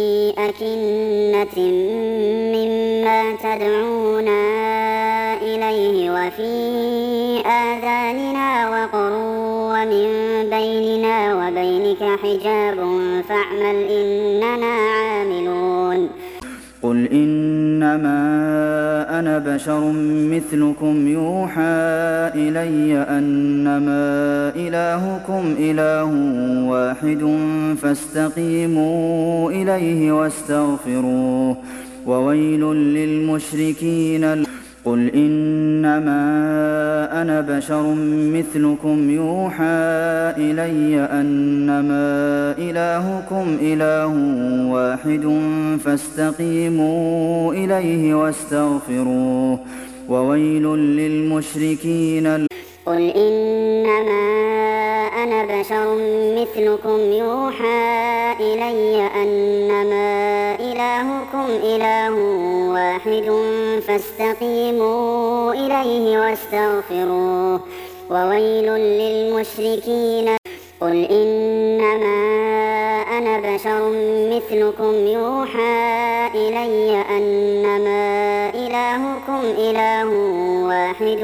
أكنة مما تدعونا إليه وفي آذاننا وقر ومن بيننا وبينك حجاب فاعمل إننا عاملون قل إنما أنا بشر مثلكم يوحى إلي أنما إلهكم إله واحد فاستقيموا إليه واستغفروه وويل للمشركين قل إنما أنا بشر مثلكم يوحى إلي أنما إلهكم إله واحد فاستقيموا إليه واستغفروه وويل للمشركين قل إنما أنا بشر مثلكم يوحى إلي أنما إلهكم إله واحد فاستقيموا إليه واستغفروه وويل للمشركين قل إنما أنا بشر مثلكم يوحى إلي أنما إلهكم إله واحد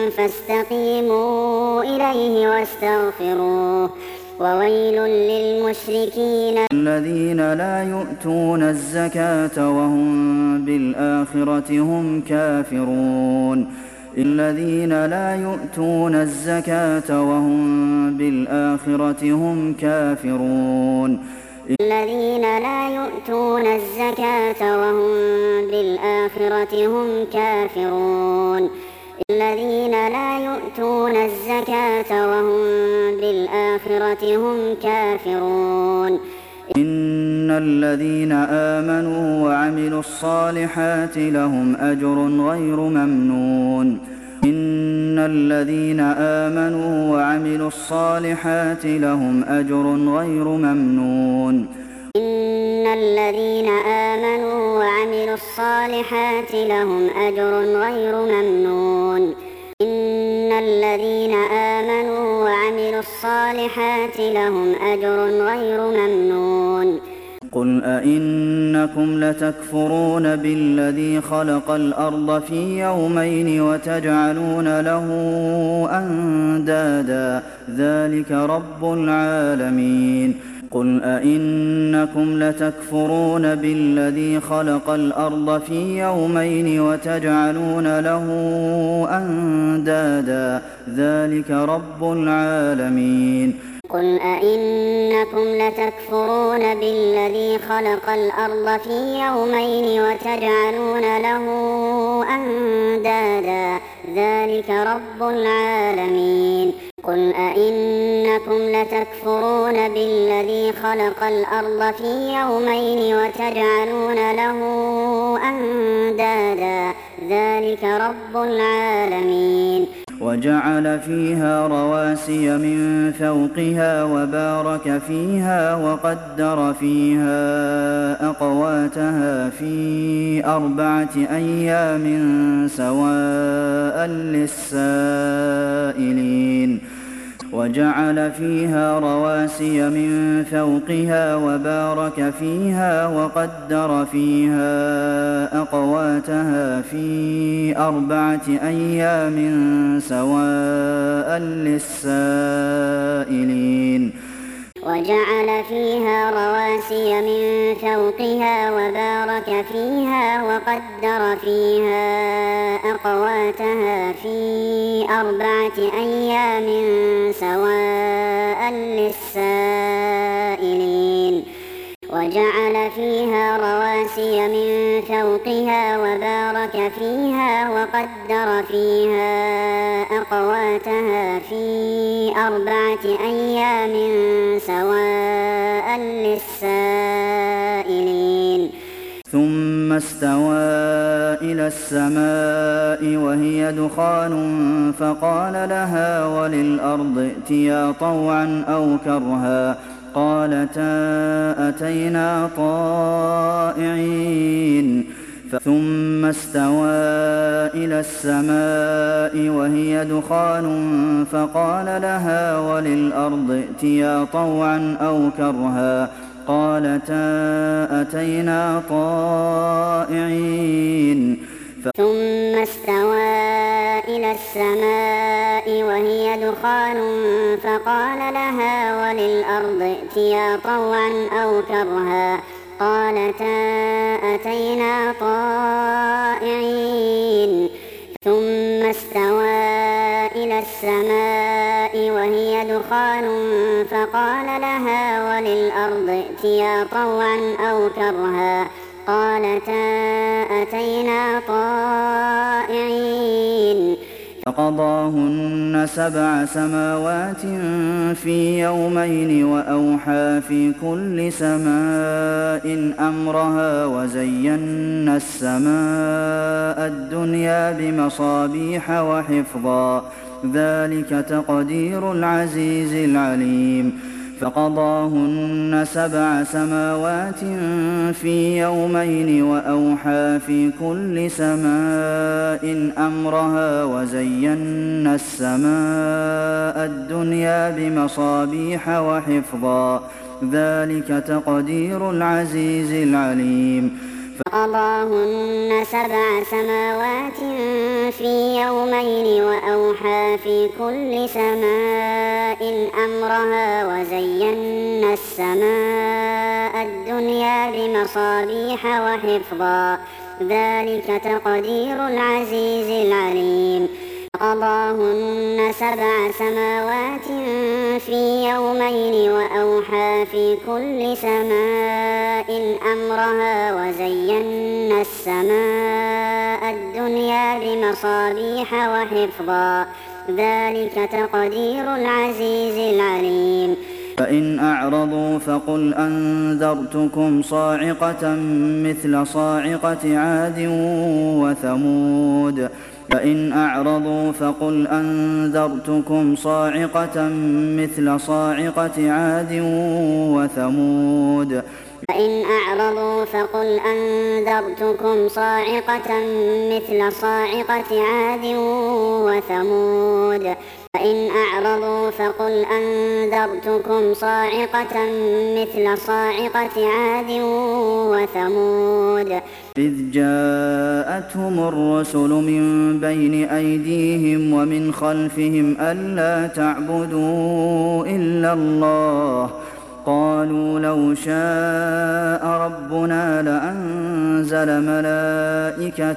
فاستقيموا إليه واستغفروه وويل للمشركين الذين لا يؤتون الزكاة وهم بالآخرة هم كافرون الذين لا يؤتون الزكاة وهم بالآخرة هم كافرون الذين لا يؤتون الزكاة وهم بالآخرة هم كافرون الذين لا يؤتون الزكاة وهم بالآخرة هم كافرون إن الذين آمنوا وعملوا الصالحات لهم أجر غير ممنون إن الذين آمنوا وعملوا الصالحات لهم أجر غير ممنون إن الذين آمنوا وعملوا الصالحات لهم أجر غير ممنون إن الذين آمنوا وعملوا الصالحات لهم أجر غير ممنون قل أئنكم لتكفرون بالذي خلق الأرض في يومين وتجعلون له أندادا ذلك رب العالمين قل أئنكم لتكفرون بالذي خلق الأرض في يومين وتجعلون له أندادا ذلك رب العالمين قل أئنكم لتكفرون بالذي خلق الأرض في يومين وتجعلون له أندادا ذلك رب العالمين قل أئنكم لتكفرون بالذي خلق الأرض في يومين وتجعلون له أندادا ذلك رب العالمين وجعل فيها رواسي من فوقها وبارك فيها وقدر فيها أقواتها في أربعة أيام سواء للسائلين وجعل فيها رواسي من فوقها وبارك فيها وقدر فيها أقواتها في أربعة أيام سواء للسائلين وجعل فيها رواسي من فوقها وبارك فيها وقدر فيها أقواتها في أربعة أيام سواء للسائلين وجعل فيها رواسي من فوقها وبارك فيها وقدر فيها أقواتها في أربعة أيام سواء للسائلين ثم استوى إلى السماء وهي دخان فقال لها وللأرض ائتيا طوعا أو كرها قالتا أتينا طائعين ثم استوى إلى السماء وهي دخان فقال لها وللأرض ائتيا طوعا أو كرها قالتا أتينا طائعين. ثم استوى إلى السماء وهي دخان فقال لها وللأرض ائتيا طوعا أو كرها قالتا أتينا طائعين. ثم استوى إلى السماء وهي دخان فقال لها وللأرض ائتيا طوعا أو كرها قالتا أتينا طائعين. فقضاهن سبع سماوات في يومين وأوحى في كل سماء أمرها وزينا السماء الدنيا بمصابيح وحفظا ذلك تقدير العزيز العليم. فقضاهن سبع سماوات في يومين وأوحى في كل سماء أمرها وزينا السماء الدنيا بمصابيح وحفظا ذلك تقدير العزيز العليم. فقضاهن سبع سماوات في يومين وأوحى في كل سماء أمرها وزينا السماء الدنيا بمصابيح وحفظا ذلك تقدير العزيز العليم. فقضاهن سبع سماوات في يومين وأوحى في كل سماء أمرها وزينا السماء الدنيا بمصابيح وحفظا ذلك تقدير العزيز العليم. فإن أعرضوا فقل أنذرتكم صاعقة مثل صاعقة عاد وثمود. فإن أعرضوا فقل أنذرتكم صاعقة مثل صاعقة عاد وثمود. فإن أعرضوا فقل أنذرتكم صاعقة مثل صاعقة عاد وثمود. فإن أعرضوا فقل أنذرتكم صاعقة مثل صاعقة عاد وثمود. إذ جاءتهم الرسل من بين أيديهم ومن خلفهم ألا تعبدوا إلا الله قالوا لو شاء ربنا لأنزل ملائكة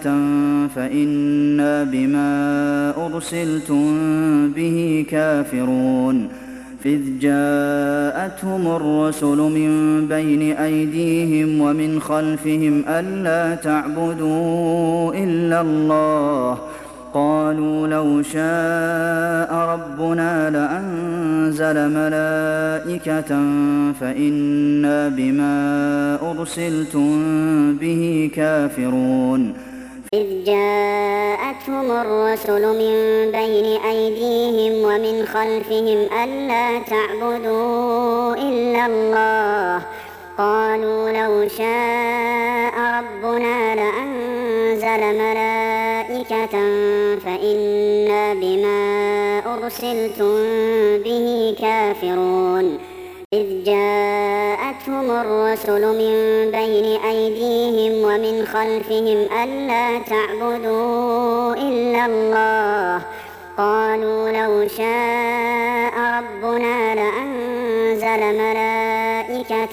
فإنا بما أرسلتم به كافرون. إذ جاءتهم الرسل من بين أيديهم ومن خلفهم ألا تعبدوا إلا الله قالوا لو شاء ربنا لأنزل ملائكة فإنا بما أرسلتم به كافرون. إذ جاءتهم الرسل من بين أيديهم ومن خلفهم ألا تعبدوا إلا الله قالوا لو شاء ربنا لأنزل ملائكة فإنا بما أرسلتم به كافرون. إذ جاءتهم الرسل من بين أيديهم ومن خلفهم ألا تعبدوا إلا الله قالوا لو شاء ربنا لأنزل ملائكة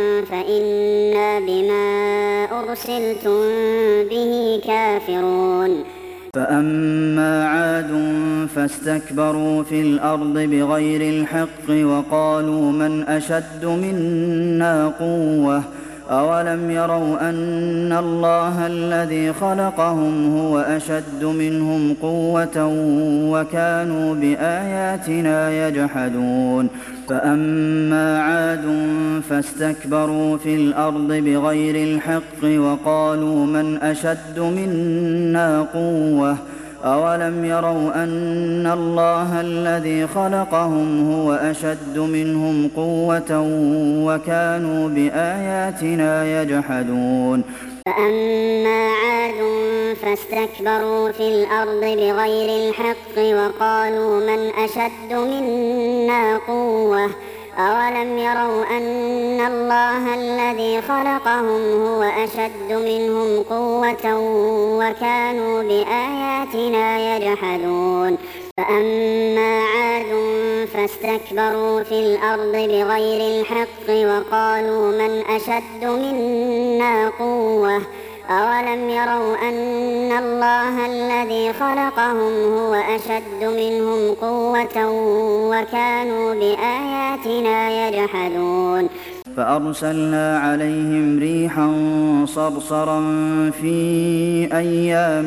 فإنا بما أرسلتم به كافرون. فأما عاد فاستكبروا في الأرض بغير الحق وقالوا من أشد منا قوة أولم يروا أن الله الذي خلقهم هو أشد منهم قوة وكانوا بآياتنا يجحدون. فأما عاد فاستكبروا في الأرض بغير الحق وقالوا من أشد منا قوة أولم يروا أن الله الذي خلقهم هو أشد منهم قوة وكانوا بآياتنا يجحدون فأما عاد فاستكبروا في الأرض بغير الحق وقالوا من أشد منا قوة أولم يروا أن الله الذي خلقهم هو أشد منهم قوة وكانوا بآياتنا يجحدون فأما عاد فاستكبروا في الأرض بغير الحق وقالوا من أشد منا قوة أولم يروا أن الله الذي خلقهم هو أشد منهم قوة وكانوا بآياتنا يجحدون فأرسلنا عليهم ريحا صرصرا في أيام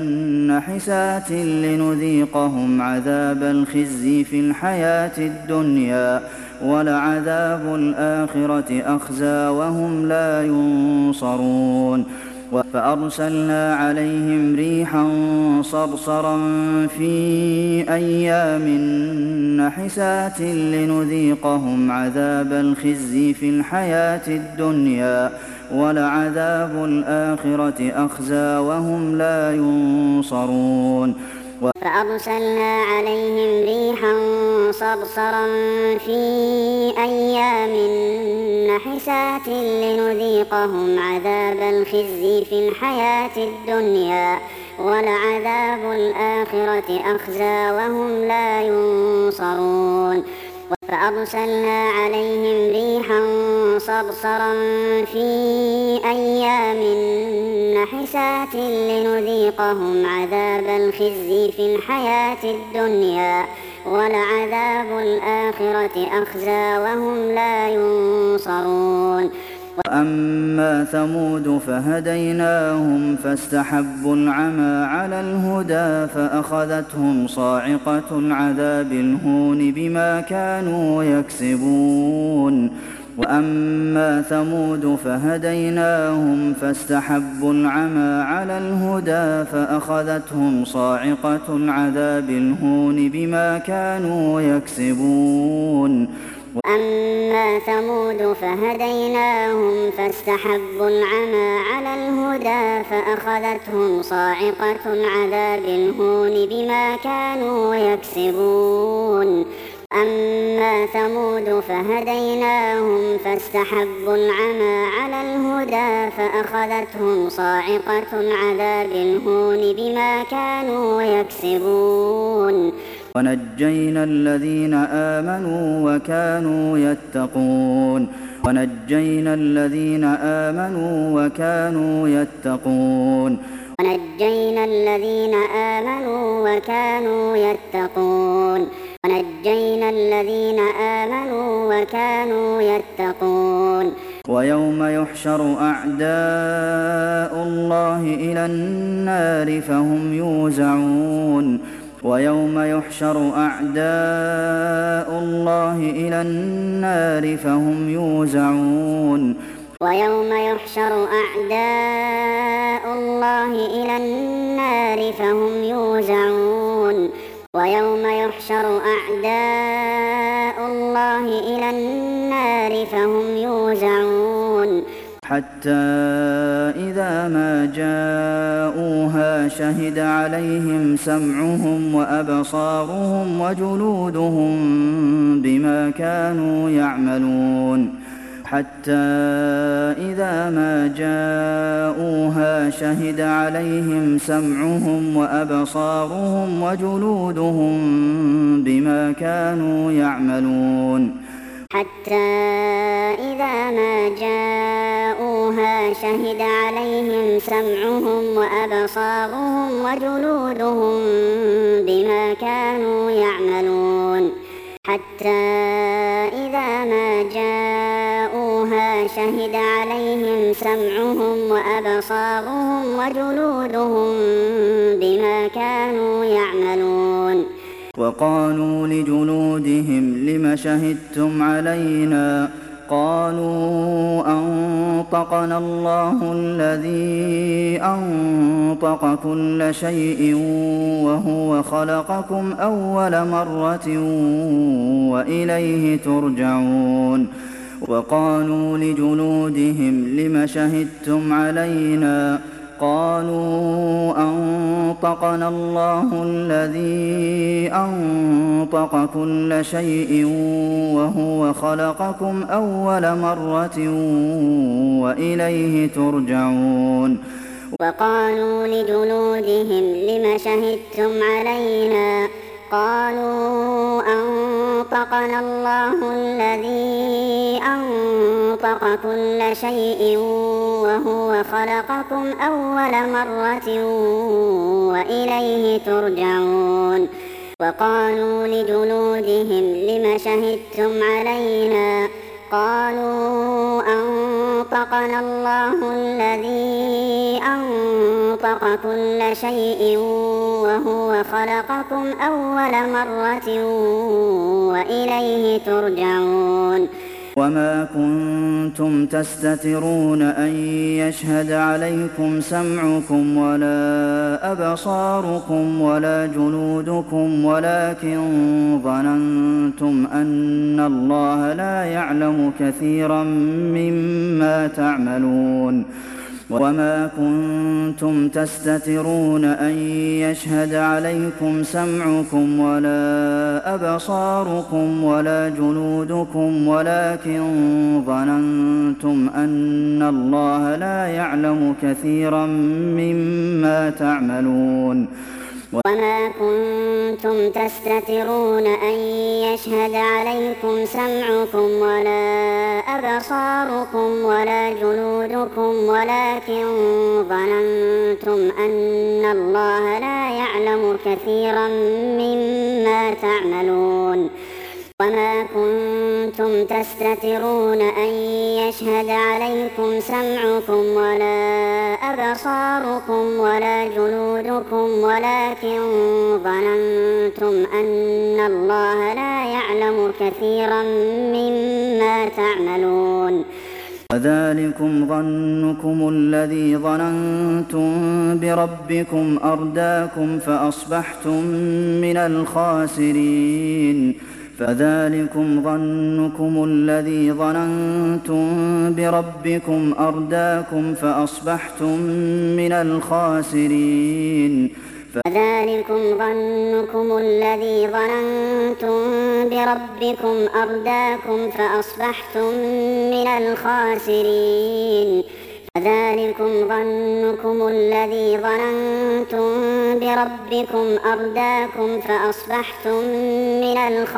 نحسات لنذيقهم عذاب الخزي في الحياة الدنيا ولعذاب الآخرة أخزى وهم لا ينصرون فأرسلنا عليهم ريحا صرصرا في أيام نحسات لنذيقهم عذاب الخزي في الحياة الدنيا ولعذاب الآخرة أخزى وهم لا ينصرون فأرسلنا عليهم ريحا صرصرا في أيام نحسات لنذيقهم عذاب الخزي في الحياة الدنيا ولعذاب الآخرة أخزى وهم لا ينصرون فأرسلنا عليهم ريحا صرصرا في أيام نحسات لنذيقهم عذاب الخزي في الحياة الدنيا ولعذاب الآخرة أخزى وهم لا ينصرون وأما ثمود فهديناهم فاستحبوا العمى على الهدى فأخذتهم صاعقة العذاب الهون بما كانوا يكسبون وأما ثمود فهديناهم فاستحبوا العمى على الهدى فأخذتهم صاعقة العذاب الهون بما كانوا يكسبون وأما ثمود فهديناهم فاستحبوا العمى على الهدى فأخذتهم صاعقة العذاب الهون بما كانوا يكسبون أما ثمود فهديناهم فاستحبوا العمى على الهدى فأخذتهم صاعقة العذاب الهون بما كانوا يكسبون ونجينا الذين آمنوا وكانوا يتقون ونجينا الذين آمنوا وكانوا يتقون ونجينا الذين آمنوا وكانوا يتقون ونجينا الذين آمنوا وكانوا يتقون ويوم يحشر أعداء الله إلى النار فهم يوزعون ويوم يحشر أعداء الله إلى النار فهم يوزعون ويوم يحشر أعداء الله إلى النار فهم يوزعون ويوم يحشر أعداء الله إلى النار فهم يوزعون حتى إذا ما جاءوها شهد عليهم سمعهم وأبصارهم وجلودهم بما كانوا يعملون حتى إذا ما جاءوها شهد عليهم سمعهم وأبصارهم وجلودهم بما كانوا يعملون حتى إذا ما جاءوها شهد عليهم سمعهم وأبصارهم وجلودهم بما كانوا يعملون حتى إذا ما جاءوها شهد عليهم سمعهم وأبصارهم وجلودهم بما كانوا يعملون وقالوا لجلودهم لم شهدتم علينا قالوا أنطقنا الله الذي أنطق كل شيء وهو خلقكم أول مرة وإليه ترجعون وقالوا لجلودهم لم شهدتم علينا قالوا أنطقنا الله الذي أنطق كل شيء وهو خلقكم أول مرة وإليه ترجعون وقالوا لجلودهم لم شهدتم علينا قالوا أنطقنا الله الذي أنطق كل شيء وهو خلقكم أول مرة وإليه ترجعون وقالوا لجلودهم لم شهدتم علينا قالوا أنطقنا الله الذي أنطق كل شيء وهو خلقكم أول مرة وإليه ترجعون وما كنتم تستترون أن يشهد عليكم سمعكم ولا أبصاركم ولا جلودكم ولكن ظننتم أن الله لا يعلم كثيرا مما تعملون وما كنتم تستترون أن يشهد عليكم سمعكم ولا أبصاركم ولا جلودكم ولكن ظننتم أن الله لا يعلم كثيرا مما تعملون وما كنتم تستترون أن يشهد عليكم سمعكم ولا أبصاركم ولا جلودكم ولكن ظننتم أن الله لا يعلم كثيرا مما تعملون وما كنتم تستترون أن يشهد عليكم سمعكم ولا أبصاركم ولا جلودكم ولكن ظننتم أن الله لا يعلم كثيرا مما تعملون وذلكم ظنكم الذي ظننتم بربكم أرداكم فأصبحتم من الخاسرين فذلكم ظنكم الذي ظننتم بربكم أرداكم فأصبحتم من الخاسرين فذلكم ظنكم الذي ظننتم بربكم أرداكم فأصبحتم من الخاسرين فذلكم ظنكم الذي ظننتم بربكم أرداكم فأصبحتم من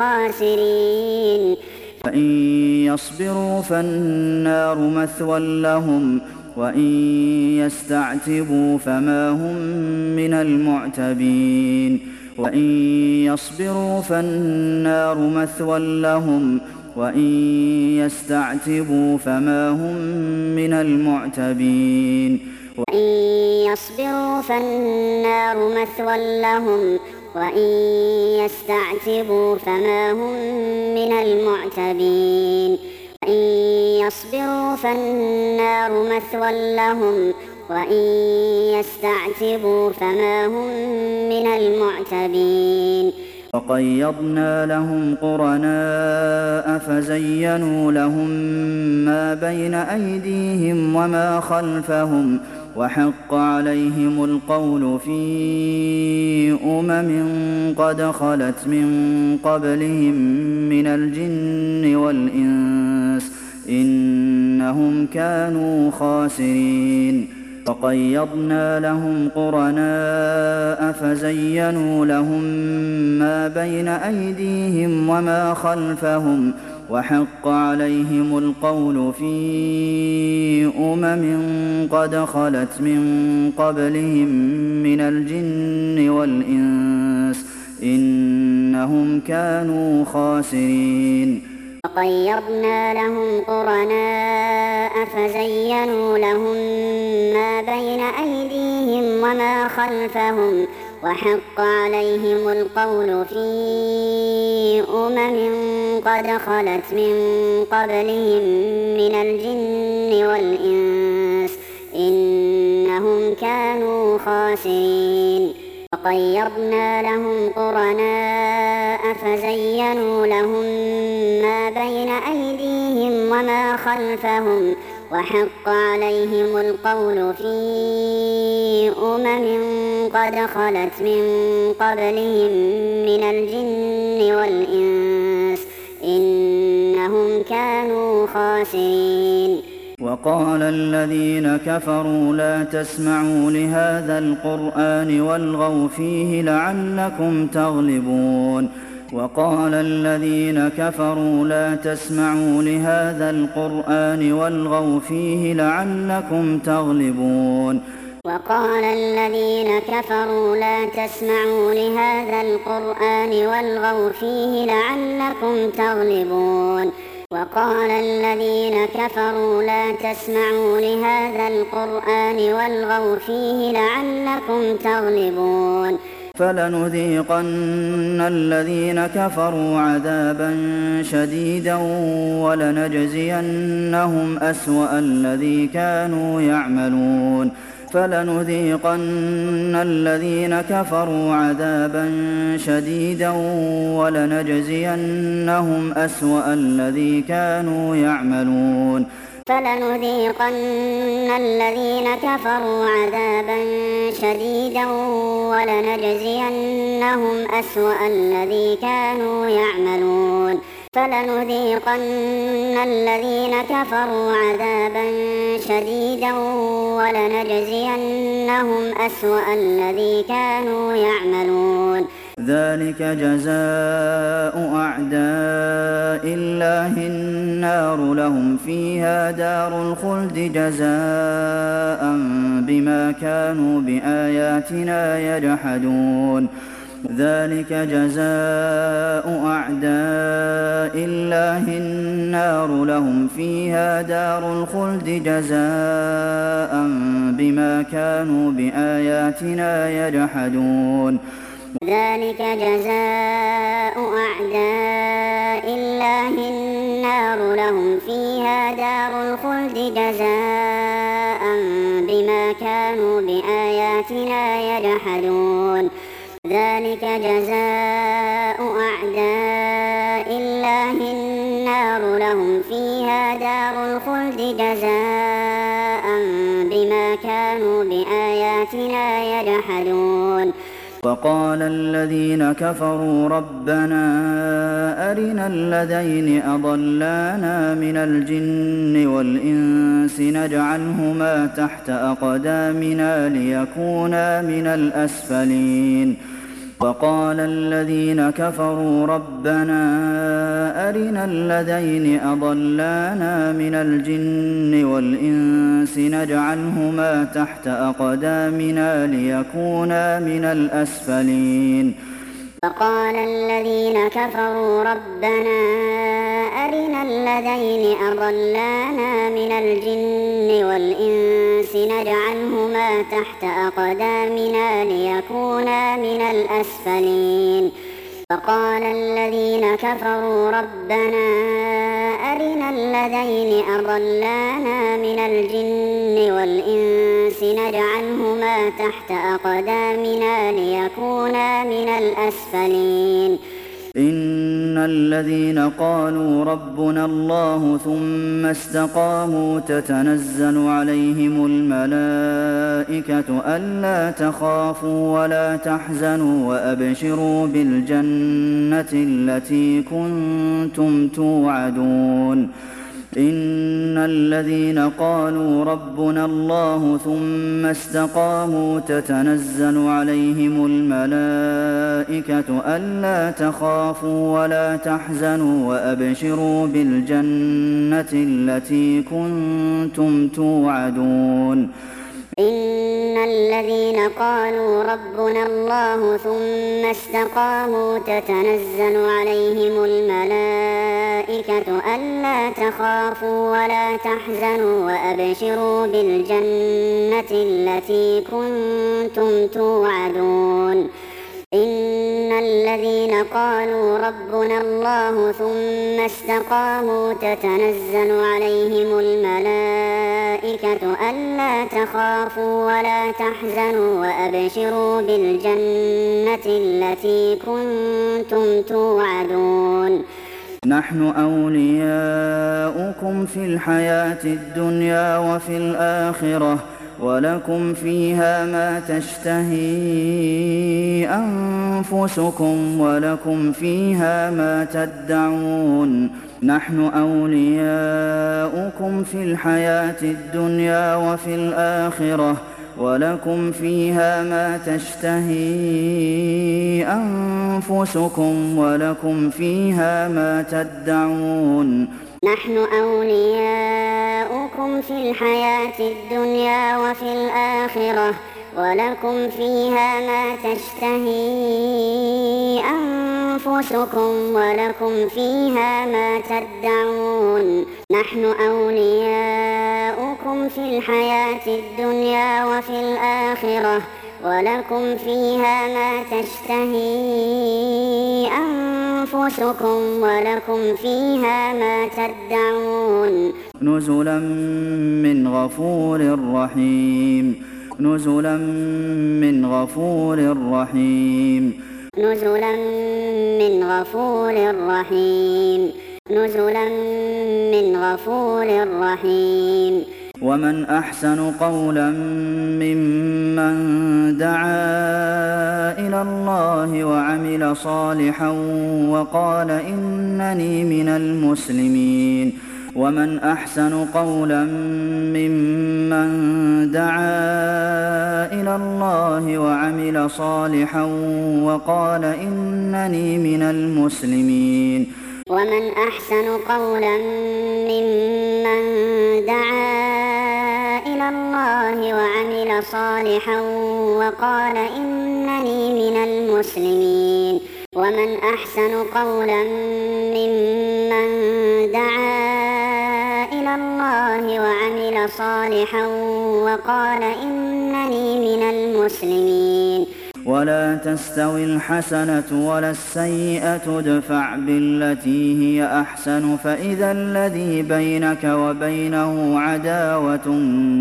الخاسرين فإن يصبروا فالنار مثوى لهم وإن يستعتبوا فما هم من المعتبين وإن يصبروا فالنار مثوى لهم وإن يستعتبوا فما هم من المعتبين وإن يصبروا فالنار مثوى لهم وإن يستعتبوا فما هم من المعتبين وإن يصبروا فالنار مثوى لهم وإن يستعتبوا فما هم من المعتبين وقيضنا لهم قرناء فزينوا لهم ما بين أيديهم وما خلفهم وحق عليهم القول في أمم قد خلت من قبلهم من الجن والإنس إنهم كانوا خاسرين وقيضنا لهم قرناء فزينوا لهم ما بين أيديهم وما خلفهم وحق عليهم القول في أمم قد خلت من قبلهم من الجن والإنس إنهم كانوا خاسرين وقيضنا لهم قرناء فزينوا لهم ما بين أيديهم وما خلفهم وحق عليهم القول في أمم قد خلت من قبلهم من الجن والإنس إنهم كانوا خاسرين وقيضنا لهم قرناء فزينوا لهم ما بين أيديهم وما خلفهم وحق عليهم القول في أمم قد خلت من قبلهم من الجن والإنس إنهم كانوا خاسرين وقال الذين كفروا لا تسمعوا لهذا القرآن والغوا فيه لعلكم تغلبون وقال الذين كفروا لا تسمعوا لهذا القرآن والغوا فيه لعلكم تغلبون وقال الذين كفروا لا تسمعوا لهذا القرآن والغوا فيه لعلكم تغلبون وقال الذين كفروا لا تسمعوا لهذا القرآن والغوا فيه لعلكم تغلبون فلنذيقن الذين كفروا عذابا شديدا ولنجزينهم أسوأ الذي كانوا يعملون فلنذيقن الذين كفروا عذابا شديدا ولنجزينهم أسوأ الذي كانوا يعملون فلنذيقن الذين كفروا عذابا شديدا ولنجزينهم أسوأ الذي كانوا يعملون فلنذيقن الذين كفروا عذابا شديدا ولنجزينهم أسوأ الذي كانوا يعملون ذلك جزاء أعداء الله النار لهم فيها دار الخلد جزاء بما كانوا بآياتنا يجحدون ذلك جزاء أعداء الله النار لهم فيها دار الخلد جزاء بما كانوا بآياتنا يجحدون ذلك جزاء أعداء الله النار لهم فيها دار الخلد جزاء بما كانوا بآياتنا يجحدون ذلك جزاء أعداء الله النار لهم فيها دار الخلد جزاء بما كانوا بآياتنا يجحدون وقال الذين كفروا ربنا أرنا الذين أضلانا من الجن والإنس نجعلهما تحت أقدامنا ليكونا من الأسفلين وقال الذين كفروا ربنا أرنا الذين أضلانا من الجن والإنس نجعلهما تحت أقدامنا ليكونا من الأسفلين وقال الذين كفروا ربنا أرنا الذين أضلانا من الجن والإنس نجعلهما تحت أقدامنا ليكونا من الأسفلين وقال الذين كفروا ربنا أرنا الذين أضلانا من الجن والإنس نجعلهما تحت أقدامنا ليكونا من الأسفلين إن الذين قالوا ربنا الله ثم استقاموا تتنزل عليهم الملائكة ألا تخافوا ولا تحزنوا وأبشروا بالجنة التي كنتم توعدون إن الذين قالوا ربنا الله ثم استقاموا تتنزل عليهم الملائكة ألا تخافوا ولا تحزنوا وأبشروا بالجنة التي كنتم توعدون إن الذين قالوا ربنا الله ثم استقاموا تتنزل عليهم الملائكة ألا تخافوا ولا تحزنوا وأبشروا بالجنة التي كنتم توعدون إن الذين قالوا ربنا الله ثم استقاموا تتنزل عليهم الملائكة ألا تخافوا ولا تحزنوا وأبشروا بالجنة التي كنتم توعدون نحن أولياؤكم في الحياة الدنيا وفي الآخرة ولكم فيها ما تشتهي أنفسكم ولكم فيها ما تدعون نحن أولياؤكم في الحياة الدنيا وفي الآخرة ولكم فيها ما تشتهي أنفسكم ولكم فيها ما تدعون نحن أولياؤكم في الحياة الدنيا وفي الآخرة ولكم فيها ما تشتهي أنفسكم ولكم فيها ما تدعون نحن أولياؤكم في الحياة الدنيا وفي الآخرة ولكم فيها ما تشتهي أنفسكم ولكم فيها ما تدعون نزلا من غفور رحيم نزلا من غفور رحيم نزلا من غفور رحيم نزلا من غفور رحيم ومن أحسن قولا ممن دعا إلى الله وعمل صالحا وقال إنني من المسلمين ومن أحسن قولا ممن دعا إلى الله وعمل صالحا وقال إنني من المسلمين ومن أحسن قولا ممن دعا إلى الله وعمل صالحا وقال إنني من المسلمين ومن أحسن قولا ممن دعا إلى الله وعمل صالحا وقال إنني من المسلمين ولا تستوي الحسنة ولا السيئة ادفع بالتي هي أحسن فإذا الذي بينك وبينه عداوة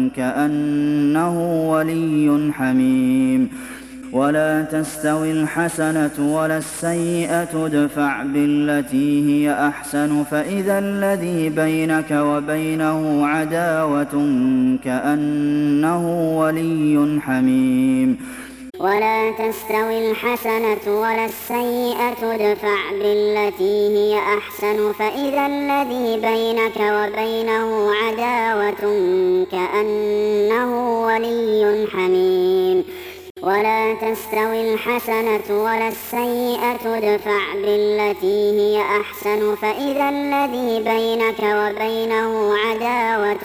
كأنه ولي حميم ولا تستوي الحسنة ولا السيئة ادفع بالتي هي أحسن فإذا الذي بينك وبينه عداوة كأنه ولي حميم ولا تستوي الحسنة ولا السيئة ادفع بالتي هي أحسن فإذا الذي بينك وبينه عداوة كأنه ولي حميم ولا تستوي الحسنة ولا السيئة ادفع بالتي هي أحسن فإذا الذي بينك وبينه عداوة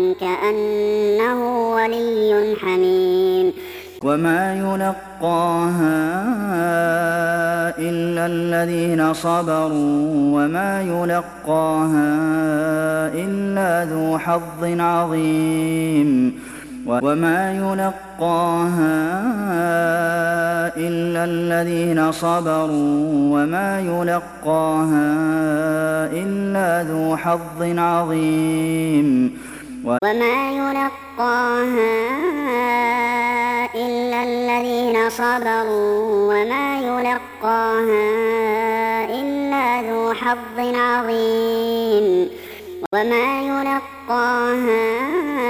كأنه ولي حميم وما يلقاها إلا الذين صبروا وما يلقاها إلا ذو حظ عظيم وما يلقاها إلا الذين صبروا وما يلقاها إلا ذو حظ عظيم وما يلقاها إلا الذين صبروا وما يلقاها إلا ذو حظ عظيم وما يلقاها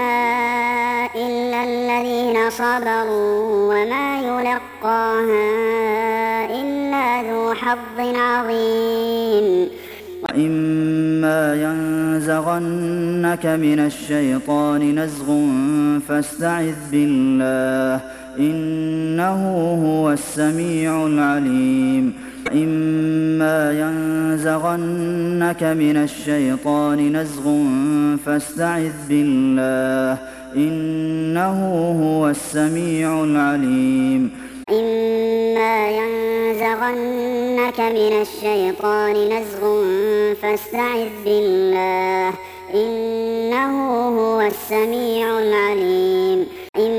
إلا الذين صبروا وما يلقاها إلا ذو حظ عظيم وإما ينزغنك من الشيطان نزغ فاستعذ بالله إنه هو السميع العليم إما ينزغنك من الشيطان نزغ فاستعذ بالله إنه هو السميع العليم إما ينزغنك من الشيطان نزغ فاستعذ بالله إنه هو السميع العليم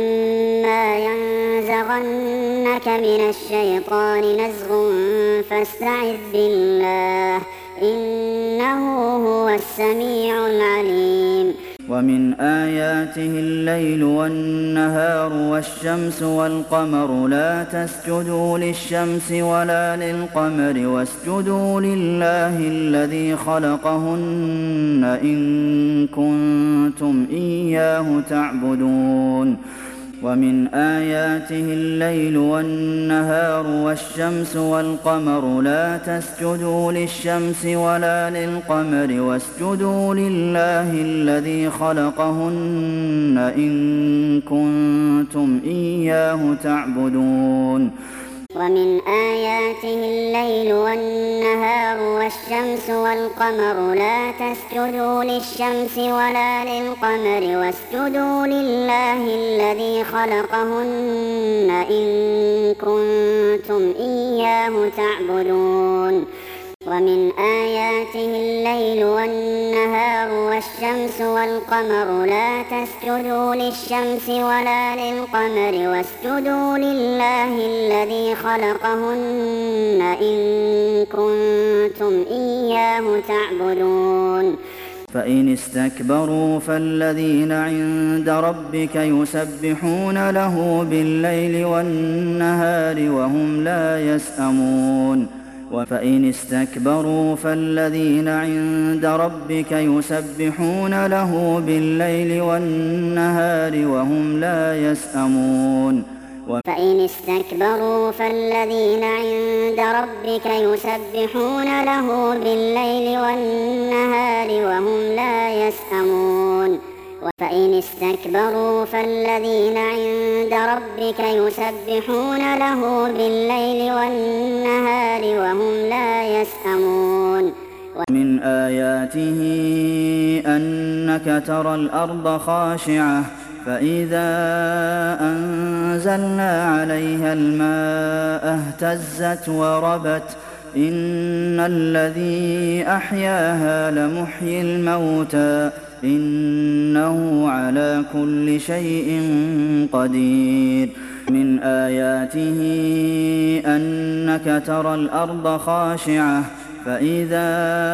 ينزغنك من الشيطان نزغ فاستعذ بالله إنه هو السميع العليم ومن آياته الليل والنهار والشمس والقمر لا تسجدوا للشمس ولا للقمر واسجدوا لله الذي خلقهن إن كنتم إياه تعبدون ومن آياته الليل والنهار والشمس والقمر لا تسجدوا للشمس ولا للقمر واسجدوا لله الذي خلقهن إن كنتم إياه تعبدون ومن آياته الليل والنهار والشمس والقمر لا تسجدوا للشمس ولا للقمر واسجدوا لله الذي خلقهن إن كنتم إياه تعبدون ومن آياته الليل والنهار والشمس والقمر لا تسجدوا للشمس ولا للقمر واسجدوا لله الذي خلقهن إن كنتم إياه تعبدون فإن استكبروا فالذين عند ربك يسبحون له بالليل والنهار وهم لا يسأمون فإن استكبروا فالذين عند ربك يسبحون له بالليل والنهار وهم لا يسأمون فإن استكبروا فالذين عند ربك يسبحون له بالليل والنهار وهم لا يسأمون فإن استكبروا فالذين عند ربك يسبحون له بالليل والنهار وهم لا يسأمون من آياته أنك ترى الأرض خاشعة فإذا أنزلنا عليها الماء اهتزت وربت إن الذي أحياها لمحيي الموتى إنه على كل شيء قدير من آياته أنك ترى الأرض خاشعة فإذا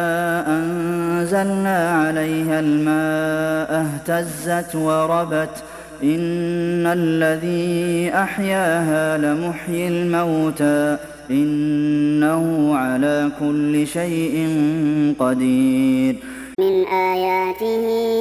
أنزلنا عليها الماء اهتزت وربت إن الذي أحياها لمحيي الموتى إنه على كل شيء قدير من آياته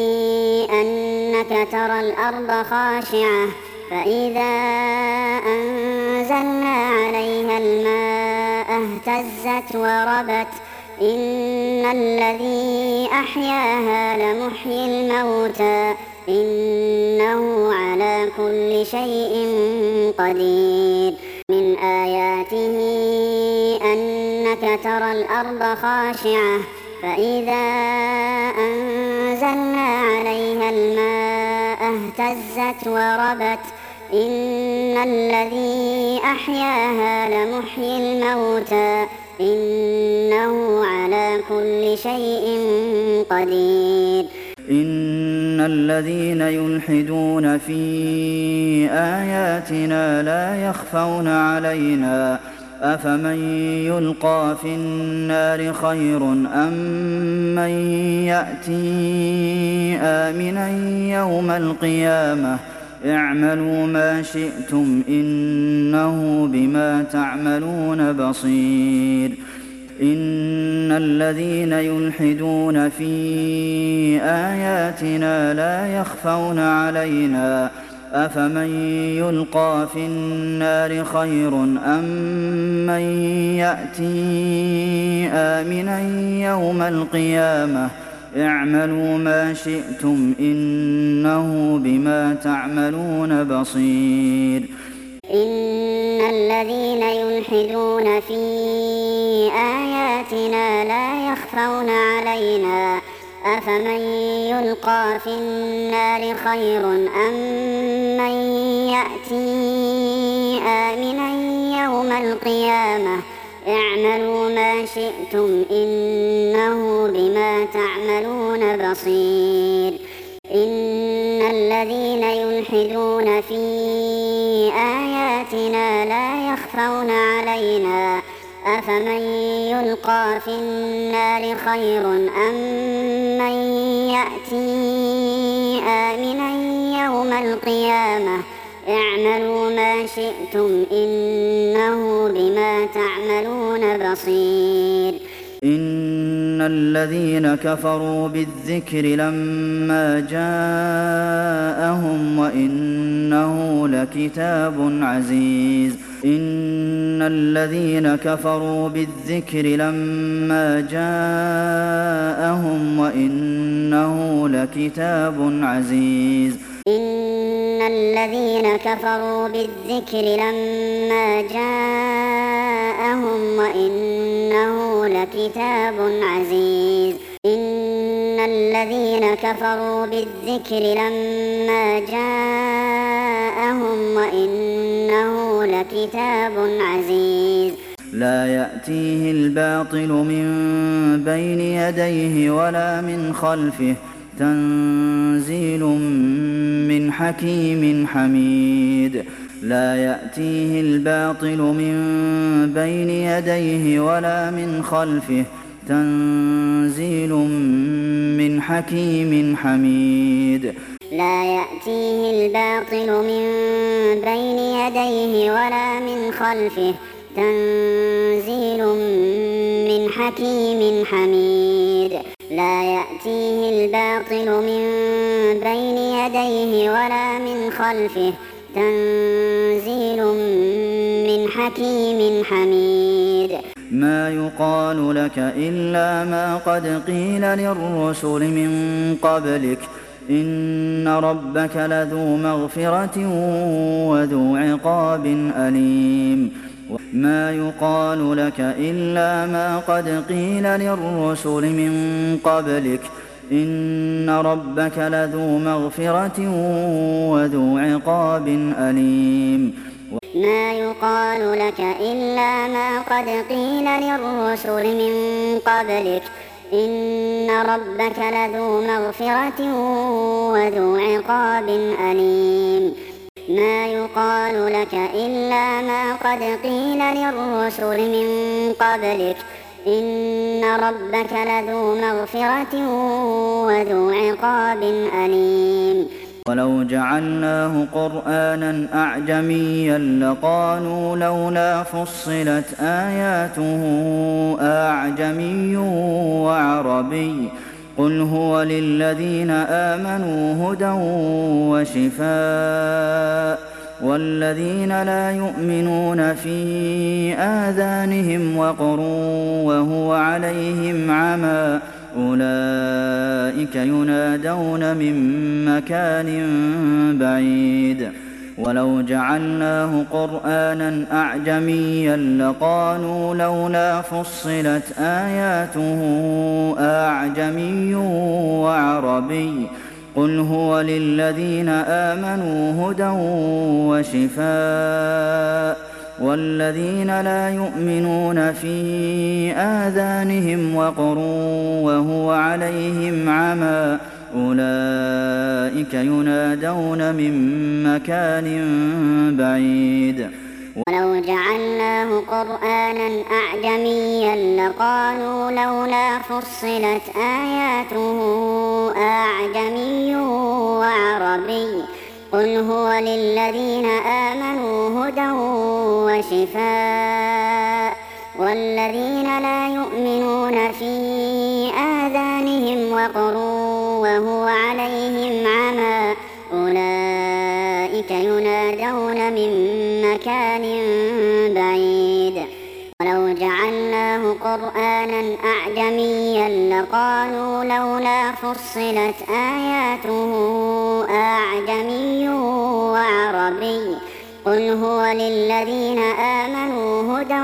أنك ترى الأرض خاشعة فإذا أنزلنا عليها الماء اهتزت وربت إن الذي أحياها لمحيي الموتى إنه على كل شيء قدير من آياته أنك ترى الأرض خاشعة فإذا أنزلنا عليها الماء اهتزت وربت إن الذي أحياها لمحيي الموتى إنه على كل شيء قدير إن الذين يلحدون في آياتنا لا يخفون علينا أفمن يلقى في النار خير أم من يأتي آمنا يوم القيامة اعملوا ما شئتم إنه بما تعملون بصير إن الذين يلحدون في آياتنا لا يخفون علينا أفمن يلقى في النار خير أم من يأتي آمنا يوم القيامة اعملوا ما شئتم إنه بما تعملون بصير إن الذين يلحدون في آياتنا لا يخفون علينا أفمن يلقى في النار خير أم من يأتي آمنا يوم القيامة اعملوا ما شئتم إنه بما تعملون بصير إن الذين يلحدون يلحدون في آياتنا لا يخفون علينا أفمن يلقى في النار خير أم من يأتي آمنا يوم القيامة اعملوا ما شئتم إنه بما تعملون بصير إن الذين كفروا بالذكر لما جاءهم وإنه لكتاب عزيز إن الذين كفروا بالذكر لما جاءهم وإنه لكتاب عزيز إن الذين كفروا بالذكر لما جاءهم وإنه لكتاب عزيز إن الذين كفروا بالذكر لما جاءهم وإنه لكتاب عزيز لا يأتيه الباطل من بين يديه ولا من خلفه تنزيل من حكيم حميد لا يأتيه الباطل من بين يديه ولا من خلفه تنزيل من حكيم حميد لا يأتيه الباطل من بين يديه ولا من خلفه تنزيل من حكيم حميد لا يأتيه الباطل من بين يديه ولا من خلفه تنزيل من حكيم حميد ما يقال لك إلا ما قد قيل للرسل من قبلك إن ربك لذو مغفرة وذو عقاب أليم ما يقال لك إلا ما قد قيل للرسل من قبلك إن ربك لذو مغفرة وذو عقاب أليم ما يقال لك إلا ما قد قيل للرسل من قبلك إن ربك لذو مغفرة وذو عقاب أليم ما يقال لك إلا ما قد قيل للرسل من قبلك إن ربك لذو مغفرة وذو عقاب أليم ولو جعلناه قرآنا أعجميا لقالوا لولا فصلت آياته أعجمي وعربي قل هو للذين آمنوا هدى وشفاء والذين لا يؤمنون في آذانهم وقر وهو عليهم عمى أولئك ينادون من مكان بعيد ولو جعلناه قرآنا أعجميا لقالوا لولا فصلت آياته أعجمي وعربي قل هو للذين آمنوا هدى وشفاء والذين لا يؤمنون في آذانهم وقر وهو عليهم عمى أولئك ينادون من مكان بعيد ولو جعلناه قرآنا أعجميا لقالوا لولا فصلت آياته أعجمي وعربي قل هو للذين آمنوا هدى وشفاء والذين لا يؤمنون في آذانهم وقر وهو عليهم عمى أولئك ينادون من مكان بعيد ولو جعلناه قرآنا أعجميا لقالوا لولا فصلت آياته أعجمي وعربي قل هو للذين آمنوا هدى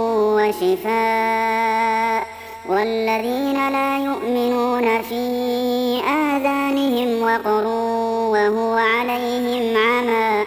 وشفاء والذين لا يؤمنون في آذانهم وقر وهو عليهم عمى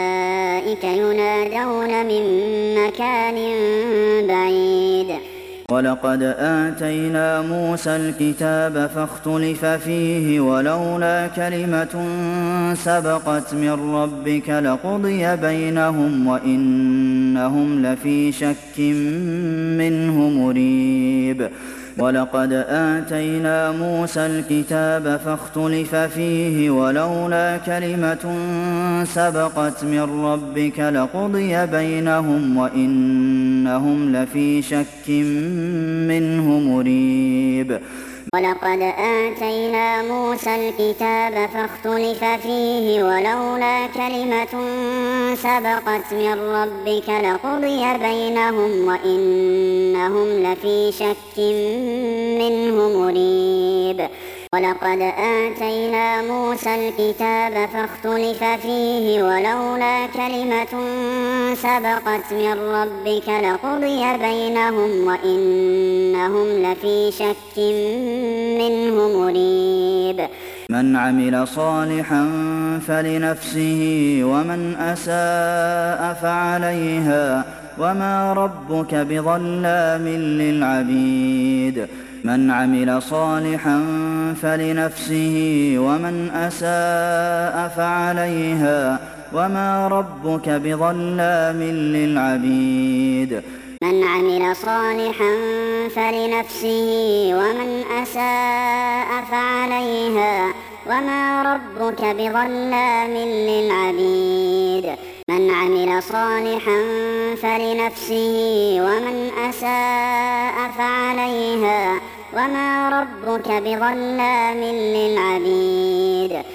أولئك ينادون من مكان بعيد وَلَقَدْ آتَيْنَا مُوسَى الْكِتَابَ فَاخْتُلِفَ فِيهِ وَلَوْلَا كَلِمَةٌ سَبَقَتْ مِن رَّبِّكَ لَقُضِيَ بَيْنَهُمْ وَإِنَّهُمْ لَفِي شَكٍّ مِّنْهُ مُرِيبٍ وَلَقَدْ آتَيْنَا مُوسَى الْكِتَابَ فَاخْتُلِفَ فِيهِ وَلَوْلَا كَلِمَةٌ سَبَقَتْ مِن رَّبِّكَ لَقُضِيَ بَيْنَهُمْ وَإِنَّهُمْ لَفِي شَكٍّ مِّنْهُ مُرِيبٍ وَلَقَدْ آتَيْنَا مُوسَى الْكِتَابَ فَاخْتُلِفَ فِيهِ وَلَوْلَا كَلِمَةٌ سَبَقَتْ مِن رَّبِّكَ لَقُضِيَ بَيْنَهُمْ وَإِنَّهُمْ لَفِي شَكٍّ مِّنْهُ مُرِيبٍ وَلَقَدْ آتَيْنَا مُوسَى الْكِتَابَ فَاخْتُلِفَ فِيهِ وَلَوْلَا كَلِمَةٌ سَبَقَتْ مِن رَّبِّكَ لَقُضِيَ بَيْنَهُمْ وَإِنَّهُمْ لَفِي شَكٍّ مِّنْهُ مُرِيبٍ مَنْ عَمِلَ صَالِحًا فَلِنَفْسِهِ وَمَنْ أَسَاءَ فَعَلَيْهَا وَمَا رَبُّكَ بِظَلَّامٍ لِّلْعَبِيدِ مَنْ عَمِلَ صَالِحًا فَلِنَفْسِهِ وَمَنْ أَسَاءَ فَعَلَيْهَا وَمَا رَبُّكَ بِظَلَّامٍ لِّلْعَبِيدِ مَنْ عَمِلَ صَالِحًا فَلِنَفْسِهِ وَمَنْ أَسَاءَ فَعَلَيْهَا وَمَا رَبُّكَ بِظَلَّامٍ لِّلْعَبِيدِ مَنْ عَمِلَ صَالِحًا فَلِنَفْسِهِ وَمَنْ أَسَاءَ فَعَلَيْهَا وَمَا رَبُّكَ بِظَلَّامٍ لِّلْعَبِيدِ